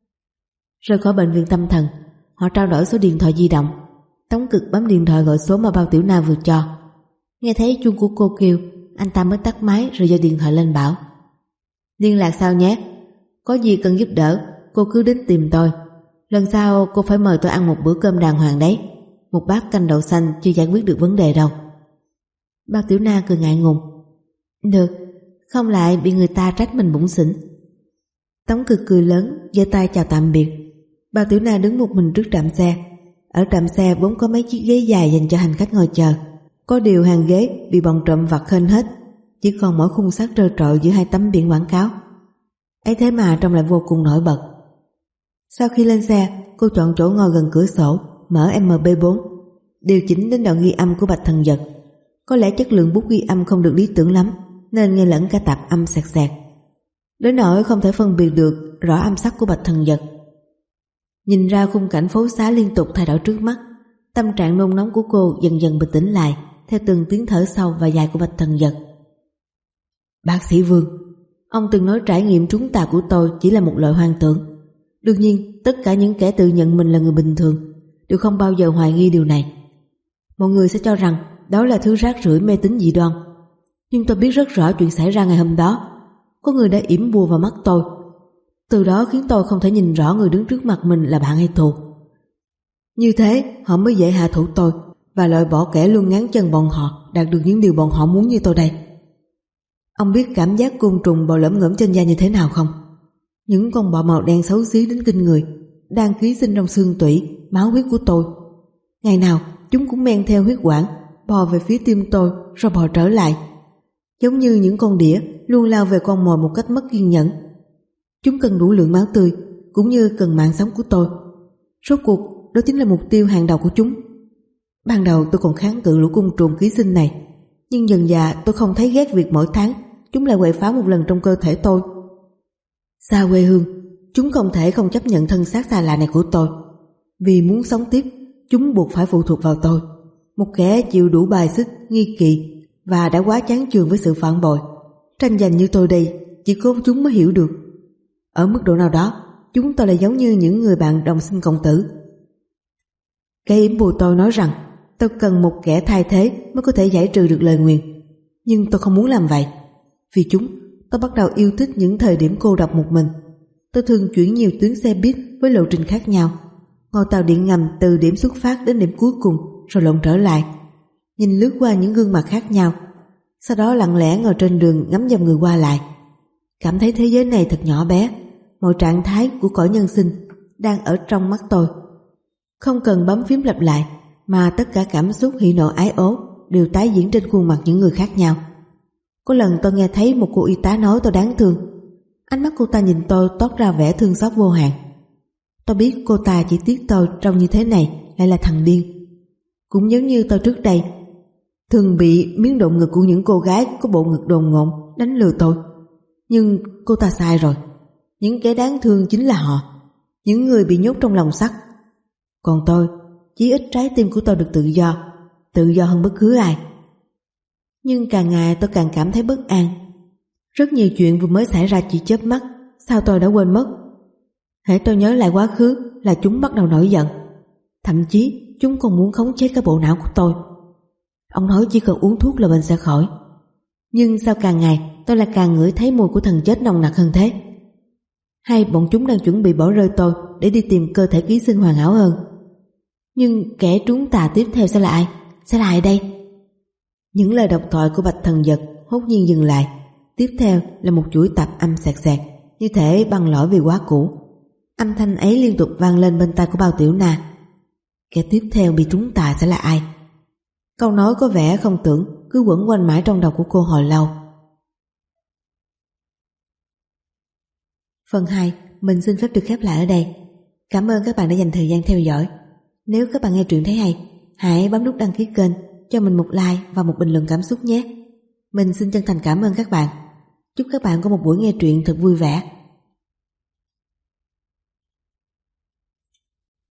Rời khỏi bệnh viện tâm thần, họ trao đổi số điện thoại di động. Tống Cực bấm điện thoại gọi số mà Bao Tiểu Na vừa cho. Nghe thấy chuông của cô kêu, anh ta mới tắt máy rồi giơ điện thoại lên bảo: "Liên lạc sao nhé? Có gì cần giúp đỡ, cô cứ đến tìm tôi. Lần sau cô phải mời tôi ăn một bữa cơm đàng hoàng đấy. Một bát canh đậu xanh chưa giải quyết được vấn đề đâu. Bao Tiểu Na cười ngại ngùng. Được, không lại bị người ta trách mình bủn xỉn. Tống Cực cười lớn, giơ tay chào tạm biệt. Bao Tiểu Na đứng một mình trước trạm xe. Ở trạm xe vốn có mấy chiếc ghế dài dành cho hành khách ngồi chờ. Có điều hàng ghế bị bọn trộm vặt khênh hết, chỉ còn mỗi khung sắt trơ trọi giữa hai tấm biển quảng cáo. Ấy thế mà trông lại vô cùng nổi bật. Sau khi lên xe, cô chọn chỗ ngồi gần cửa sổ, mở em pê bốn, điều chỉnh đến đoạn ghi âm của Bạch Thần Dật. Có lẽ chất lượng bút ghi âm không được lý tưởng lắm, nên nghe lẫn cả tạp âm sẹt sẹt, đến nỗi không thể phân biệt được rõ âm sắc của Bạch Thần Dật. Nhìn ra khung cảnh phố xá liên tục thay đổi trước mắt, tâm trạng nôn nóng của cô dần dần bình tĩnh lại theo từng tiếng thở sâu và dài của Bạch Thần Dật. Bác sĩ Vương, ông từng nói trải nghiệm trúng tà của tôi chỉ là một loại hoang tưởng. Đương nhiên, tất cả những kẻ tự nhận mình là người bình thường đều không bao giờ hoài nghi điều này. Mọi người sẽ cho rằng đó là thứ rác rưởi mê tín dị đoan. Nhưng tôi biết rất rõ chuyện xảy ra ngày hôm đó. Có người đã yểm bùa vào mắt tôi. Từ đó khiến tôi không thể nhìn rõ người đứng trước mặt mình là bạn hay thù. Như thế họ mới dễ hạ thủ tôi và loại bỏ kẻ luôn ngáng chân bọn họ đạt được những điều bọn họ muốn như tôi đây. Ông biết cảm giác côn trùng bò lởm ngởm trên da như thế nào không? Những con bọ màu đen xấu xí đến kinh người đang ký sinh trong xương tủy, máu huyết của tôi. Ngày nào chúng cũng men theo huyết quản, bò về phía tim tôi rồi bò trở lại, giống như những con đĩa luôn lao về con mồi một cách mất kiên nhẫn. Chúng cần đủ lượng máu tươi cũng như cần mạng sống của tôi. Rốt cuộc đó chính là mục tiêu hàng đầu của chúng. Ban đầu tôi còn kháng cự lũ côn trùng ký sinh này, nhưng dần dà tôi không thấy ghét việc mỗi tháng chúng lại quậy phá một lần trong cơ thể tôi. Xa quê hương, chúng không thể không chấp nhận thân xác xa lạ này của tôi. Vì muốn sống tiếp, chúng buộc phải phụ thuộc vào tôi, một kẻ chịu đủ bài xích, nghi kỵ và đã quá chán chường với sự phản bội. Tranh giành như tôi đây, chỉ có chúng mới hiểu được. Ở mức độ nào đó, chúng tôi là giống như những người bạn đồng sinh cộng tử. Kẻ yểm bùa tôi nói rằng tôi cần một kẻ thay thế mới có thể giải trừ được lời nguyền. Nhưng tôi không muốn làm vậy. Vì chúng, tôi bắt đầu yêu thích những thời điểm cô độc một mình. Tôi thường chuyển nhiều tuyến xe buýt với lộ trình khác nhau, ngồi tàu điện ngầm từ điểm xuất phát đến điểm cuối cùng rồi lộn trở lại, nhìn lướt qua những gương mặt khác nhau, sau đó lặng lẽ ngồi trên đường ngắm dòng người qua lại, cảm thấy thế giới này thật nhỏ bé. Mọi trạng thái của cõi nhân sinh đang ở trong mắt tôi, không cần bấm phím lặp lại, mà tất cả cảm xúc hỉ nộ ái ố đều tái diễn trên khuôn mặt những người khác nhau. Có lần tôi nghe thấy một cô y tá nói tôi đáng thương. Ánh mắt cô ta nhìn tôi toát ra vẻ thương xót vô hạn. Tôi biết cô ta chỉ tiếc tôi trông như thế này lại là thằng điên. Cũng giống như tôi trước đây thường bị miếng độn ngực của những cô gái có bộ ngực đồn ngộn đánh lừa tôi. Nhưng cô ta sai rồi. Những kẻ đáng thương chính là họ, những người bị nhốt trong lồng sắt. Còn tôi, chí ít trái tim của tôi được tự do, tự do hơn bất cứ ai. Nhưng càng ngày tôi càng cảm thấy bất an. Rất nhiều chuyện vừa mới xảy ra chỉ chớp mắt, sao tôi đã quên mất. Hễ tôi nhớ lại quá khứ là chúng bắt đầu nổi giận. Thậm chí chúng còn muốn khống chế cả bộ não của tôi. Ông nói chỉ cần uống thuốc là bệnh sẽ khỏi. Nhưng sao càng ngày tôi lại càng ngửi thấy mùi của thần chết nồng nặc hơn thế? Hay bọn chúng đang chuẩn bị bỏ rơi tôi để đi tìm cơ thể ký sinh hoàn hảo hơn? Nhưng kẻ trúng tà tiếp theo sẽ là ai? Sẽ là ai đây? Những lời độc thoại của Bạch Thần Dật hốt nhiên dừng lại. Tiếp theo là một chuỗi tạp âm sẹt sẹt, như thể băng lỗi vì quá cũ. Âm thanh ấy liên tục vang lên bên tai của Bao Tiểu Na. Kẻ tiếp theo bị trúng tà sẽ là ai? Câu nói có vẻ không tưởng cứ quẩn quanh mãi trong đầu của cô hồi lâu. Phần hai, mình xin phép được khép lại ở đây. Cảm ơn các bạn đã dành thời gian theo dõi. Nếu các bạn nghe truyện thấy hay, hãy bấm nút đăng ký kênh, cho mình một like và một bình luận cảm xúc nhé. Mình xin chân thành cảm ơn các bạn. Chúc các bạn có một buổi nghe truyện thật vui vẻ.